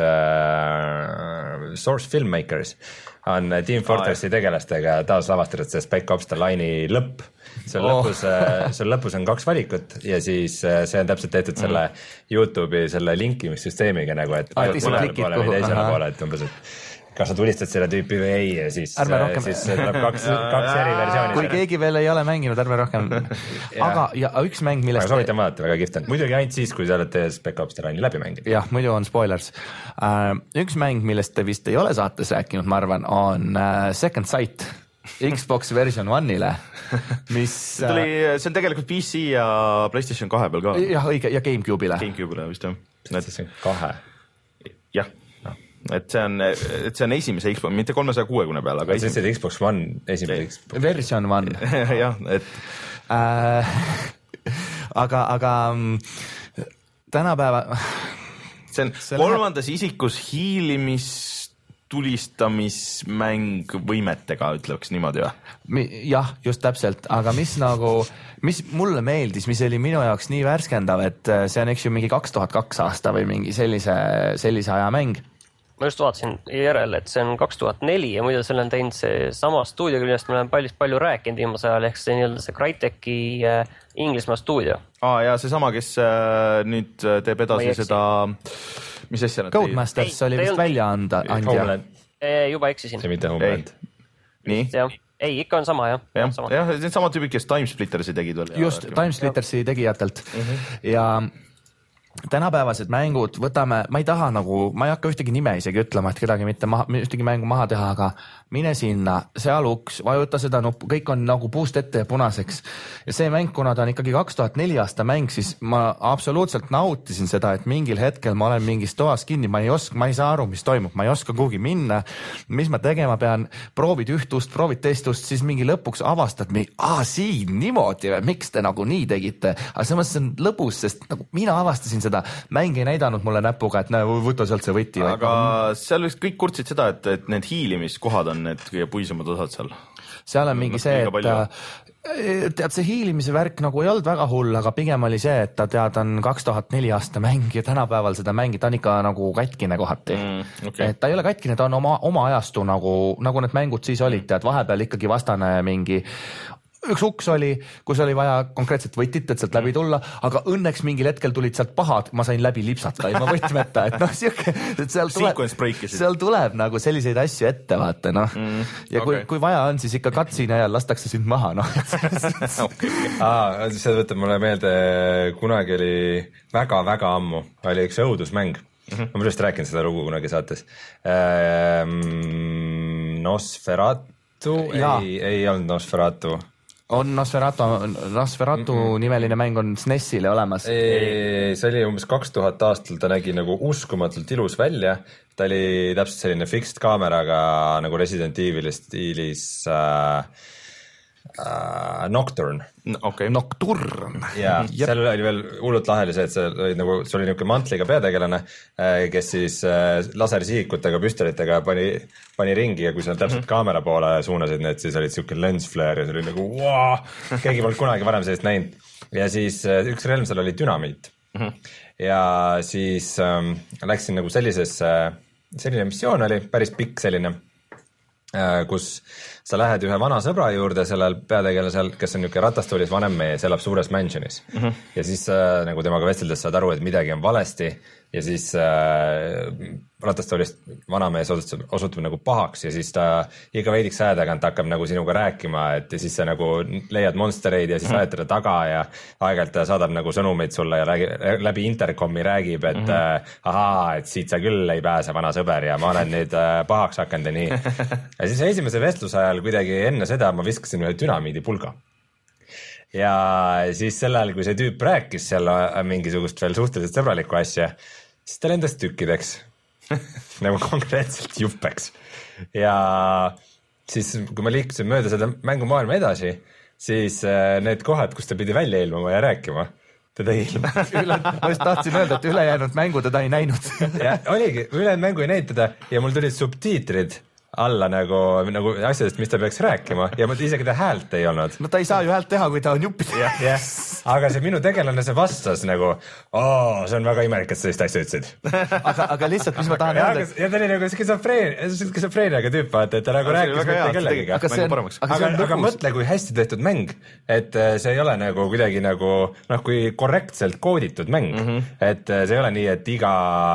äh, Source Filmmakers on Team Fortressi ah, tegelastega taas lavastatud see Spec Ops The Line'i lõpp. See oh. lõpus, see lõpus on kaks valikut ja siis see on täpselt tehtud mm. selle YouTube'i selle linkimissüsteemiga nagu, et ah, mõnele poole või teisele poole, et umbes, et kas sa tulistad selle tüüpi või ei ja siis, siis tuleb kaks, kaks eri versiooni. Kui keegi veel ei ole mänginud, ärme rohkem. Aga ja üks mäng, millest... Aga soovitan vaadata, väga kihvt on. Muidugi ainult siis, kui sa olete Spec Ops The Line'i läbi mänginud. Jah, muidu on spoilers. Üks mäng, millest te vist ei ole saates rääkinud, ma arvan, on Second Sight Xbox version one'ile, mis... See, tuli, see on tegelikult P C ja PlayStation kahe peal ka. Jah, õige, ja GameCube'ile. GameCube'ile vist jah. PlayStation kahe. Jah. Et see on, et see on esimese Xbox, mitte kolmesaja kuuekümne peale, aga esimese... See Xbox One, esimese Xbox. Version One. jah, et... Äh, aga, aga tänapäeva... See on kolmandas läheb... isikus hiilimis... tulistamismäng võimetega, ütleks niimoodi või? Jah, just täpselt, aga mis nagu, mis mulle meeldis, mis oli minu jaoks nii värskendav, et see on eks ju mingi kaks tuhat kaks aasta või mingi sellise, sellise aja mäng. Ma just vaatasin järel, et see on kaks tuhat neli ja muidu selle on teinud see sama stuudio, millest me oleme palju, palju rääkinud viimase ajal, ehk see nii-öelda see Crytek'i äh, Inglismaa stuudio. Aa, ja see sama, kes äh, nüüd teeb edasi seda, mis asja nad Codemasters oli vist välja anda, andja. Juba eksisin. See mitte Homeland. Nii? Ei, ikka on sama, jah. jah, jah, need sama tüübid, kes Timesplittersi tegid veel. Just, Timesplittersi tegijatelt mm-hmm. ja tänapäevased mängud, võtame, ma ei taha nagu, ma ei hakka ühtegi nime isegi ütlema, et kedagi mitte maha, ühtegi mängu maha teha, aga mine sinna, seal uks, vajuta seda nuppu, kõik on nagu puust ette ja punaseks. Ja see mäng, kuna ta on ikkagi kaks tuhat neli aasta mäng, siis ma absoluutselt nautisin seda, et mingil hetkel ma olen mingis toas kinni, ma ei oska, ma ei saa aru, mis toimub, ma ei oska kuhugi minna, mis ma tegema pean, proovid üht ust, proovid teist ust, siis mingi lõpuks avastad, aa, siin niimoodi, miks te nagu nii tegite, aga samas see on lõbus, sest nagu mina avastasin seda, mäng ei näidanud mulle näpuga, et näe, võta sealt see võti. Aga seal vist kõik kurtsid seda, et, et need hiilimiskohad on need kõige puisemad osad seal. Seal on mingi see, et tead, see hiilimise värk nagu ei olnud väga hull, aga pigem oli see, et ta tead on kaks tuhat neli aasta mäng ja tänapäeval seda mängi, ta on ikka nagu katkine kohati. Mm, okay. Et ta ei ole katkine, ta on oma, oma ajastu nagu, nagu need mängud siis olid, tead vahepeal ikkagi vastane mingi üks uks oli, kus oli vaja konkreetselt võtit, et sealt läbi tulla, aga õnneks mingil hetkel tulid sealt pahad, ma sain läbi lipsata ilma võtmeta, et noh, siuke, et seal tuleb, seal tuleb nagu selliseid asju ette, vaata, noh. Mm, ja kui, okay. kui vaja on, siis ikka katsine ajal lastakse sind maha, noh. okay. Aa, see võtab mulle meelde, kunagi oli väga-väga ammu, oli üks õudusmäng. Mm-hmm. Ma just rääkinud seda lugu kunagi saates. Ehm, Nosferatu, ei, ei olnud Nosferatu. On Nosferatu, Nosferatu mm-hmm. nimeline mäng on S N E S-ile olemas. Ei, see oli umbes kaks tuhat aastal, ta nägi nagu uskumatult ilus välja. Ta oli täpselt selline fixed kaameraga nagu Resident Evil stiilis äh, äh, Nocturne. Okay. Nocturne. Ja seal oli veel hullult laheli see, et see oli nagu, see oli niuke mantliga peategelane, kes siis lasersihikutega, püstolitega pani, pani ringi ja kui sa täpselt mm-hmm. kaamera poole suunasid need, siis olid siuke lens flare ja see oli nagu wow, keegi polnud kunagi varem sellist näinud. Ja siis üks relm seal oli dünamiit. Mm-hmm. Ja siis ähm, läksin nagu sellises, selline missioon oli, päris pikk selline, kus sa lähed ühe vana sõbra juurde, sellel peategelasel, kes on niuke ratastoolis vanem mees, elab suures mansionis. Mm-hmm. Ja siis äh, nagu temaga vesteldes saad aru, et midagi on valesti ja siis äh, ratastoolist vanamees osutub, osutub nagu pahaks ja siis ta iga veidiks aja tagant hakkab nagu sinuga rääkima, et ja siis sa nagu leiad monstereid ja siis mm-hmm. ajad teda taga ja aeg-ajalt ta saadab nagu sõnumeid sulle ja räägi, läbi intercomi räägib, et mm-hmm. äh, ahaa, et siit sa küll ei pääse, vana sõber, ja ma olen nüüd äh, pahaks hakanud ja nii. Ja siis esimese vestluse ajal kuidagi enne seda ma viskasin ühe dünamiidi pulga. Ja siis sel ajal, kui see tüüp rääkis seal mingisugust veel suhteliselt sõbralikku asja, siis ta lendas tükkideks. Nagu konkreetselt juppeks. Ja siis, kui ma liikusin mööda seda mängumaailma edasi, siis need kohad, kus ta pidi välja ilmuma ja rääkima, teda ei ilma. Ma just tahtsin öelda, et ülejäänud mängu teda ei näinud. Ja oligi, ülejäänud mängu ei näinud teda ja mul tulid subtiitrid alla nagu, nagu asjadest, mis ta peaks rääkima ja isegi ta häält ei olnud. No ta ei saa ju häält teha, kui ta on juppis. Jah, jah. Aga see minu tegelane, see vastas nagu, oo, see on väga imelik, et sellist asja ütlesid. aga, aga lihtsalt, mis ma tahan ja, öelda. Ja ta oli nagu skisofreeniaga tüüp, et ta nagu rääkis mitte kellegiga. Aga, see on, aga, aga, aga mõtle, kui hästi tehtud mäng, et see ei ole nagu kuidagi nagu, noh, kui korrektselt kooditud mäng, mm-hmm. et see ei ole nii, et iga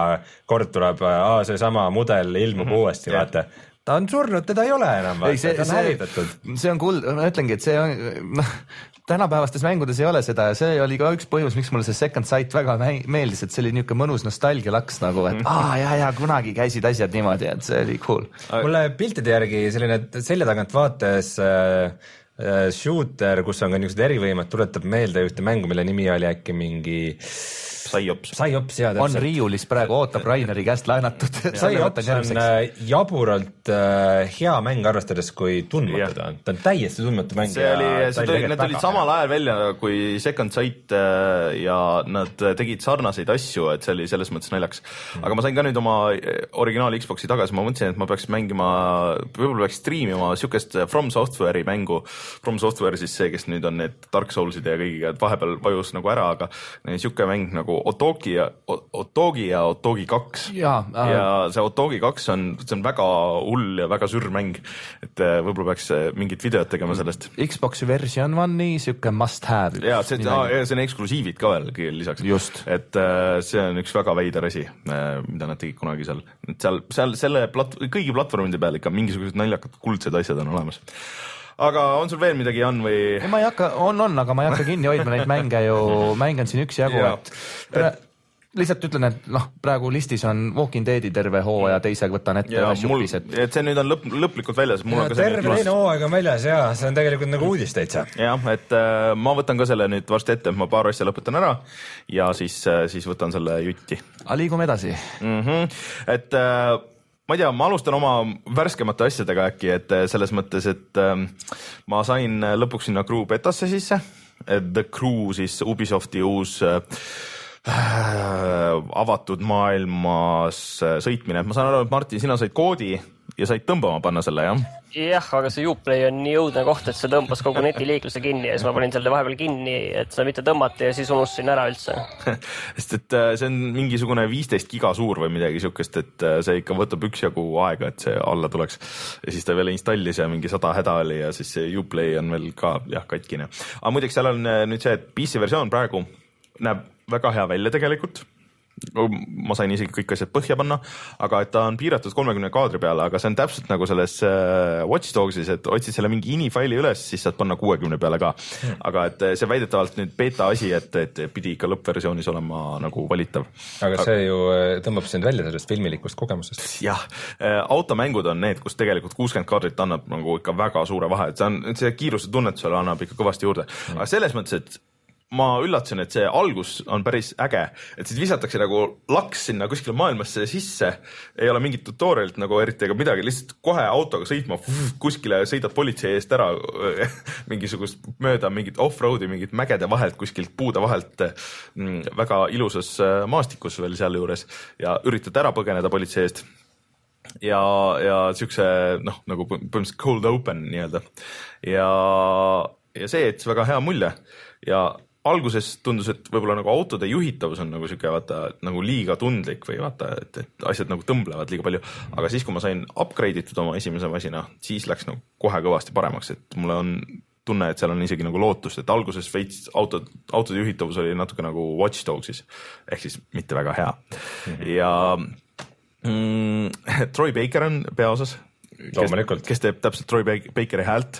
kord tuleb, aa, see sama mudel ilmub mm-hmm. uuesti, vaata. Ta on surnud, teda ei ole enam, ei, see, ta on hävitatud. See on kuld, ma ütlengi, et see on, noh, tänapäevastes mängudes ei ole seda ja see oli ka üks põhjus, miks mulle see Second Sight väga meeldis, et see oli niuke mõnus nostalgia laks nagu, et aa, ja, ja kunagi käisid asjad niimoodi, et see oli cool. Mulle piltide järgi selline selja tagant vaates äh, äh, shooter, kus on ka niisugused erivõimed, tuletab meelde ühte mängu, mille nimi oli äkki mingi Psyops. Psyops, jah, täpselt. On riiulis praegu, ootab Raineri käest laenatud. Psyops on jaburalt äh, hea mäng arvestades, kui tundmatu ta on. Ta on täiesti tundmatu mäng. See oli, see tuli, need olid samal ajal välja kui Second Sight äh, ja nad tegid sarnaseid asju, et see oli selles mõttes naljaks. Aga ma sain ka nüüd oma originaal Xboxi tagasi, ma mõtlesin, et ma peaks mängima, võib-olla peaks streamima siukest From Software'i mängu. From Software siis see, kes nüüd on need Dark Soulsid ja kõigiga, et vahepeal vajus nagu ära, aga siuke mäng nagu Otogi ja Otogi ja Otogi kaks ja, äh... ja see Otogi kaks on, see on väga hull ja väga sür mäng, et võib-olla peaks mingit videot tegema sellest. Xboxi version on nii siuke must have. Ja see, see on eksklusiivid ka veel lisaks. Just. Et see on üks väga veider asi, mida nad tegid kunagi seal. Seal, seal selle plat, kõigi platvormide peal ikka mingisugused naljakad kuldsed asjad on olemas. Aga on sul veel midagi, Jan, või? Ma ei hakka, on, on, aga ma ei hakka kinni hoidma neid mänge ju, mäng on siin üks jagu, et pre, lihtsalt ütlen, et noh, praegu listis on Walking Deadi terve hoo ja teisega võtan ette ühe šupis, et... et see nüüd on lõpp, lõplikult väljas. Mul ja, on ka terve teine hooaeg on väljas, jaa, see on tegelikult nagu uudis täitsa. Jah, et äh, ma võtan ka selle nüüd varsti ette, ma paar asja lõpetan ära ja siis, äh, siis võtan selle jutti. A liigume edasi. Mm-hmm. Et... Äh, ma ei tea, ma alustan oma värskemate asjadega äkki, et selles mõttes, et ähm, ma sain lõpuks sinna Crew betasse sisse, The Crew siis Ubisofti uus äh, avatud maailmas sõitmine. Ma saan aru, et Martin, sina said koodi ja said tõmbama panna selle, jah? Jah, aga see Uplay on nii õudne koht, et see tõmbas kogu netiliikluse kinni ja siis ma panin selle vahepeal kinni, et seda mitte tõmmata ja siis unustasin ära üldse. Sest et see on mingisugune viisteist giga suur või midagi siukest, et see ikka võtab üksjagu aega, et see alla tuleks. Ja siis ta veel installis ja mingi sada häda oli ja siis see Uplay on veel ka jah, katkine. Aga muideks seal on nüüd see, et P C versioon praegu näeb väga hea välja tegelikult. Ma sain isegi kõik asjad põhja panna, aga et ta on piiratud kolmekümne kaadri peale, aga see on täpselt nagu selles Watch Dogsis, et otsid selle mingi ini faili üles, siis saad panna kuuekümne peale ka. Hmm. Aga et see väidetavalt nüüd beta asi, et, et pidi ikka lõppversioonis olema nagu valitav. Aga see ju tõmbab sind välja sellest filmilikust kogemusest. Jah, automängud on need, kus tegelikult kuuskümmend kaadrit annab nagu ikka väga suure vahe, et see, on, see kiiruse tunnetusele annab ikka kõvasti juurde. Hmm. Aga selles mõttes, et ma üllatasin, et see algus on päris äge, et siis visatakse nagu laks sinna kuskile maailmasse sisse, ei ole mingit tutorialit nagu eriti ega midagi, lihtsalt kohe autoga sõitma kuskile, sõidad politsei eest ära mingisugust mööda, mingit off-roadi, mingit mägede vahelt, kuskilt puude vahelt väga ilusas maastikus veel seal juures ja üritad ära põgeneda politsei eest. Ja, ja siukse noh, nagu põhimõtteliselt cold open nii-öelda ja, ja see, et see väga hea mulje ja alguses tundus, et võib-olla nagu autode juhitavus on nagu siuke vaata nagu liiga tundlik või vaata, et, et asjad nagu tõmblevad liiga palju, aga siis, kui ma sain upgrade itud oma esimese masina, siis läks nagu kohe kõvasti paremaks, et mulle on tunne, et seal on isegi nagu lootust, et alguses veits autod, autode juhitavus oli natuke nagu Watch Dogsis, ehk siis mitte väga hea mm-hmm. ja mm, Troy Baker on peaosas, kes, kes teeb täpselt Troy Bakeri häält.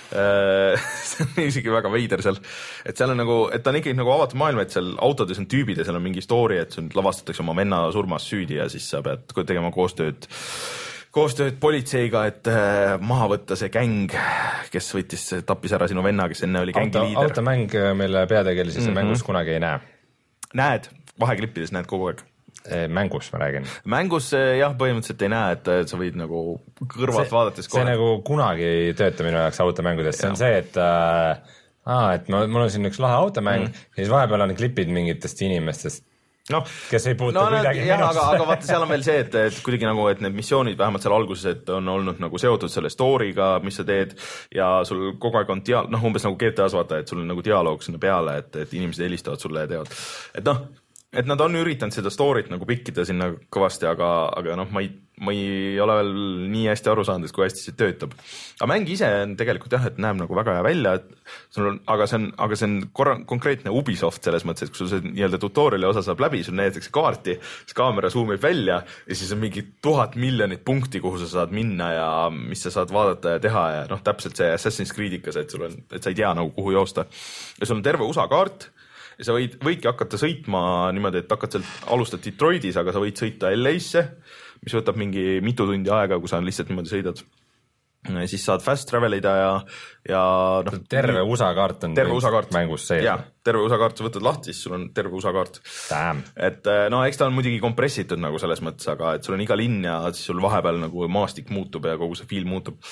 See on isegi väga veider seal, et seal on nagu, et ta on ikkagi nagu avatud maailm, et seal autodes on tüübid ja seal on mingi story, et sul lavastatakse oma venna surmas süüdi ja siis sa pead tegema koostööd, koostööd politseiga, et maha võtta see gäng, kes võttis, tappis ära sinu venna, kes enne oli gängi Auto, liider. Automäng, mille peategelisi mm-hmm. mängus kunagi ei näe. Näed, vaheklippides näed kogu aeg. Mängus ma räägin. Mängus jah, põhimõtteliselt ei näe, et sa võid nagu kõrvalt see, vaadates kohe. See nagu kunagi ei tööta minu jaoks automängudest, see on see, et äh, aa, et mul on siin üks lahe automäng mm. ja siis vahepeal on klipid mingitest inimestest, no, kes ei puutu no, kuidagi jah, aga, aga vaata, seal on veel see, et, et kuidagi nagu, et need missioonid vähemalt seal alguses, et on olnud nagu seotud selle story'ga, mis sa teed ja sul kogu aeg on dial-, noh, umbes nagu G T A-s vaata, et sul on nagu dialoog sinna peale, et, et inimesed helistavad sulle ja teevad, et noh, et nad on üritanud seda story't nagu pikkida sinna kõvasti, aga, aga noh, ma ei, ma ei ole veel nii hästi aru saanud, et kui hästi see töötab. Aga mäng ise on tegelikult jah, et näeb nagu väga hea välja, et sul on, aga see on, aga see on korra, konkreetne Ubisoft selles mõttes, et kui sul see nii-öelda tutoriali osa saab läbi, sul näidatakse kaarti, siis kaamera zoomib välja ja siis on mingi tuhat miljonit punkti, kuhu sa saad minna ja mis sa saad vaadata ja teha ja noh, täpselt see Assassin's Creedikas, et sul on, et sa ei tea nagu kuhu joosta. Ja sul on terve U S A kaart ja sa võid, võidki hakata sõitma niimoodi, et hakkad sealt, alustad Detroitis, aga sa võid sõita L A-sse, mis võtab mingi mitu tundi aega, kui sa lihtsalt niimoodi sõidad. Ja siis saad fast travelida ja, ja noh. Terve U S A kaart on terve U S A kaart mängus sees. Jah, terve U S A kaart, sa võtad lahti, siis sul on terve U S A kaart. Damn. Et no eks ta on muidugi kompressitud nagu selles mõttes, aga et sul on iga linn ja siis sul vahepeal nagu maastik muutub ja kogu see feel muutub.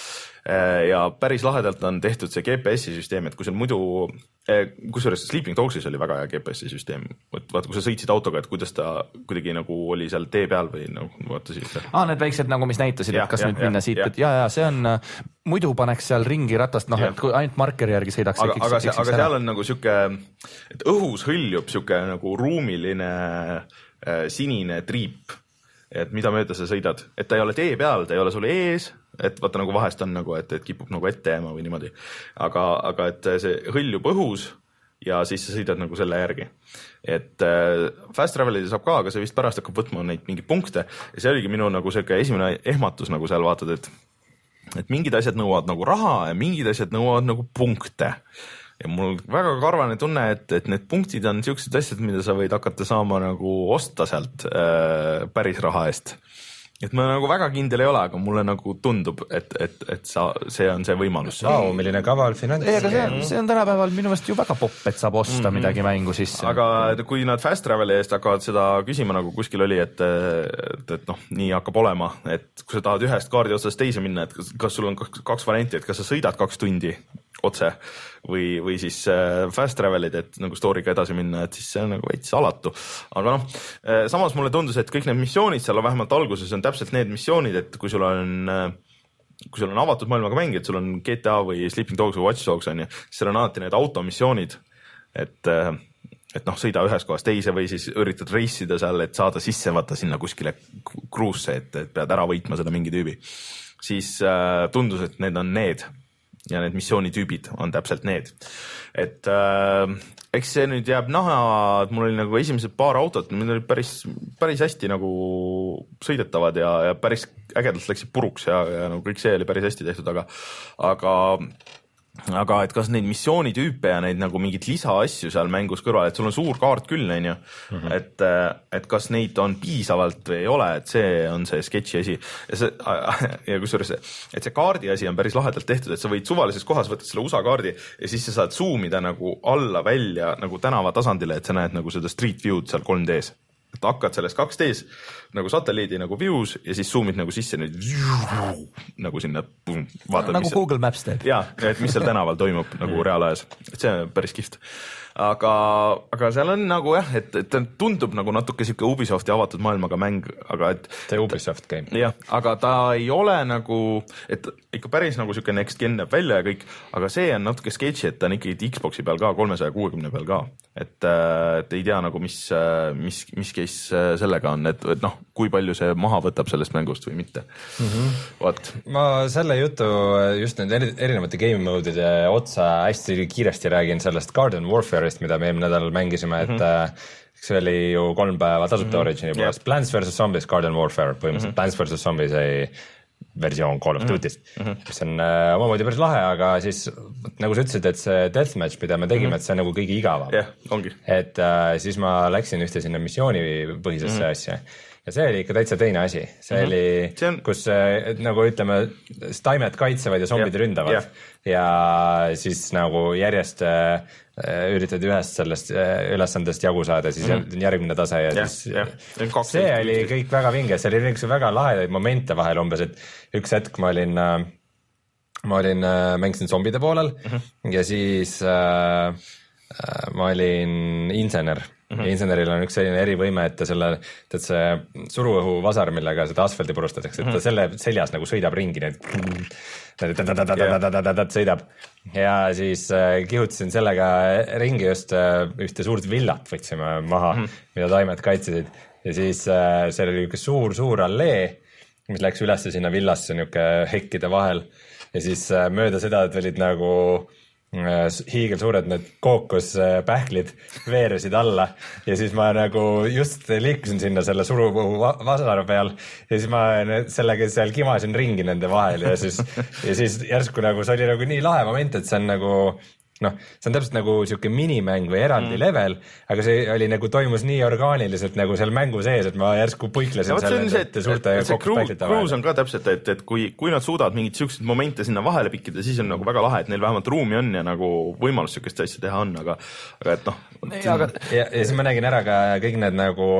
Ja päris lahedalt on tehtud see G P S-i süsteem, et kui sul muidu, kusjuures Sleeping Dogsis oli väga hea G P S-i süsteem, vaata kui sa sõitsid autoga, et kuidas ta kuidagi nagu oli seal tee peal või nagu vaata siis. Aa, need väiksed nagu, mis näitasid, ja, et kas ja, nüüd minna ja, siit, ja. et ja, ja see on, muidu paneks seal ringi ratast, noh, et kui ainult markeri järgi sõidaks. Aga, aga, see, aga seal on nagu siuke, et õhus hõljub siuke nagu ruumiline äh, sinine triip, et mida mööda sa sõidad, et ta ei ole tee peal, ta ei ole sul ees, et vaata nagu vahest on nagu, et, et kipub nagu ette jääma või niimoodi, aga, aga et see hõljub õhus ja siis sa sõidad nagu selle järgi. Et äh, fast travelida saab ka, aga see vist pärast hakkab võtma neid mingeid punkte ja see oligi minu nagu selline esimene ehmatus nagu seal vaatad, et, et mingid asjad nõuavad nagu raha ja mingid asjad nõuavad nagu punkte. Ja mul väga karvane tunne, et, et need punktid on siuksed asjad, mida sa võid hakata saama nagu osta sealt äh, päris raha eest. Et ma nagu väga kindel ei ole, aga mulle nagu tundub, et, et, et sa, see on see võimalus. Wow, milline kaval finants. Ei, aga see on, see on tänapäeval minu meelest ju väga popp, et saab osta mm-hmm. midagi mängu sisse. Aga kui nad fast traveli eest hakkavad seda küsima, nagu kuskil oli, et, et, et noh, nii hakkab olema, et kui sa tahad ühest kaardi otsast teise minna, et kas, kas sul on kaks varianti, et kas sa sõidad kaks tundi otse või, või siis äh, fast travel'id, et nagu story'ga edasi minna, et siis see on nagu veits alatu. Aga noh, samas mulle tundus, et kõik need missioonid seal on vähemalt alguses on täpselt need missioonid, et kui sul on kui sul on avatud maailmaga mängid, sul on G T A või Sleeping Dogs või Watch Dogs on ju, siis seal on alati need automissioonid, et et noh, sõida ühes kohas teise või siis üritad reissida seal, et saada sisse vaata sinna kuskile kruusse, et, et pead ära võitma seda mingi tüübi. Siis äh, tundus, et need on need ja need missioonitüübid on täpselt need. Et äh, eks see nüüd jääb naha, et mul oli nagu esimesed paar autot, need olid päris, päris hästi nagu sõidetavad ja, ja päris ägedalt läksid puruks ja, ja nagu kõik see oli päris hästi tehtud, aga aga aga et kas neid missioonitüüpe ja neid nagu mingit lisaasju seal mängus kõrval, et sul on suur kaart küll, on ju, mm-hmm. et, et kas neid on piisavalt või ei ole, et see on see sketši asi. Ja, see, ja kusjuures, et see kaardi asi on päris lahedalt tehtud, et sa võid suvalises kohas võtta selle U S A kaardi ja siis sa saad zoomida nagu alla välja nagu tänava tasandile, et sa näed nagu seda street view'd seal kolm D-s. Et hakkad selles kaks D-s nagu satelliidi nagu views ja siis zoomid nagu sisse nüüd nagu sinna vaatad, nagu Google Maps teeb. Jaa, et mis seal tänaval toimub nagu reaalajas, et see on päris kihvt. Aga, aga seal on nagu jah, et, et tundub nagu natuke siuke Ubisofti avatud maailmaga mäng, aga et see Ubisoft game. Jah, aga ta ei ole nagu, et ikka päris nagu siuke next gen näeb välja ja kõik, aga see on natuke sketši, et ta on ikkagi Xboxi peal ka, kolmesaja kuuekümne peal ka. Et, et ei tea nagu, mis, mis, mis case sellega on, et, et noh, kui palju see maha võtab sellest mängust või mitte. Mm-hmm. Vaat. Ma selle jutu just need erinevate game mode'ide otsa hästi kiiresti räägin sellest Garden Warfare'ist, mida me eelmine nädal mängisime, et mm-hmm. see oli ju kolm päeva tasuta mm-hmm. Origini poolest. Yep. Plants versus. Zombies, Garden Warfare, põhimõtteliselt mm-hmm. Plants versus. Zombies ei versioon Call of Duty'st, mm-hmm. mis on äh, omamoodi päris lahe, aga siis nagu sa ütlesid, et see deathmatch, mida me tegime, mm-hmm. et see on nagu kõige igavam. Jah, yeah, ongi. Et äh, siis ma läksin ühte sinna missioonipõhisesse mm-hmm. asja ja see oli ikka täitsa teine asi. See mm-hmm. oli, see on... kus äh, nagu ütleme, taimed kaitsevad ja zombid yeah. ründavad yeah. ja siis nagu järjest äh, üritad ühest sellest ülesandest jagu saada, siis mm-hmm. järgmine tase ja, ja siis ja. see oli kõik väga vinge, see oli üks väga lahedaid momente vahel umbes, et üks hetk ma olin, ma olin, mängisin zombide poolel mm-hmm. ja siis äh, ma olin insener mm-hmm. ja inseneril on üks selline erivõime, et ta selle, et see suruõhu vasar, millega seda asfalti purustatakse, et ta mm-hmm. selle seljas nagu sõidab ringi, need sõidab ja siis äh, kihutasin sellega ringi just äh, ühte suurt villat võtsime maha mm, -hmm. mida taimed kaitsesid ja siis äh, seal oli üks suur, suur allee, mis läks üles sinna villasse niuke hekkide vahel ja siis äh, mööda seda, et olid nagu hiigelsuured need kookospähklid veeresid alla ja siis ma nagu just liikusin sinna selle surupõhu vasara peal ja siis ma sellega seal kimasin ringi nende vahel ja siis, ja siis järsku nagu see oli nagu nii lahe moment, et see on nagu noh, see on täpselt nagu siuke minimäng või eraldi mm. level, aga see oli nagu toimus nii orgaaniliselt nagu seal mängu sees, et ma järsku puiklesin ja, seal see, et suurte kookospähklite vahel. Cruise on ka täpselt, et, et kui, kui nad suudavad mingid siuksed momente sinna vahele pikkida, siis on nagu väga lahe, et neil vähemalt ruumi on ja nagu võimalus siukest asja teha on, aga, aga et noh. Ja, aga... ja, ja siis ma nägin ära ka kõik need nagu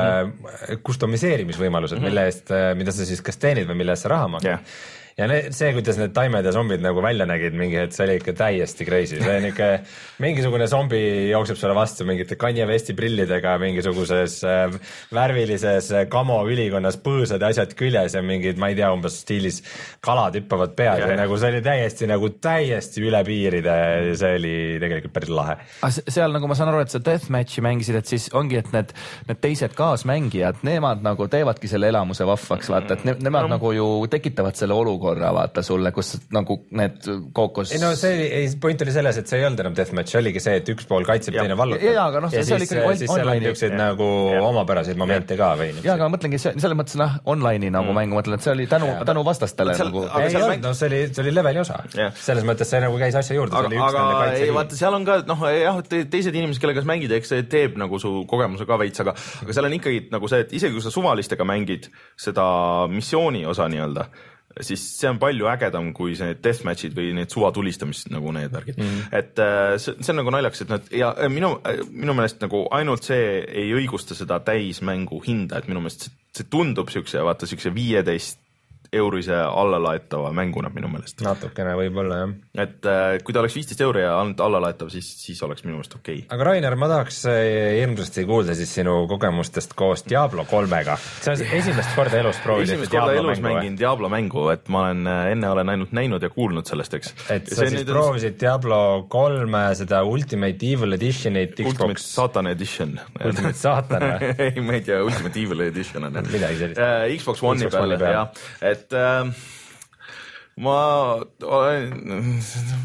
äh, kustomiseerimisvõimalused, mm-hmm. mille eest, mida sa siis kas teenid või mille eest sa raha maksad. Yeah. Ja ne, see, kuidas need taimed ja zombid nagu välja nägid mingi hetk, see oli ikka täiesti crazy. See on ikka mingisugune zombi jookseb sulle vastu mingite Kanye Westi prillidega, mingisuguses äh, värvilises äh, kamo ülikonnas põõsad ja asjad küljes ja mingid, ma ei tea, umbes stiilis kalad hüppavad peas ja, ja nagu see oli täiesti nagu täiesti üle piiride ja see oli tegelikult päris lahe. Seal nagu ma saan aru, et sa deathmatchi mängisid, et siis ongi, et need, need teised kaasmängijad, nemad nagu teevadki selle elamuse vahvaks, vaata, et ne, nemad no. nagu ju tekitavad selle olukorra korra vaata sulle, kus nagu need kookos... Ei no see ei, point oli selles, et see ei olnud enam deathmatch, oligi see, et üks pool kaitseb, teine vallutab. Ja, aga noh, see siis, oli ikkagi on, siis seal on niisugused nagu ja. omapäraseid momente ka või ja, aga ma mõtlengi, selles mõttes noh, online'i nagu mm. mängu mõtlen, et see oli tänu, tänu vastastele seal, nagu... Ei, ei olnud, no see oli, see oli leveli osa. Yeah. Selles mõttes see nagu käis asja juurde. Aga, aga ei, vaata, seal on ka, noh, jah, teised inimesed, kellega sa mängid, eks see teeb nagu su kogemuse ka veits, aga, aga seal on ikkagi nagu see, et isegi kui sa suvalistega mängid seda missiooni osa nii-öelda, siis see on palju ägedam kui see deathmatchid või need suvatulistamist nagu need värgid mm. et see, see on nagu naljaks, et nad ja minu, minu meelest nagu ainult see ei õigusta seda täismängu hinda, et minu meelest see, see tundub siukse, vaata siukse viieteist eurise allalaetava mänguna minu meelest. Natukene võib-olla jah. Et äh, kui ta oleks viisteist euri ja ainult allalaetav, siis, siis oleks minu meelest okei okay.. aga Rainer, ma tahaks hirmsasti kuulda siis sinu kogemustest koos Diablo kolmega. See on esimest korda elus proovinud. Esimest korda elus mängin Diablo mängu, et ma olen enne olen ainult näinud ja kuulnud sellest, eks. Et sa siis proovisid Diablo kolme, seda Ultimate Evil Editionit Xbox. Ultimate Satan Edition. Ultimate Satan või? ei, ma ei tea, Ultimate Evil Edition on. Midagi sellist. Uh, Xbox One'i peale, jah. Et uh, ma olen...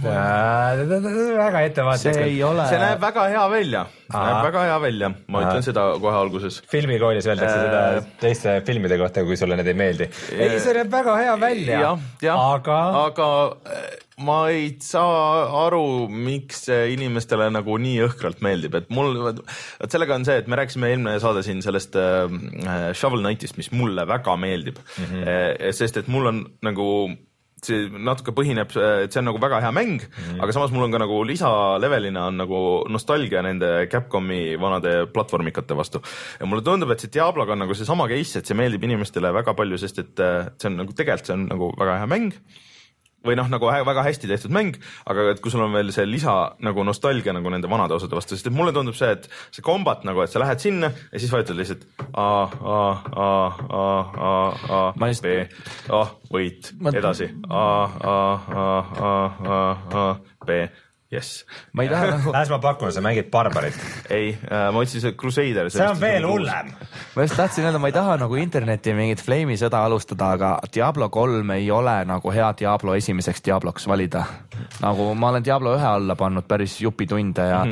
väga ettevaatlik. See ei ole... See näeb väga hea välja. See näeb väga hea välja. Ma Aha. ütlen seda kohe alguses. Filmikoolis öeldakse uh, seda teiste filmide kohta, kui sulle need ei meeldi. Ei, see näeb väga hea välja. Ja, ja, aga... aga ma ei saa aru, miks inimestele nagu nii õhkralt meeldib, et mul, et sellega on see, et me rääkisime eelmine saade siin sellest äh, Shovel Knightist, mis mulle väga meeldib, mm-hmm. e, sest et mul on nagu see natuke põhineb, et see on nagu väga hea mäng, mm-hmm. aga samas mul on ka nagu lisalevelina on nagu nostalgia nende Capcomi vanade platvormikate vastu. Ja mulle tundub, et see Diabloga on nagu see sama case, et see meeldib inimestele väga palju, sest et see on nagu tegelikult see on nagu väga hea mäng. Või noh, nagu väga hästi tehtud mäng, aga et kui sul on veel see lisa nagu nostalgia nagu nende vanade osade vastu, sest et mulle tundub see, et see kombat nagu, et sa lähed sinna ja siis vajutad lihtsalt A, A, A, A, A, A, just... B, A, võit, ma... edasi, A, A, A, A, A, A, B, yes. Ma ei taha nagu... Lähes ma pakun, sa mängid barbarit. Ei, äh, ma otsin see Crusader. See on veel hullem. Ma just tahtsin öelda, ma ei taha nagu interneti mingit Flame'i sõda alustada, aga Diablo kolm ei ole nagu hea Diablo esimeseks Diabloks valida. Nagu ma olen Diablo ühe alla pannud päris jupi tunde ja...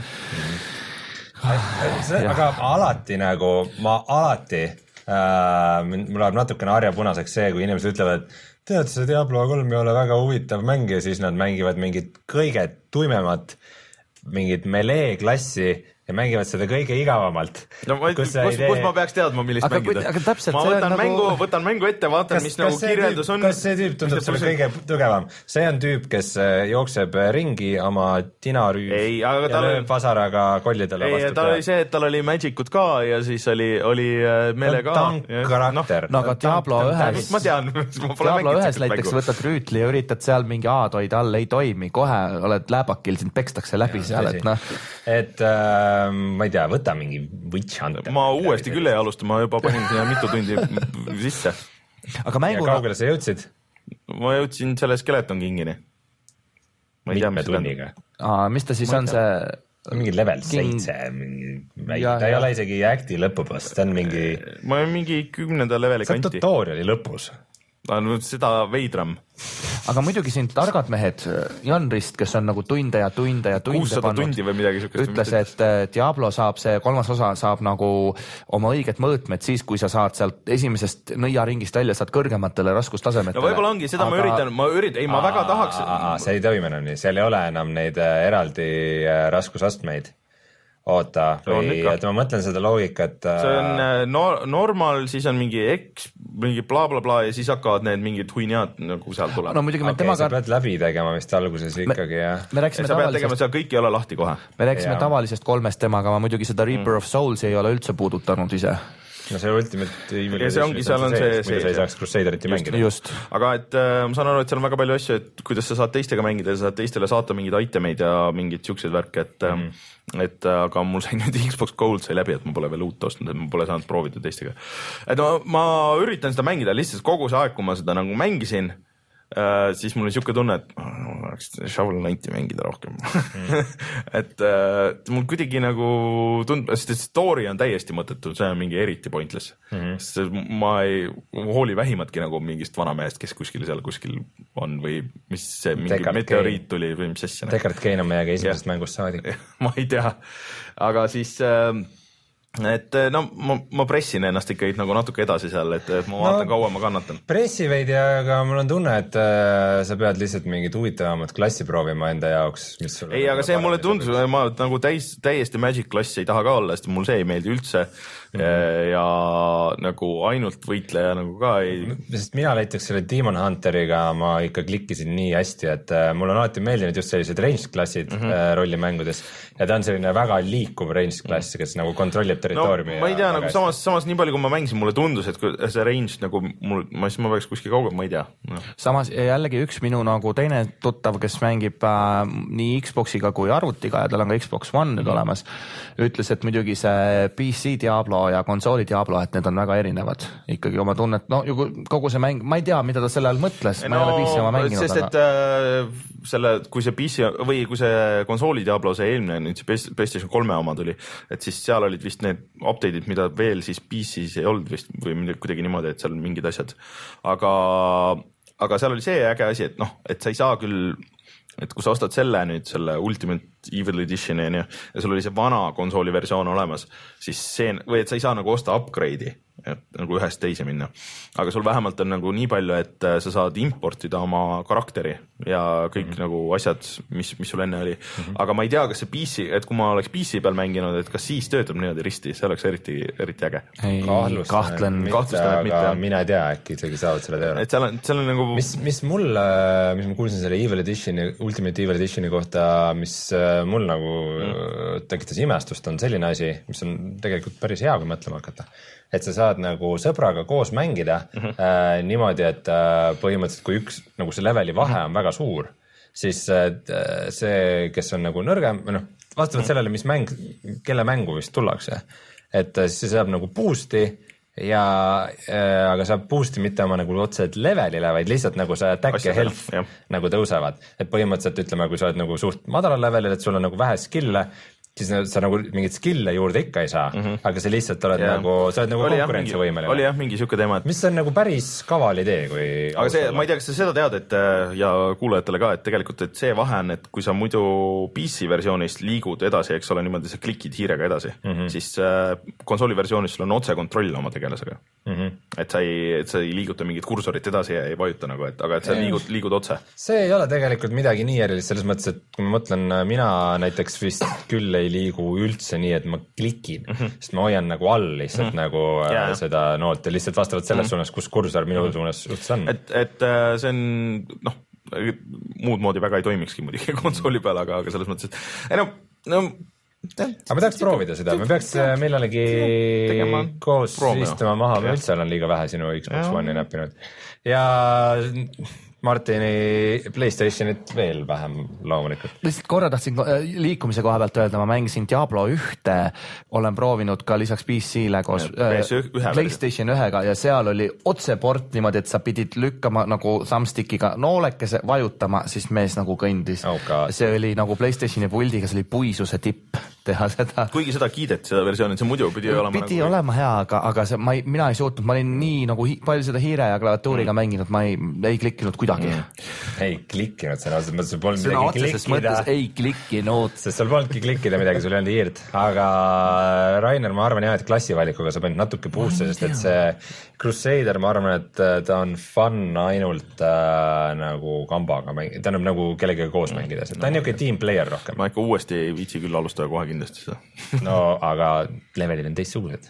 see, aga alati nagu, ma alati, äh, mul läheb natukene harjapunaseks see, kui inimesed ütlevad, tead, see Diablo kolm ei ole väga huvitav mäng ja siis nad mängivad mingit kõige tuimemat, mingit melee klassi ja mängivad seda kõige igavamalt. No ma, kus, kus, idee... kus ma peaks teadma, millist aga mängida? Aga täpselt, ma võtan mängu, nagu... võtan mängu ette, vaatan, mis nagu kirjeldus tüüp, on. Kas see tüüp tundub selle kõige tugevam? See on tüüp, kes jookseb ringi oma tinarüüs ei, ja lööb oli... pasaraga kollidele ei, vastu. Tal oli see, et tal oli magicut ka ja siis oli, oli meele ka. Tank karakter. No aga Diablo ühes, ma tean, ma pole Diablo ühes näiteks võtad rüütli ja üritad seal mingi aadoid all, ei toimi, kohe oled läbakil, sind pekstakse läbi seal, et noh. Et äh, ma ei tea, võta mingi Witch Hunter. Ma uuesti küll ei alusta, ma juba panin sinna mitu tundi sisse. Aga mängu... Ja kaugele sa jõudsid? Ma jõudsin selle Skeleton Kingini. Mitme tunniga? Aa, mis ta siis ma on see... Mingi level King... seitse, mingi... Ja, ta ja. Ei ole isegi acti lõpupost, ta on mingi... Ma olen mingi kümnenda leveli kanti. See on tutoriali lõpus. No, seda veidram. Aga muidugi siin targad mehed, Jan Rist, kes on nagu tunde ja tunde ja tunde kuussada pannud, tundi või midagi sükest, ütles, et Diablo saab, see kolmas osa saab nagu oma õiget mõõtmed siis, kui sa saad sealt esimesest nõiaringist välja, saad kõrgematele raskustasemetele. No võib-olla ongi, seda aga... ma üritan, ma üritan, ei ma aa, väga tahaks. Aa, see ei toimi enam nii, seal ei ole enam neid eraldi raskusastmeid. Oota, või et ma mõtlen seda loogikat. See on no, normal, siis on mingi X, mingi bla bla bla ja siis hakkavad need mingid huinjad nagu seal tuleb. No muidugi me okay, temaga... sa pead läbi tegema vist alguses ikkagi, jah. Me rääksime sa tavalisest... pead tegema, seal kõik ei ole lahti kohe. Me rääksime ja. tavalisest kolmest temaga, ma muidugi seda Reaper mm. of Souls ei ole üldse puudutanud ise. No see Ultimate Evil ja see ongi, seal on see, see, see, ei saaks Crusaderiti mängida. Just. Aga et äh, ma saan aru, et seal on väga palju asju, et kuidas sa saad teistega mängida ja sa saad teistele saata mingeid itemeid ja mingeid siukseid värke, et mm. et aga mul sai nüüd Xbox Gold sai läbi, et ma pole veel uut ostnud, et ma pole saanud proovida teistega. Et ma, ma üritan seda mängida lihtsalt kogu see aeg, kui ma seda nagu mängisin, äh, siis mul oli siuke tunne, et ma oleks Shovel Knighti mängida rohkem. Mm. et äh, mul kuidagi nagu tund-, sest et story on täiesti mõttetu, see on mingi eriti pointless. Mm. Sest ma ei hooli vähimatki nagu mingist vanamehest, kes kuskil seal kuskil on või mis see mingi Deckard meteoriit tuli või mis asja. Deckard Kane on meiega esimesest mängust saadik. ma ei tea, aga siis... Äh, et no ma, ma pressin ennast ikka nagu natuke edasi seal, et ma vaatan no, kaua ma kannatan. Pressi veidi, aga mul on tunne, et äh, sa pead lihtsalt mingit huvitavamat klassi proovima enda jaoks, mis ei, aga see mulle tundus, ma nagu täis, täiesti Magic klassi ei taha ka olla, sest mul see ei meeldi üldse. mm-hmm. ja nagu ainult võitleja nagu ka ei. Sest mina näiteks selle Demon Hunteriga ma ikka klikkisin nii hästi, et mul on alati meeldinud just sellised ranged klassid mm -hmm. rollimängudes ja ta on selline väga liikuv ranged klass, kes nagu kontrollib territooriumi. No, ma ei tea, nagu samas, samas nii palju, kui ma mängisin, mulle tundus, et see range nagu mul, ma siis ma peaks kuskil kaugel, ma ei tea no.. samas jällegi üks minu nagu teine tuttav, kes mängib äh, nii Xboxiga kui arvutiga ja tal on ka Xbox One nüüd mm -hmm. olemas, ütles, et muidugi see P C Diablo ja konsooli Diablo, et need on väga erinevad ikkagi oma tunnet, no kogu see mäng, ma ei tea, mida ta selle all mõtles, ma no, ei ole P C oma mänginud. Sest, et äh, selle, kui see P C või kui see konsooli Diablo, see eelmine, nüüd see PlayStation kolme oma tuli, et siis seal olid vist need update'id, mida veel siis P C-s ei olnud vist või kuidagi niimoodi, et seal mingid asjad, aga, aga seal oli see äge asi, et noh, et sa ei saa küll, et kui sa ostad selle nüüd, selle Ultimate Evil Editioni ja, ja sul oli see vana konsooli versioon olemas, siis see, või et sa ei saa nagu osta upgrade'i, et nagu ühest teise minna. Aga sul vähemalt on nagu nii palju, et sa saad importida oma karakteri ja kõik mm -hmm. nagu asjad, mis, mis sul enne oli. Mm -hmm. Aga ma ei tea, kas see P C, et kui ma oleks P C peal mänginud, et kas siis töötab niimoodi risti, see oleks eriti, eriti äge. Kahtlen, kahtlustan, et mitte. Mina ei tea, äkki isegi saavad selle teha. Et seal on, seal on nagu... Mis, mis mul, mis ma kuulsin selle Evil Editioni, Ultimate Evil Editioni kohta, mis mul nagu mm. tekitas imestust, on selline asi, mis on tegelikult päris hea, kui mõtlema hakata. Et sa saad nagu sõbraga koos mängida mm -hmm. äh, niimoodi, et äh, põhimõtteliselt kui üks nagu see leveli vahe on väga suur, siis äh, see, kes on nagu nõrgem, noh, vastavalt mm -hmm. sellele, mis mäng, kelle mängu vist tullakse, et äh, siis saab nagu boost'i ja äh, aga saab boost'i mitte oma nagu otseselt levelile, vaid lihtsalt nagu see attack ja health jah. Nagu tõusevad, et põhimõtteliselt ütleme, kui sa oled nagu suht madalal levelil, et sul on nagu vähe skill'e, siis sa nagu mingit skill'e juurde ikka ei saa mm, -hmm. aga sa lihtsalt oled yeah. nagu, sa oled nagu konkurentsivõimeline. Oli jah, mingi siuke teema, et mis on nagu päris kaval idee, kui aga see, ma ei tea, kas sa seda tead, et ja kuulajatele ka, et tegelikult, et see vahe on, et kui sa muidu P C versioonist liigud edasi, eks ole, niimoodi sa klikid hiirega edasi mm, -hmm. siis äh, konsooli versioonis sul on otse kontroll oma tegelasega mm. -hmm. et sa ei, et sa ei liiguta mingit kursorit edasi ja ei vajuta nagu, et aga et sa ja. liigud, liigud otse. See ei ole tegelikult midagi nii erilist selles mõttes, et kui ma mõtlen, mina näiteks vist küll ei liigu üldse nii, et ma klikin mm, -hmm. sest ma hoian nagu all lihtsalt mm -hmm. nagu yeah. seda nooti lihtsalt vastavalt selles mm -hmm. suunas, kus kursor minu mm -hmm. suunas üldse on. Et, et see on, noh, muud moodi väga ei toimikski muidugi konsooli peal, aga, aga selles mõttes, et ei no, no aga me tahaks proovida seda, me peaks millalegi koos istuma maha, ma üldse olen liiga vähe sinu Xbox One'i näppinud ja Martini PlayStationit veel vähem loomulikult. Lihtsalt korra tahtsin liikumise koha pealt öelda, ma mängisin Diablo ühte, olen proovinud ka lisaks P C-le koos äh, PlayStation ühega ja seal oli otseport niimoodi, et sa pidid lükkama nagu thumbstickiga noolekese vajutama, siis mees nagu kõndis oh. see oli nagu PlayStationi puldiga, see oli puisuse tipp teha seda. Kuigi seda kiideti, seda versiooni, see muidu pidi olema pidi nagu... olema hea, aga, aga see, ma ei, mina ei suutnud, ma olin nii nagu hi, palju seda hiire ja klaviatuuriga mm. mänginud, ma ei, ei klikkinud kuidagi. Mm. Ei klikkinud, sõna otseses mõttes, sul polnud midagi klikkida. Ei klikkinud. Sest sul polnudki klikkida midagi, sul ei olnud hiirt. Aga Rainer, ma arvan jah, et klassivalikuga sa panid natuke puusse, sest et see Crusader, ma arvan, et ta on fun ainult äh, nagu kambaga mängida, ta on nagu kellegagi koos mängida, ta on no, niisugune team player rohkem. Ma ikka uuesti ei viitsi küll alustada kohe kindlasti seda. No aga levelid on teistsugused.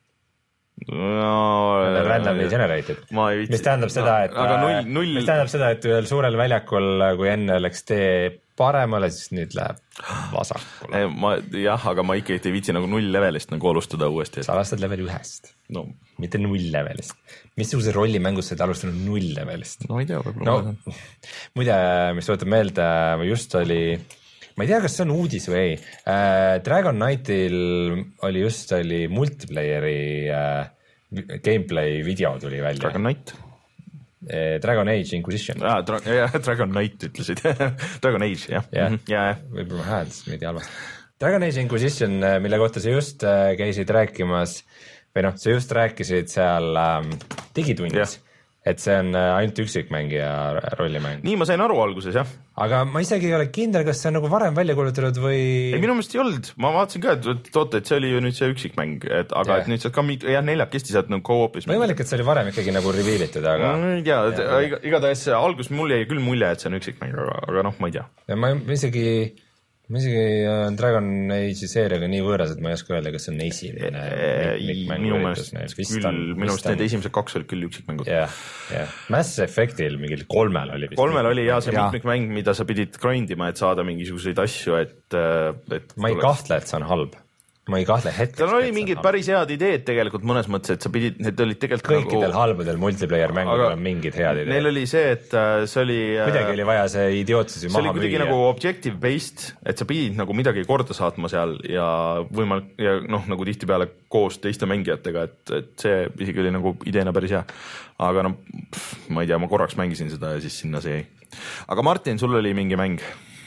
No, randomly generated, mis tähendab seda, et no, null, null... mis tähendab seda, et ühel suurel väljakul, kui enne läks tee paremale, siis nüüd läheb vasakule. Ma, jah, aga ma ikka ei viitsi nagu null levelist nagu alustada uuesti. Sa alustad level ühest, no. mitte null levelist. Missuguse rollimängus sa oled alustanud null levelist? No ei tea, võib-olla. No, muide, mis võtab meelde, just oli... Ma ei tea, kas see on uudis või ei. Äh, Dragon Knightil oli just oli multiplayeri äh, gameplay video tuli välja. Dragon Knight? Äh, Dragon Age Inquisition. Ah, dra jah, Dragon Knight ütlesid. Dragon Age, jah. jah, ja, võib-olla hääldus meid halvasti. Dragon Age Inquisition, mille kohta sa just äh, käisid rääkimas, või noh, sa just rääkisid seal ähm, digitundis. Yeah. Et see on ainult üksikmängija rollimäng. Nii ma sain aru alguses, jah. Aga ma isegi ei ole kindel, kas see on nagu varem välja kuulutatud või... Ei, minu meelest ei olnud. Ma vaatasin ka, et oota, et see oli ju nüüd see üksikmäng, et, aga ja. Et nüüd saad ka jah, neljakesti saad nagu co-op'is. Võimalik, et see oli varem ikkagi nagu revealitud, aga... Mm, ja, ja, ja igatahes algus mul jäi küll mulje, et see on üksikmäng, aga, aga noh, ma ei tea. Ja ma isegi... ma isegi Dragon Age'i seeriaga nii võõras, et ma ei oska öelda, kas see on esimene minu meelest küll, minu meelest need esimesed kaks olid küll üksikmängud. jah, jah. Mass Effectil mingil kolmel oli vist. kolmel oli ja see mitmikmäng, mida sa pidid grindima, et saada mingisuguseid asju, et, et ma ei kahtle, et see on halb. ma ei kahtle hetkest. Tal oli mingid päris head ideed tegelikult mõnes mõttes, et sa pidid, need olid tegelikult kõikidel nagu... halbadel multiplayer mängudel on mingid head ideed. Neil oli see, et see oli kuidagi oli vaja see idiootsusi maha müüa. See oli kuidagi nagu objective based, et sa pidid nagu midagi korda saatma seal ja võimalik ja noh, nagu tihtipeale koos teiste mängijatega, et, et see isegi oli nagu ideena päris hea. Aga no, pff, ma ei tea, ma korraks mängisin seda ja siis sinna see jäi. Aga Martin, sul oli mingi mäng?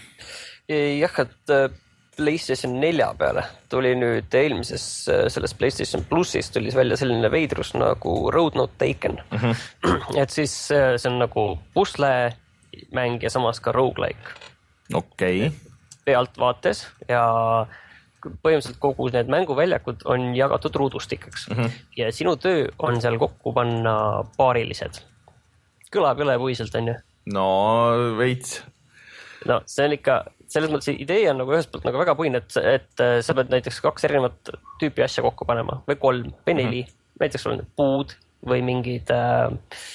Jah, et PlayStation nelja peale tuli nüüd eelmises selles PlayStation Plussis tuli välja selline veidrus nagu Road Not Taken. Mm-hmm. Et siis see on nagu pusle mäng ja samas ka roguelike. Okei. Okay. Pealtvaates ja põhimõtteliselt kogu need mänguväljakud on jagatud ruudustikeks. Mm-hmm. Ja sinu töö on seal kokku panna paarilised. Kõlab üle puiselt, on ju? No, veits. No, see on ikka... Selles mõttes idee on nagu ühest poolt nagu väga puin, et, et sa pead näiteks kaks erinevat tüüpi asja kokku panema või kolm või neli. Mm-hmm. Näiteks on puud või mingid äh,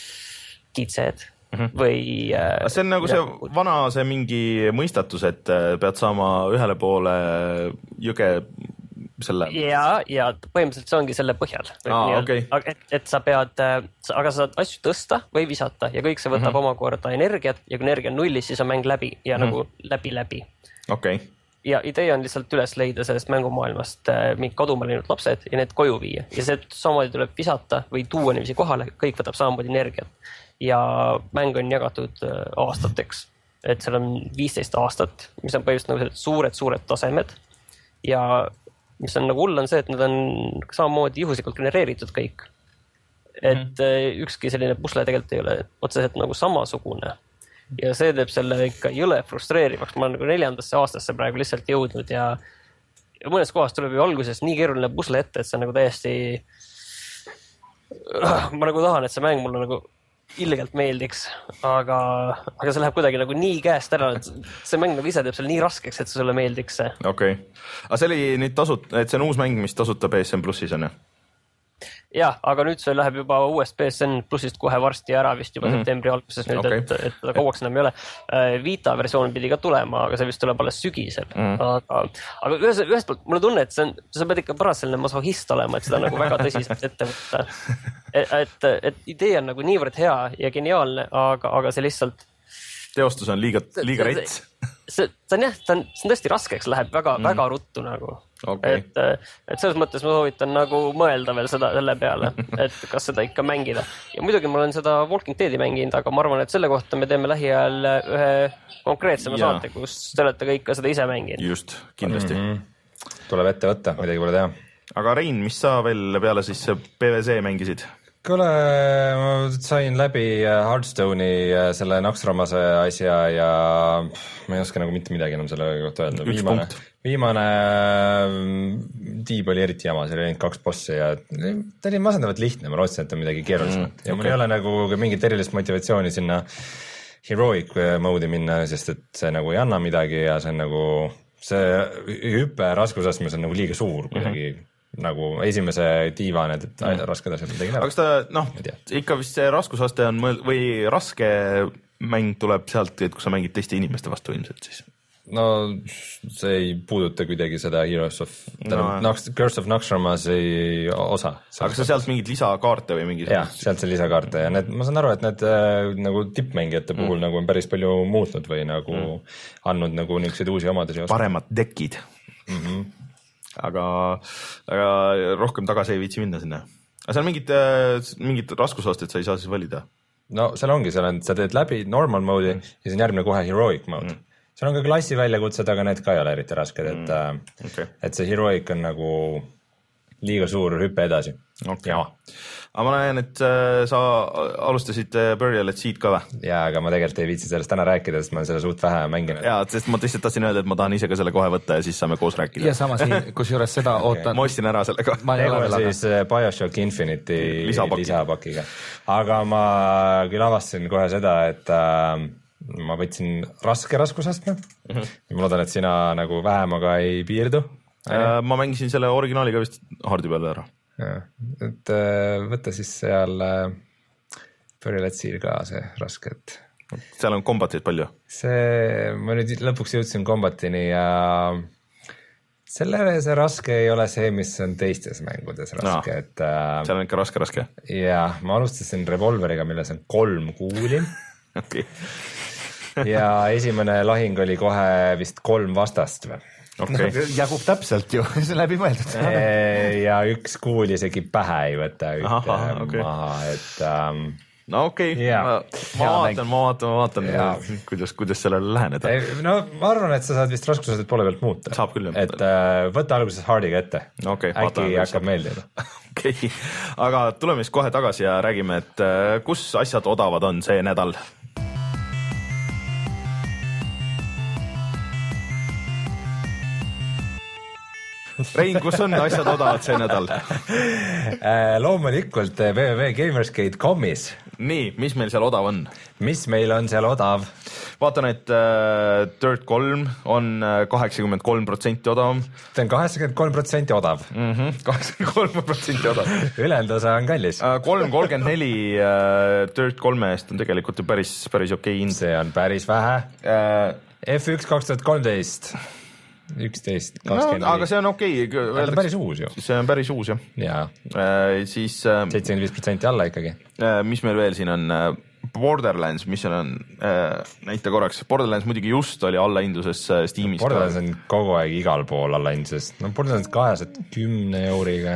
kitsed mm-hmm. või... Äh, see on nagu see vana see mingi mõistatus, et pead saama ühele poole jõge selle... Ja, ja põhimõtteliselt see ongi selle põhjal. Aa, okay. et, et sa pead, aga sa saad asju tõsta või visata ja kõik see võtab mm-hmm. omakorda energiat ja kui energia on nullis, siis on mäng läbi ja mm-hmm. nagu läbi-läbi. Okay. Ja idee on lihtsalt üles leida sellest mängumaailmast mingi kaduma läinud lapsed ja need koju viia. Ja see samamoodi tuleb visata või tuua nimisi kohale, kõik võtab samamoodi energiat. Ja mäng on jagatud aastateks. Et seal on viisteist aastat, mis on põhimõtteliselt nagu suured-suured tasemed ja mis on nagu hull on see, et nad on samamoodi juhuslikult genereeritud kõik. Et mm-hmm. ükski selline pusle tegelikult ei ole otseselt nagu samasugune. Ja see teeb selle ikka jõle frustreerivaks. Ma olen nagu neljandasse aastasse praegu lihtsalt jõudnud ja, ja mõnes kohas tuleb ju alguses nii keeruline pusle ette, et see on nagu täiesti... Ma nagu tahan, et see mäng mulle nagu ilgelt meeldiks, aga, aga see läheb kuidagi nagu nii käest ära, et see mäng nagu ise teeb selle nii raskeks, et see sulle meeldiks see. Okei. Okay. Aga see oli nüüd tasut, et see on uus mäng, mis tasuta P S N Plussis on, jah? Jah, aga nüüd see läheb juba uuest P S N Plussist kohe varsti ära vist juba mm-hmm. septembri alguses nüüd, okay. et, et ta kauaks enam ei ole. Vita versioon pidi ka tulema, aga see vist tuleb alles sügisel. Mm-hmm. Aga, aga ühes, ühest poolt mulle tunne, et see on, sa pead ikka paras selline masohist olema, et seda nagu väga tõsiselt ette võtta. Et, et, et idee on nagu niivõrd hea ja geniaalne, aga, aga see lihtsalt... Teostus on liiga, liiga rets. See, see on jah, see on, see on tõesti raskeks, läheb väga, mm. väga ruttu nagu. Okay. Et, et selles mõttes ma soovitan nagu mõelda veel seda selle peale, et kas seda ikka mängida. Ja muidugi ma olen seda Walking Deadi mänginud, aga ma arvan, et selle kohta me teeme lähiajal ühe konkreetsema ja. Saate, kus te olete kõik ka seda ise mänginud. Just, kindlasti. Mm-hmm. Tuleb ette võtta, midagi pole teha. Aga Rein, mis sa veel peale siis P V C mängisid? Kuule, ma sain läbi Hearthstone'i selle Naxxramase asja ja ma ei oska nagu mitte midagi enam selle kohta öelda. Üks viimane, punkt. Viimane tiib oli eriti jama, seal oli kaks bossi ja ta oli masendavalt lihtne, ma lootsin, et on midagi keerulisemat. Mm, ja okay. Mul ei ole nagu mingit erilist motivatsiooni sinna heroic mode'i minna, sest et see nagu ei anna midagi ja see on nagu, see hüppe raskusastmes on nagu liiga suur kuidagi. Mm-hmm. Nagu esimese tiiva need mm. rasked asjad tegin ära. Aga kas ta, noh, ikka vist see raskusaste on mõeld- või raske mäng tuleb sealt, et kui sa mängid teiste inimeste vastu ilmselt siis? No see ei puuduta kuidagi seda Heroes of no. Nax, Curse of Naxxramasi osa. Aga sa sealt mingid lisakaarte või mingi? Jah, sealt see lisakaarte ja need, ma saan aru, et need nagu tippmängijate puhul mm. nagu on päris palju muutnud või nagu mm. andnud nagu niisuguseid uusi omadusi. Paremad dekid. Mhm. Aga, aga rohkem tagasi ei viitsi minna sinna. Aga seal mingid, mingid raskusasted sa ei saa siis valida? No seal ongi, seal on, sa teed läbi normal mode'i mm. ja siis on järgmine kohe heroic mode. Mm. Seal on ka klassi väljakutsed, aga need ka ei ole eriti rasked, et, mm. okay. et see heroic on nagu liiga suur hüppe edasi. Okay. Ja. Aga ma näen, et sa alustasid Burial at Seed ka või? Jaa, aga ma tegelikult ei viitsi sellest täna rääkida, sest ma olen selle suht vähe mänginud. Jaa, sest ma tõesti tahtsin öelda, et ma tahan ise ka selle kohe võtta ja siis saame koos rääkida. Ja sama siin, kus juures seda ootan. Okay. Ma ostsin ära sellega. Ma ei ole siis Bioshock Infinite'i lisapakiga. Aga ma küll avastasin kohe seda, et äh, ma võtsin raske raskusastme mm. -hmm. ma loodan, et sina nagu vähemaga ei piirdu. Äh, ma mängisin selle originaaliga vist hardi peale ära. Ja, et äh, võtta siis seal äh, Let's See'l ka see raske, et seal on kombateid palju. See, ma nüüd lõpuks jõudsin kombatini ja selle see raske ei ole see, mis on teistes mängudes raske, no, et äh, seal on ikka raske, raske. Ja ma alustasin revolveriga, milles on kolm kuuli. Okay. Ja esimene lahing oli kohe vist kolm vastast või? Okay. No, jagub täpselt ju, see on läbi mõeldud. Ja üks kuul isegi pähe ei võta ühte Aha, okay. maha, et ähm, no okei okay. yeah. ma, ma vaatan, ma vaatan, ma vaatan, yeah. kuidas, kuidas sellele läheneda. No ma arvan, et sa saad vist raskused poole pealt muuta. Saab küll. Et äh, võta alguses hardiga ette. Okay, äkki hakkab meeldida. Okei, okay. Aga tuleme siis kohe tagasi ja räägime, et äh, kus asjad odavad on see nädal. Rein, kus on asjad odavad see nädal? Loomulikult w w w gamersgate dot comis. Nii, mis meil seal odav on? Mis meil on seal odav? Vaatan, et äh, Dirt kolm on kaheksakümmend kolm protsenti odavam. See on kaheksakümmend kolm protsenti odav. Mm-hmm, kaheksakümmend kolm protsenti odav. Ülejäänud osa on kallis. Äh, kolm kolmkümmend neli äh, Dirt kolme eest on tegelikult ju päris, päris okei hind. See on päris vähe. Äh, F üks kaks tuhat kolmteist. üksteist, kakskümmend no, aga see on okei okay. See on päris uus ju. See on päris uus, jah. Ja. Äh, siis... seitsekümmend viis protsenti alla ikkagi. Äh, mis meil veel siin on? Borderlands, mis seal on, äh, näita korraks. Borderlands muidugi just oli allahinduses Steamis. Borderlands on kogu aeg igal pool allahinduses. No Borderlands kahesaja kümne euriga.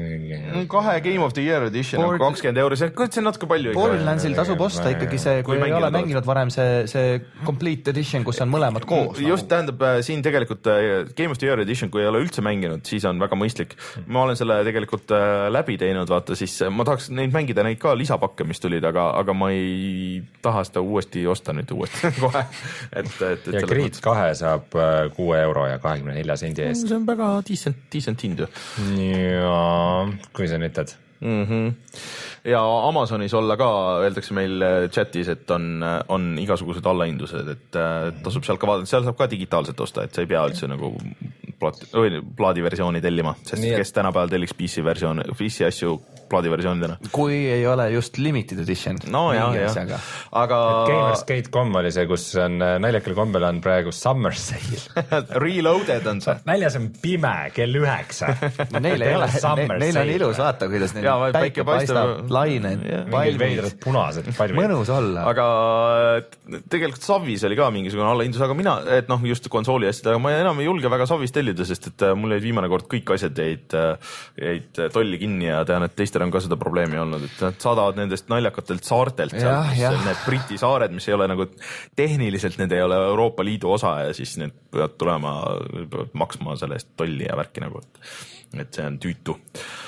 Kahe Game of the Year edition Board... on kakskümmend euri, see on natuke palju. Borderlandsil tasub osta ikkagi see, kui, kui ei ole mänginud varem see, see Complete Edition, kus on mõlemad koos. Just tähendab siin tegelikult Game of the Year edition, kui ei ole üldse mänginud, siis on väga mõistlik. Ma olen selle tegelikult läbi teinud, vaata siis ma tahaks neid mängida, neid ka lisapakke, mis tulid, aga, aga ma ei taha seda uuesti osta nüüd uuesti kohe. Et, et, et ja Creed kahe saab kuue euro ja kahekümne nelja sendi eest. See on väga decent, decent hind ju. Ja kui sa ütled. Mm-hmm. Ja Amazonis olla ka, öeldakse meil chatis, et on, on igasugused allahindused, et tasub seal ka vaadata, seal saab ka digitaalselt osta, et sa ei pea üldse nagu plaati, plaadiversiooni tellima, sest Nii, kes tänapäeval telliks P C versioon, P C asju plaadiversioonidena. Kui ei ole just limited edition. No jah, jah. Aga... gamersgate dot com oli see, kus on naljakal kombel on praegu summer sale. Reloaded on see. Väljas on pime kell üheksa. No neil ei ole, neil on ilus vaata, kuidas neil ja, päike paistab, lained, palmid, punased, palmid. Mõnus olla. Aga tegelikult Savis oli ka mingisugune allahindus, aga mina, et noh, just konsooli asjad, aga ma enam ei julge väga Savis tellida, sest et mul jäid viimane kord kõik asjad jäid, jäid tolli kinni ja tean, et teistel on ka seda probleemi olnud, et nad saadavad nendest naljakatelt saartelt, ja, ja. need Briti saared, mis ei ole nagu tehniliselt, need ei ole Euroopa Liidu osa ja siis need peavad tulema, peavad maksma selle eest tolli ja värki nagu, et, et see on tüütu.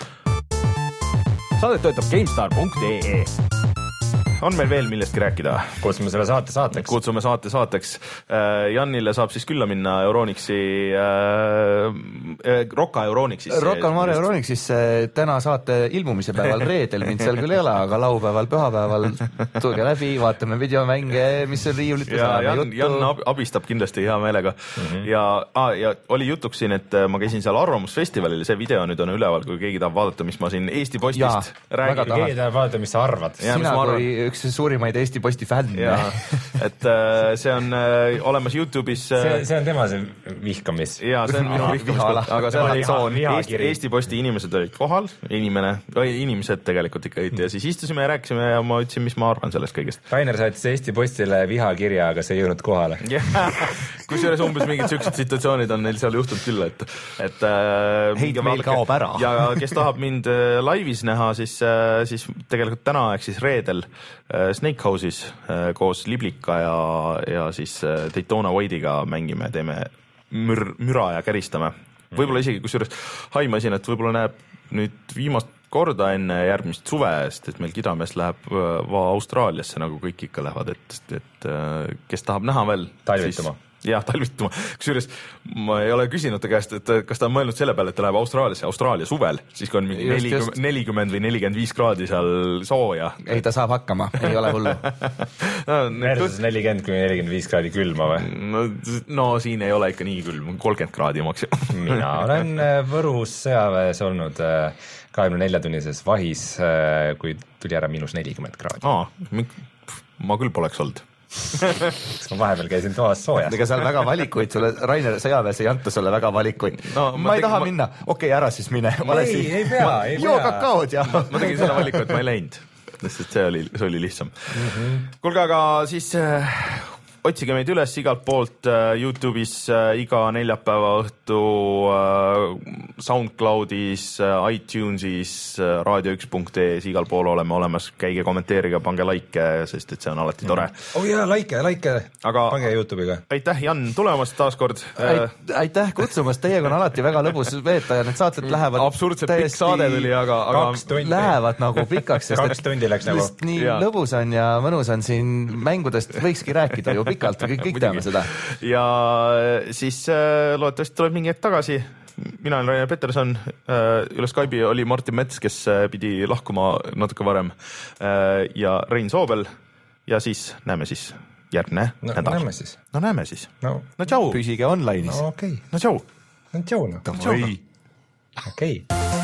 Saadet toetab GameStar punkt e e. On meil veel millestki rääkida? Kutsume selle saate saateks. Kutsume saate saateks. Jannile saab siis külla minna Euronixi, äh, Rocka Euronixis. Rocka Mare Euronixis täna saate ilmumise päeval reedel, mind seal küll ei ole, aga laupäeval, pühapäeval tulge läbi, vaatame videomänge, mis on riiulites. Ja Jan, Jan abistab kindlasti hea meelega. Mm-hmm. Ja, ah, ja oli jutuks siin, et ma käisin seal Arvamusfestivalil, see video nüüd on üleval, kui keegi tahab vaadata, mis ma siin Eesti Postist ja, räägin. Keegi tahab vaadata, mis sa arvad. Ja, Sina kui üks suurimaid Eesti Posti fänn. Et äh, see on äh, olemas YouTube'is äh, see, see on tema see vihkamis. Ja see on minu vihkamis, aga see on Eesti, Eesti Posti inimesed olid kohal, inimene, inimesed tegelikult ikka olid ja siis istusime ja rääkisime ja ma ütlesin, mis ma arvan sellest kõigest. Rainer saatis Eesti Postile vihakirja, aga see ei jõudnud kohale. Kusjuures umbes mingid süksed situatsioonid on neil seal juhtunud küll, et, et äh, heit meil kaob ära. Ja kes tahab mind äh, laivis näha, siis, äh, siis tegelikult täna ehk siis reedel Snakehouse'is koos Liblika ja, ja siis Daytona White'iga mängime, teeme mür, müra ja käristame. Võib-olla isegi kusjuures haimasin, et võib-olla näeb nüüd viimast korda enne järgmist suvest, et meil Kidamees läheb va Austraaliasse, nagu kõik ikka lähevad, et, et kes tahab näha veel, talvituma. jah, talvituma. Kusjuures ma ei ole küsinud ta käest, et kas ta on mõelnud selle peale, et ta läheb Austraaliasse, Austraalia suvel, siis kui on mingi nelikümmend, nelikümmend või nelikümmend viis kraadi seal sooja. Ei, ta saab hakkama, ei ole hullu. no, versus nelikümmend kuni nelikümmend viis kraadi külma või? No, no siin ei ole ikka nii külm, kolmkümmend kraadi maksimum. Mina olen Võrus sõjaväes olnud kahekümne nelja tunnises vahis, kui tuli ära miinus nelikümmend kraadi. Aa, ma küll poleks olnud. ma vahepeal käisin toas soojas. Ega seal väga valikuid sulle, Rainer, sõjaväes ei anta sulle väga valikuid. No, ma, ma ei tegin, taha ma... minna, okei okay,, ära siis mine. ei, ei, ei pea, ei pea. Joo kakaod ja. ma tegin selle valiku, et ma ei läinud. Sest see oli, see oli lihtsam. Mm-hmm. Kuulge, aga siis äh, otsige meid üles igalt poolt äh, YouTube'is äh, iga neljapäeva õhtu äh, SoundCloudis, äh, iTunesis, äh, raadio üks punkt ee-s, igal pool oleme olemas, käige kommenteerige, pange like, sest et see on alati tore. Oh jaa, like, like, aga pange YouTube'iga. Aitäh, Jan, tulemast taas kord. Aitäh kutsumast, teiega on alati väga lõbus veeta ja need saated lähevad absurdselt pikk saade tuli, aga, aga lähevad nagu pikaks, sest kaks tundi läks nagu. Nii ja. Lõbus on ja mõnus on siin mängudest, võikski rääkida ju pikalt, kõik, kõik teame seda. Ja siis äh, loodetavasti tuleb mingi hetk tagasi. Mina olen Rainer Peterson, äh, üle Skype'i oli Martin Mets, kes äh, pidi lahkuma natuke varem äh, ja Rein Soobel ja siis näeme siis järgne no, nädal. Näeme siis. No näeme siis. No, no tšau. Püsige online'is. No okei. Okay. No tšau. No tšau. No tšau. Okei. Okay.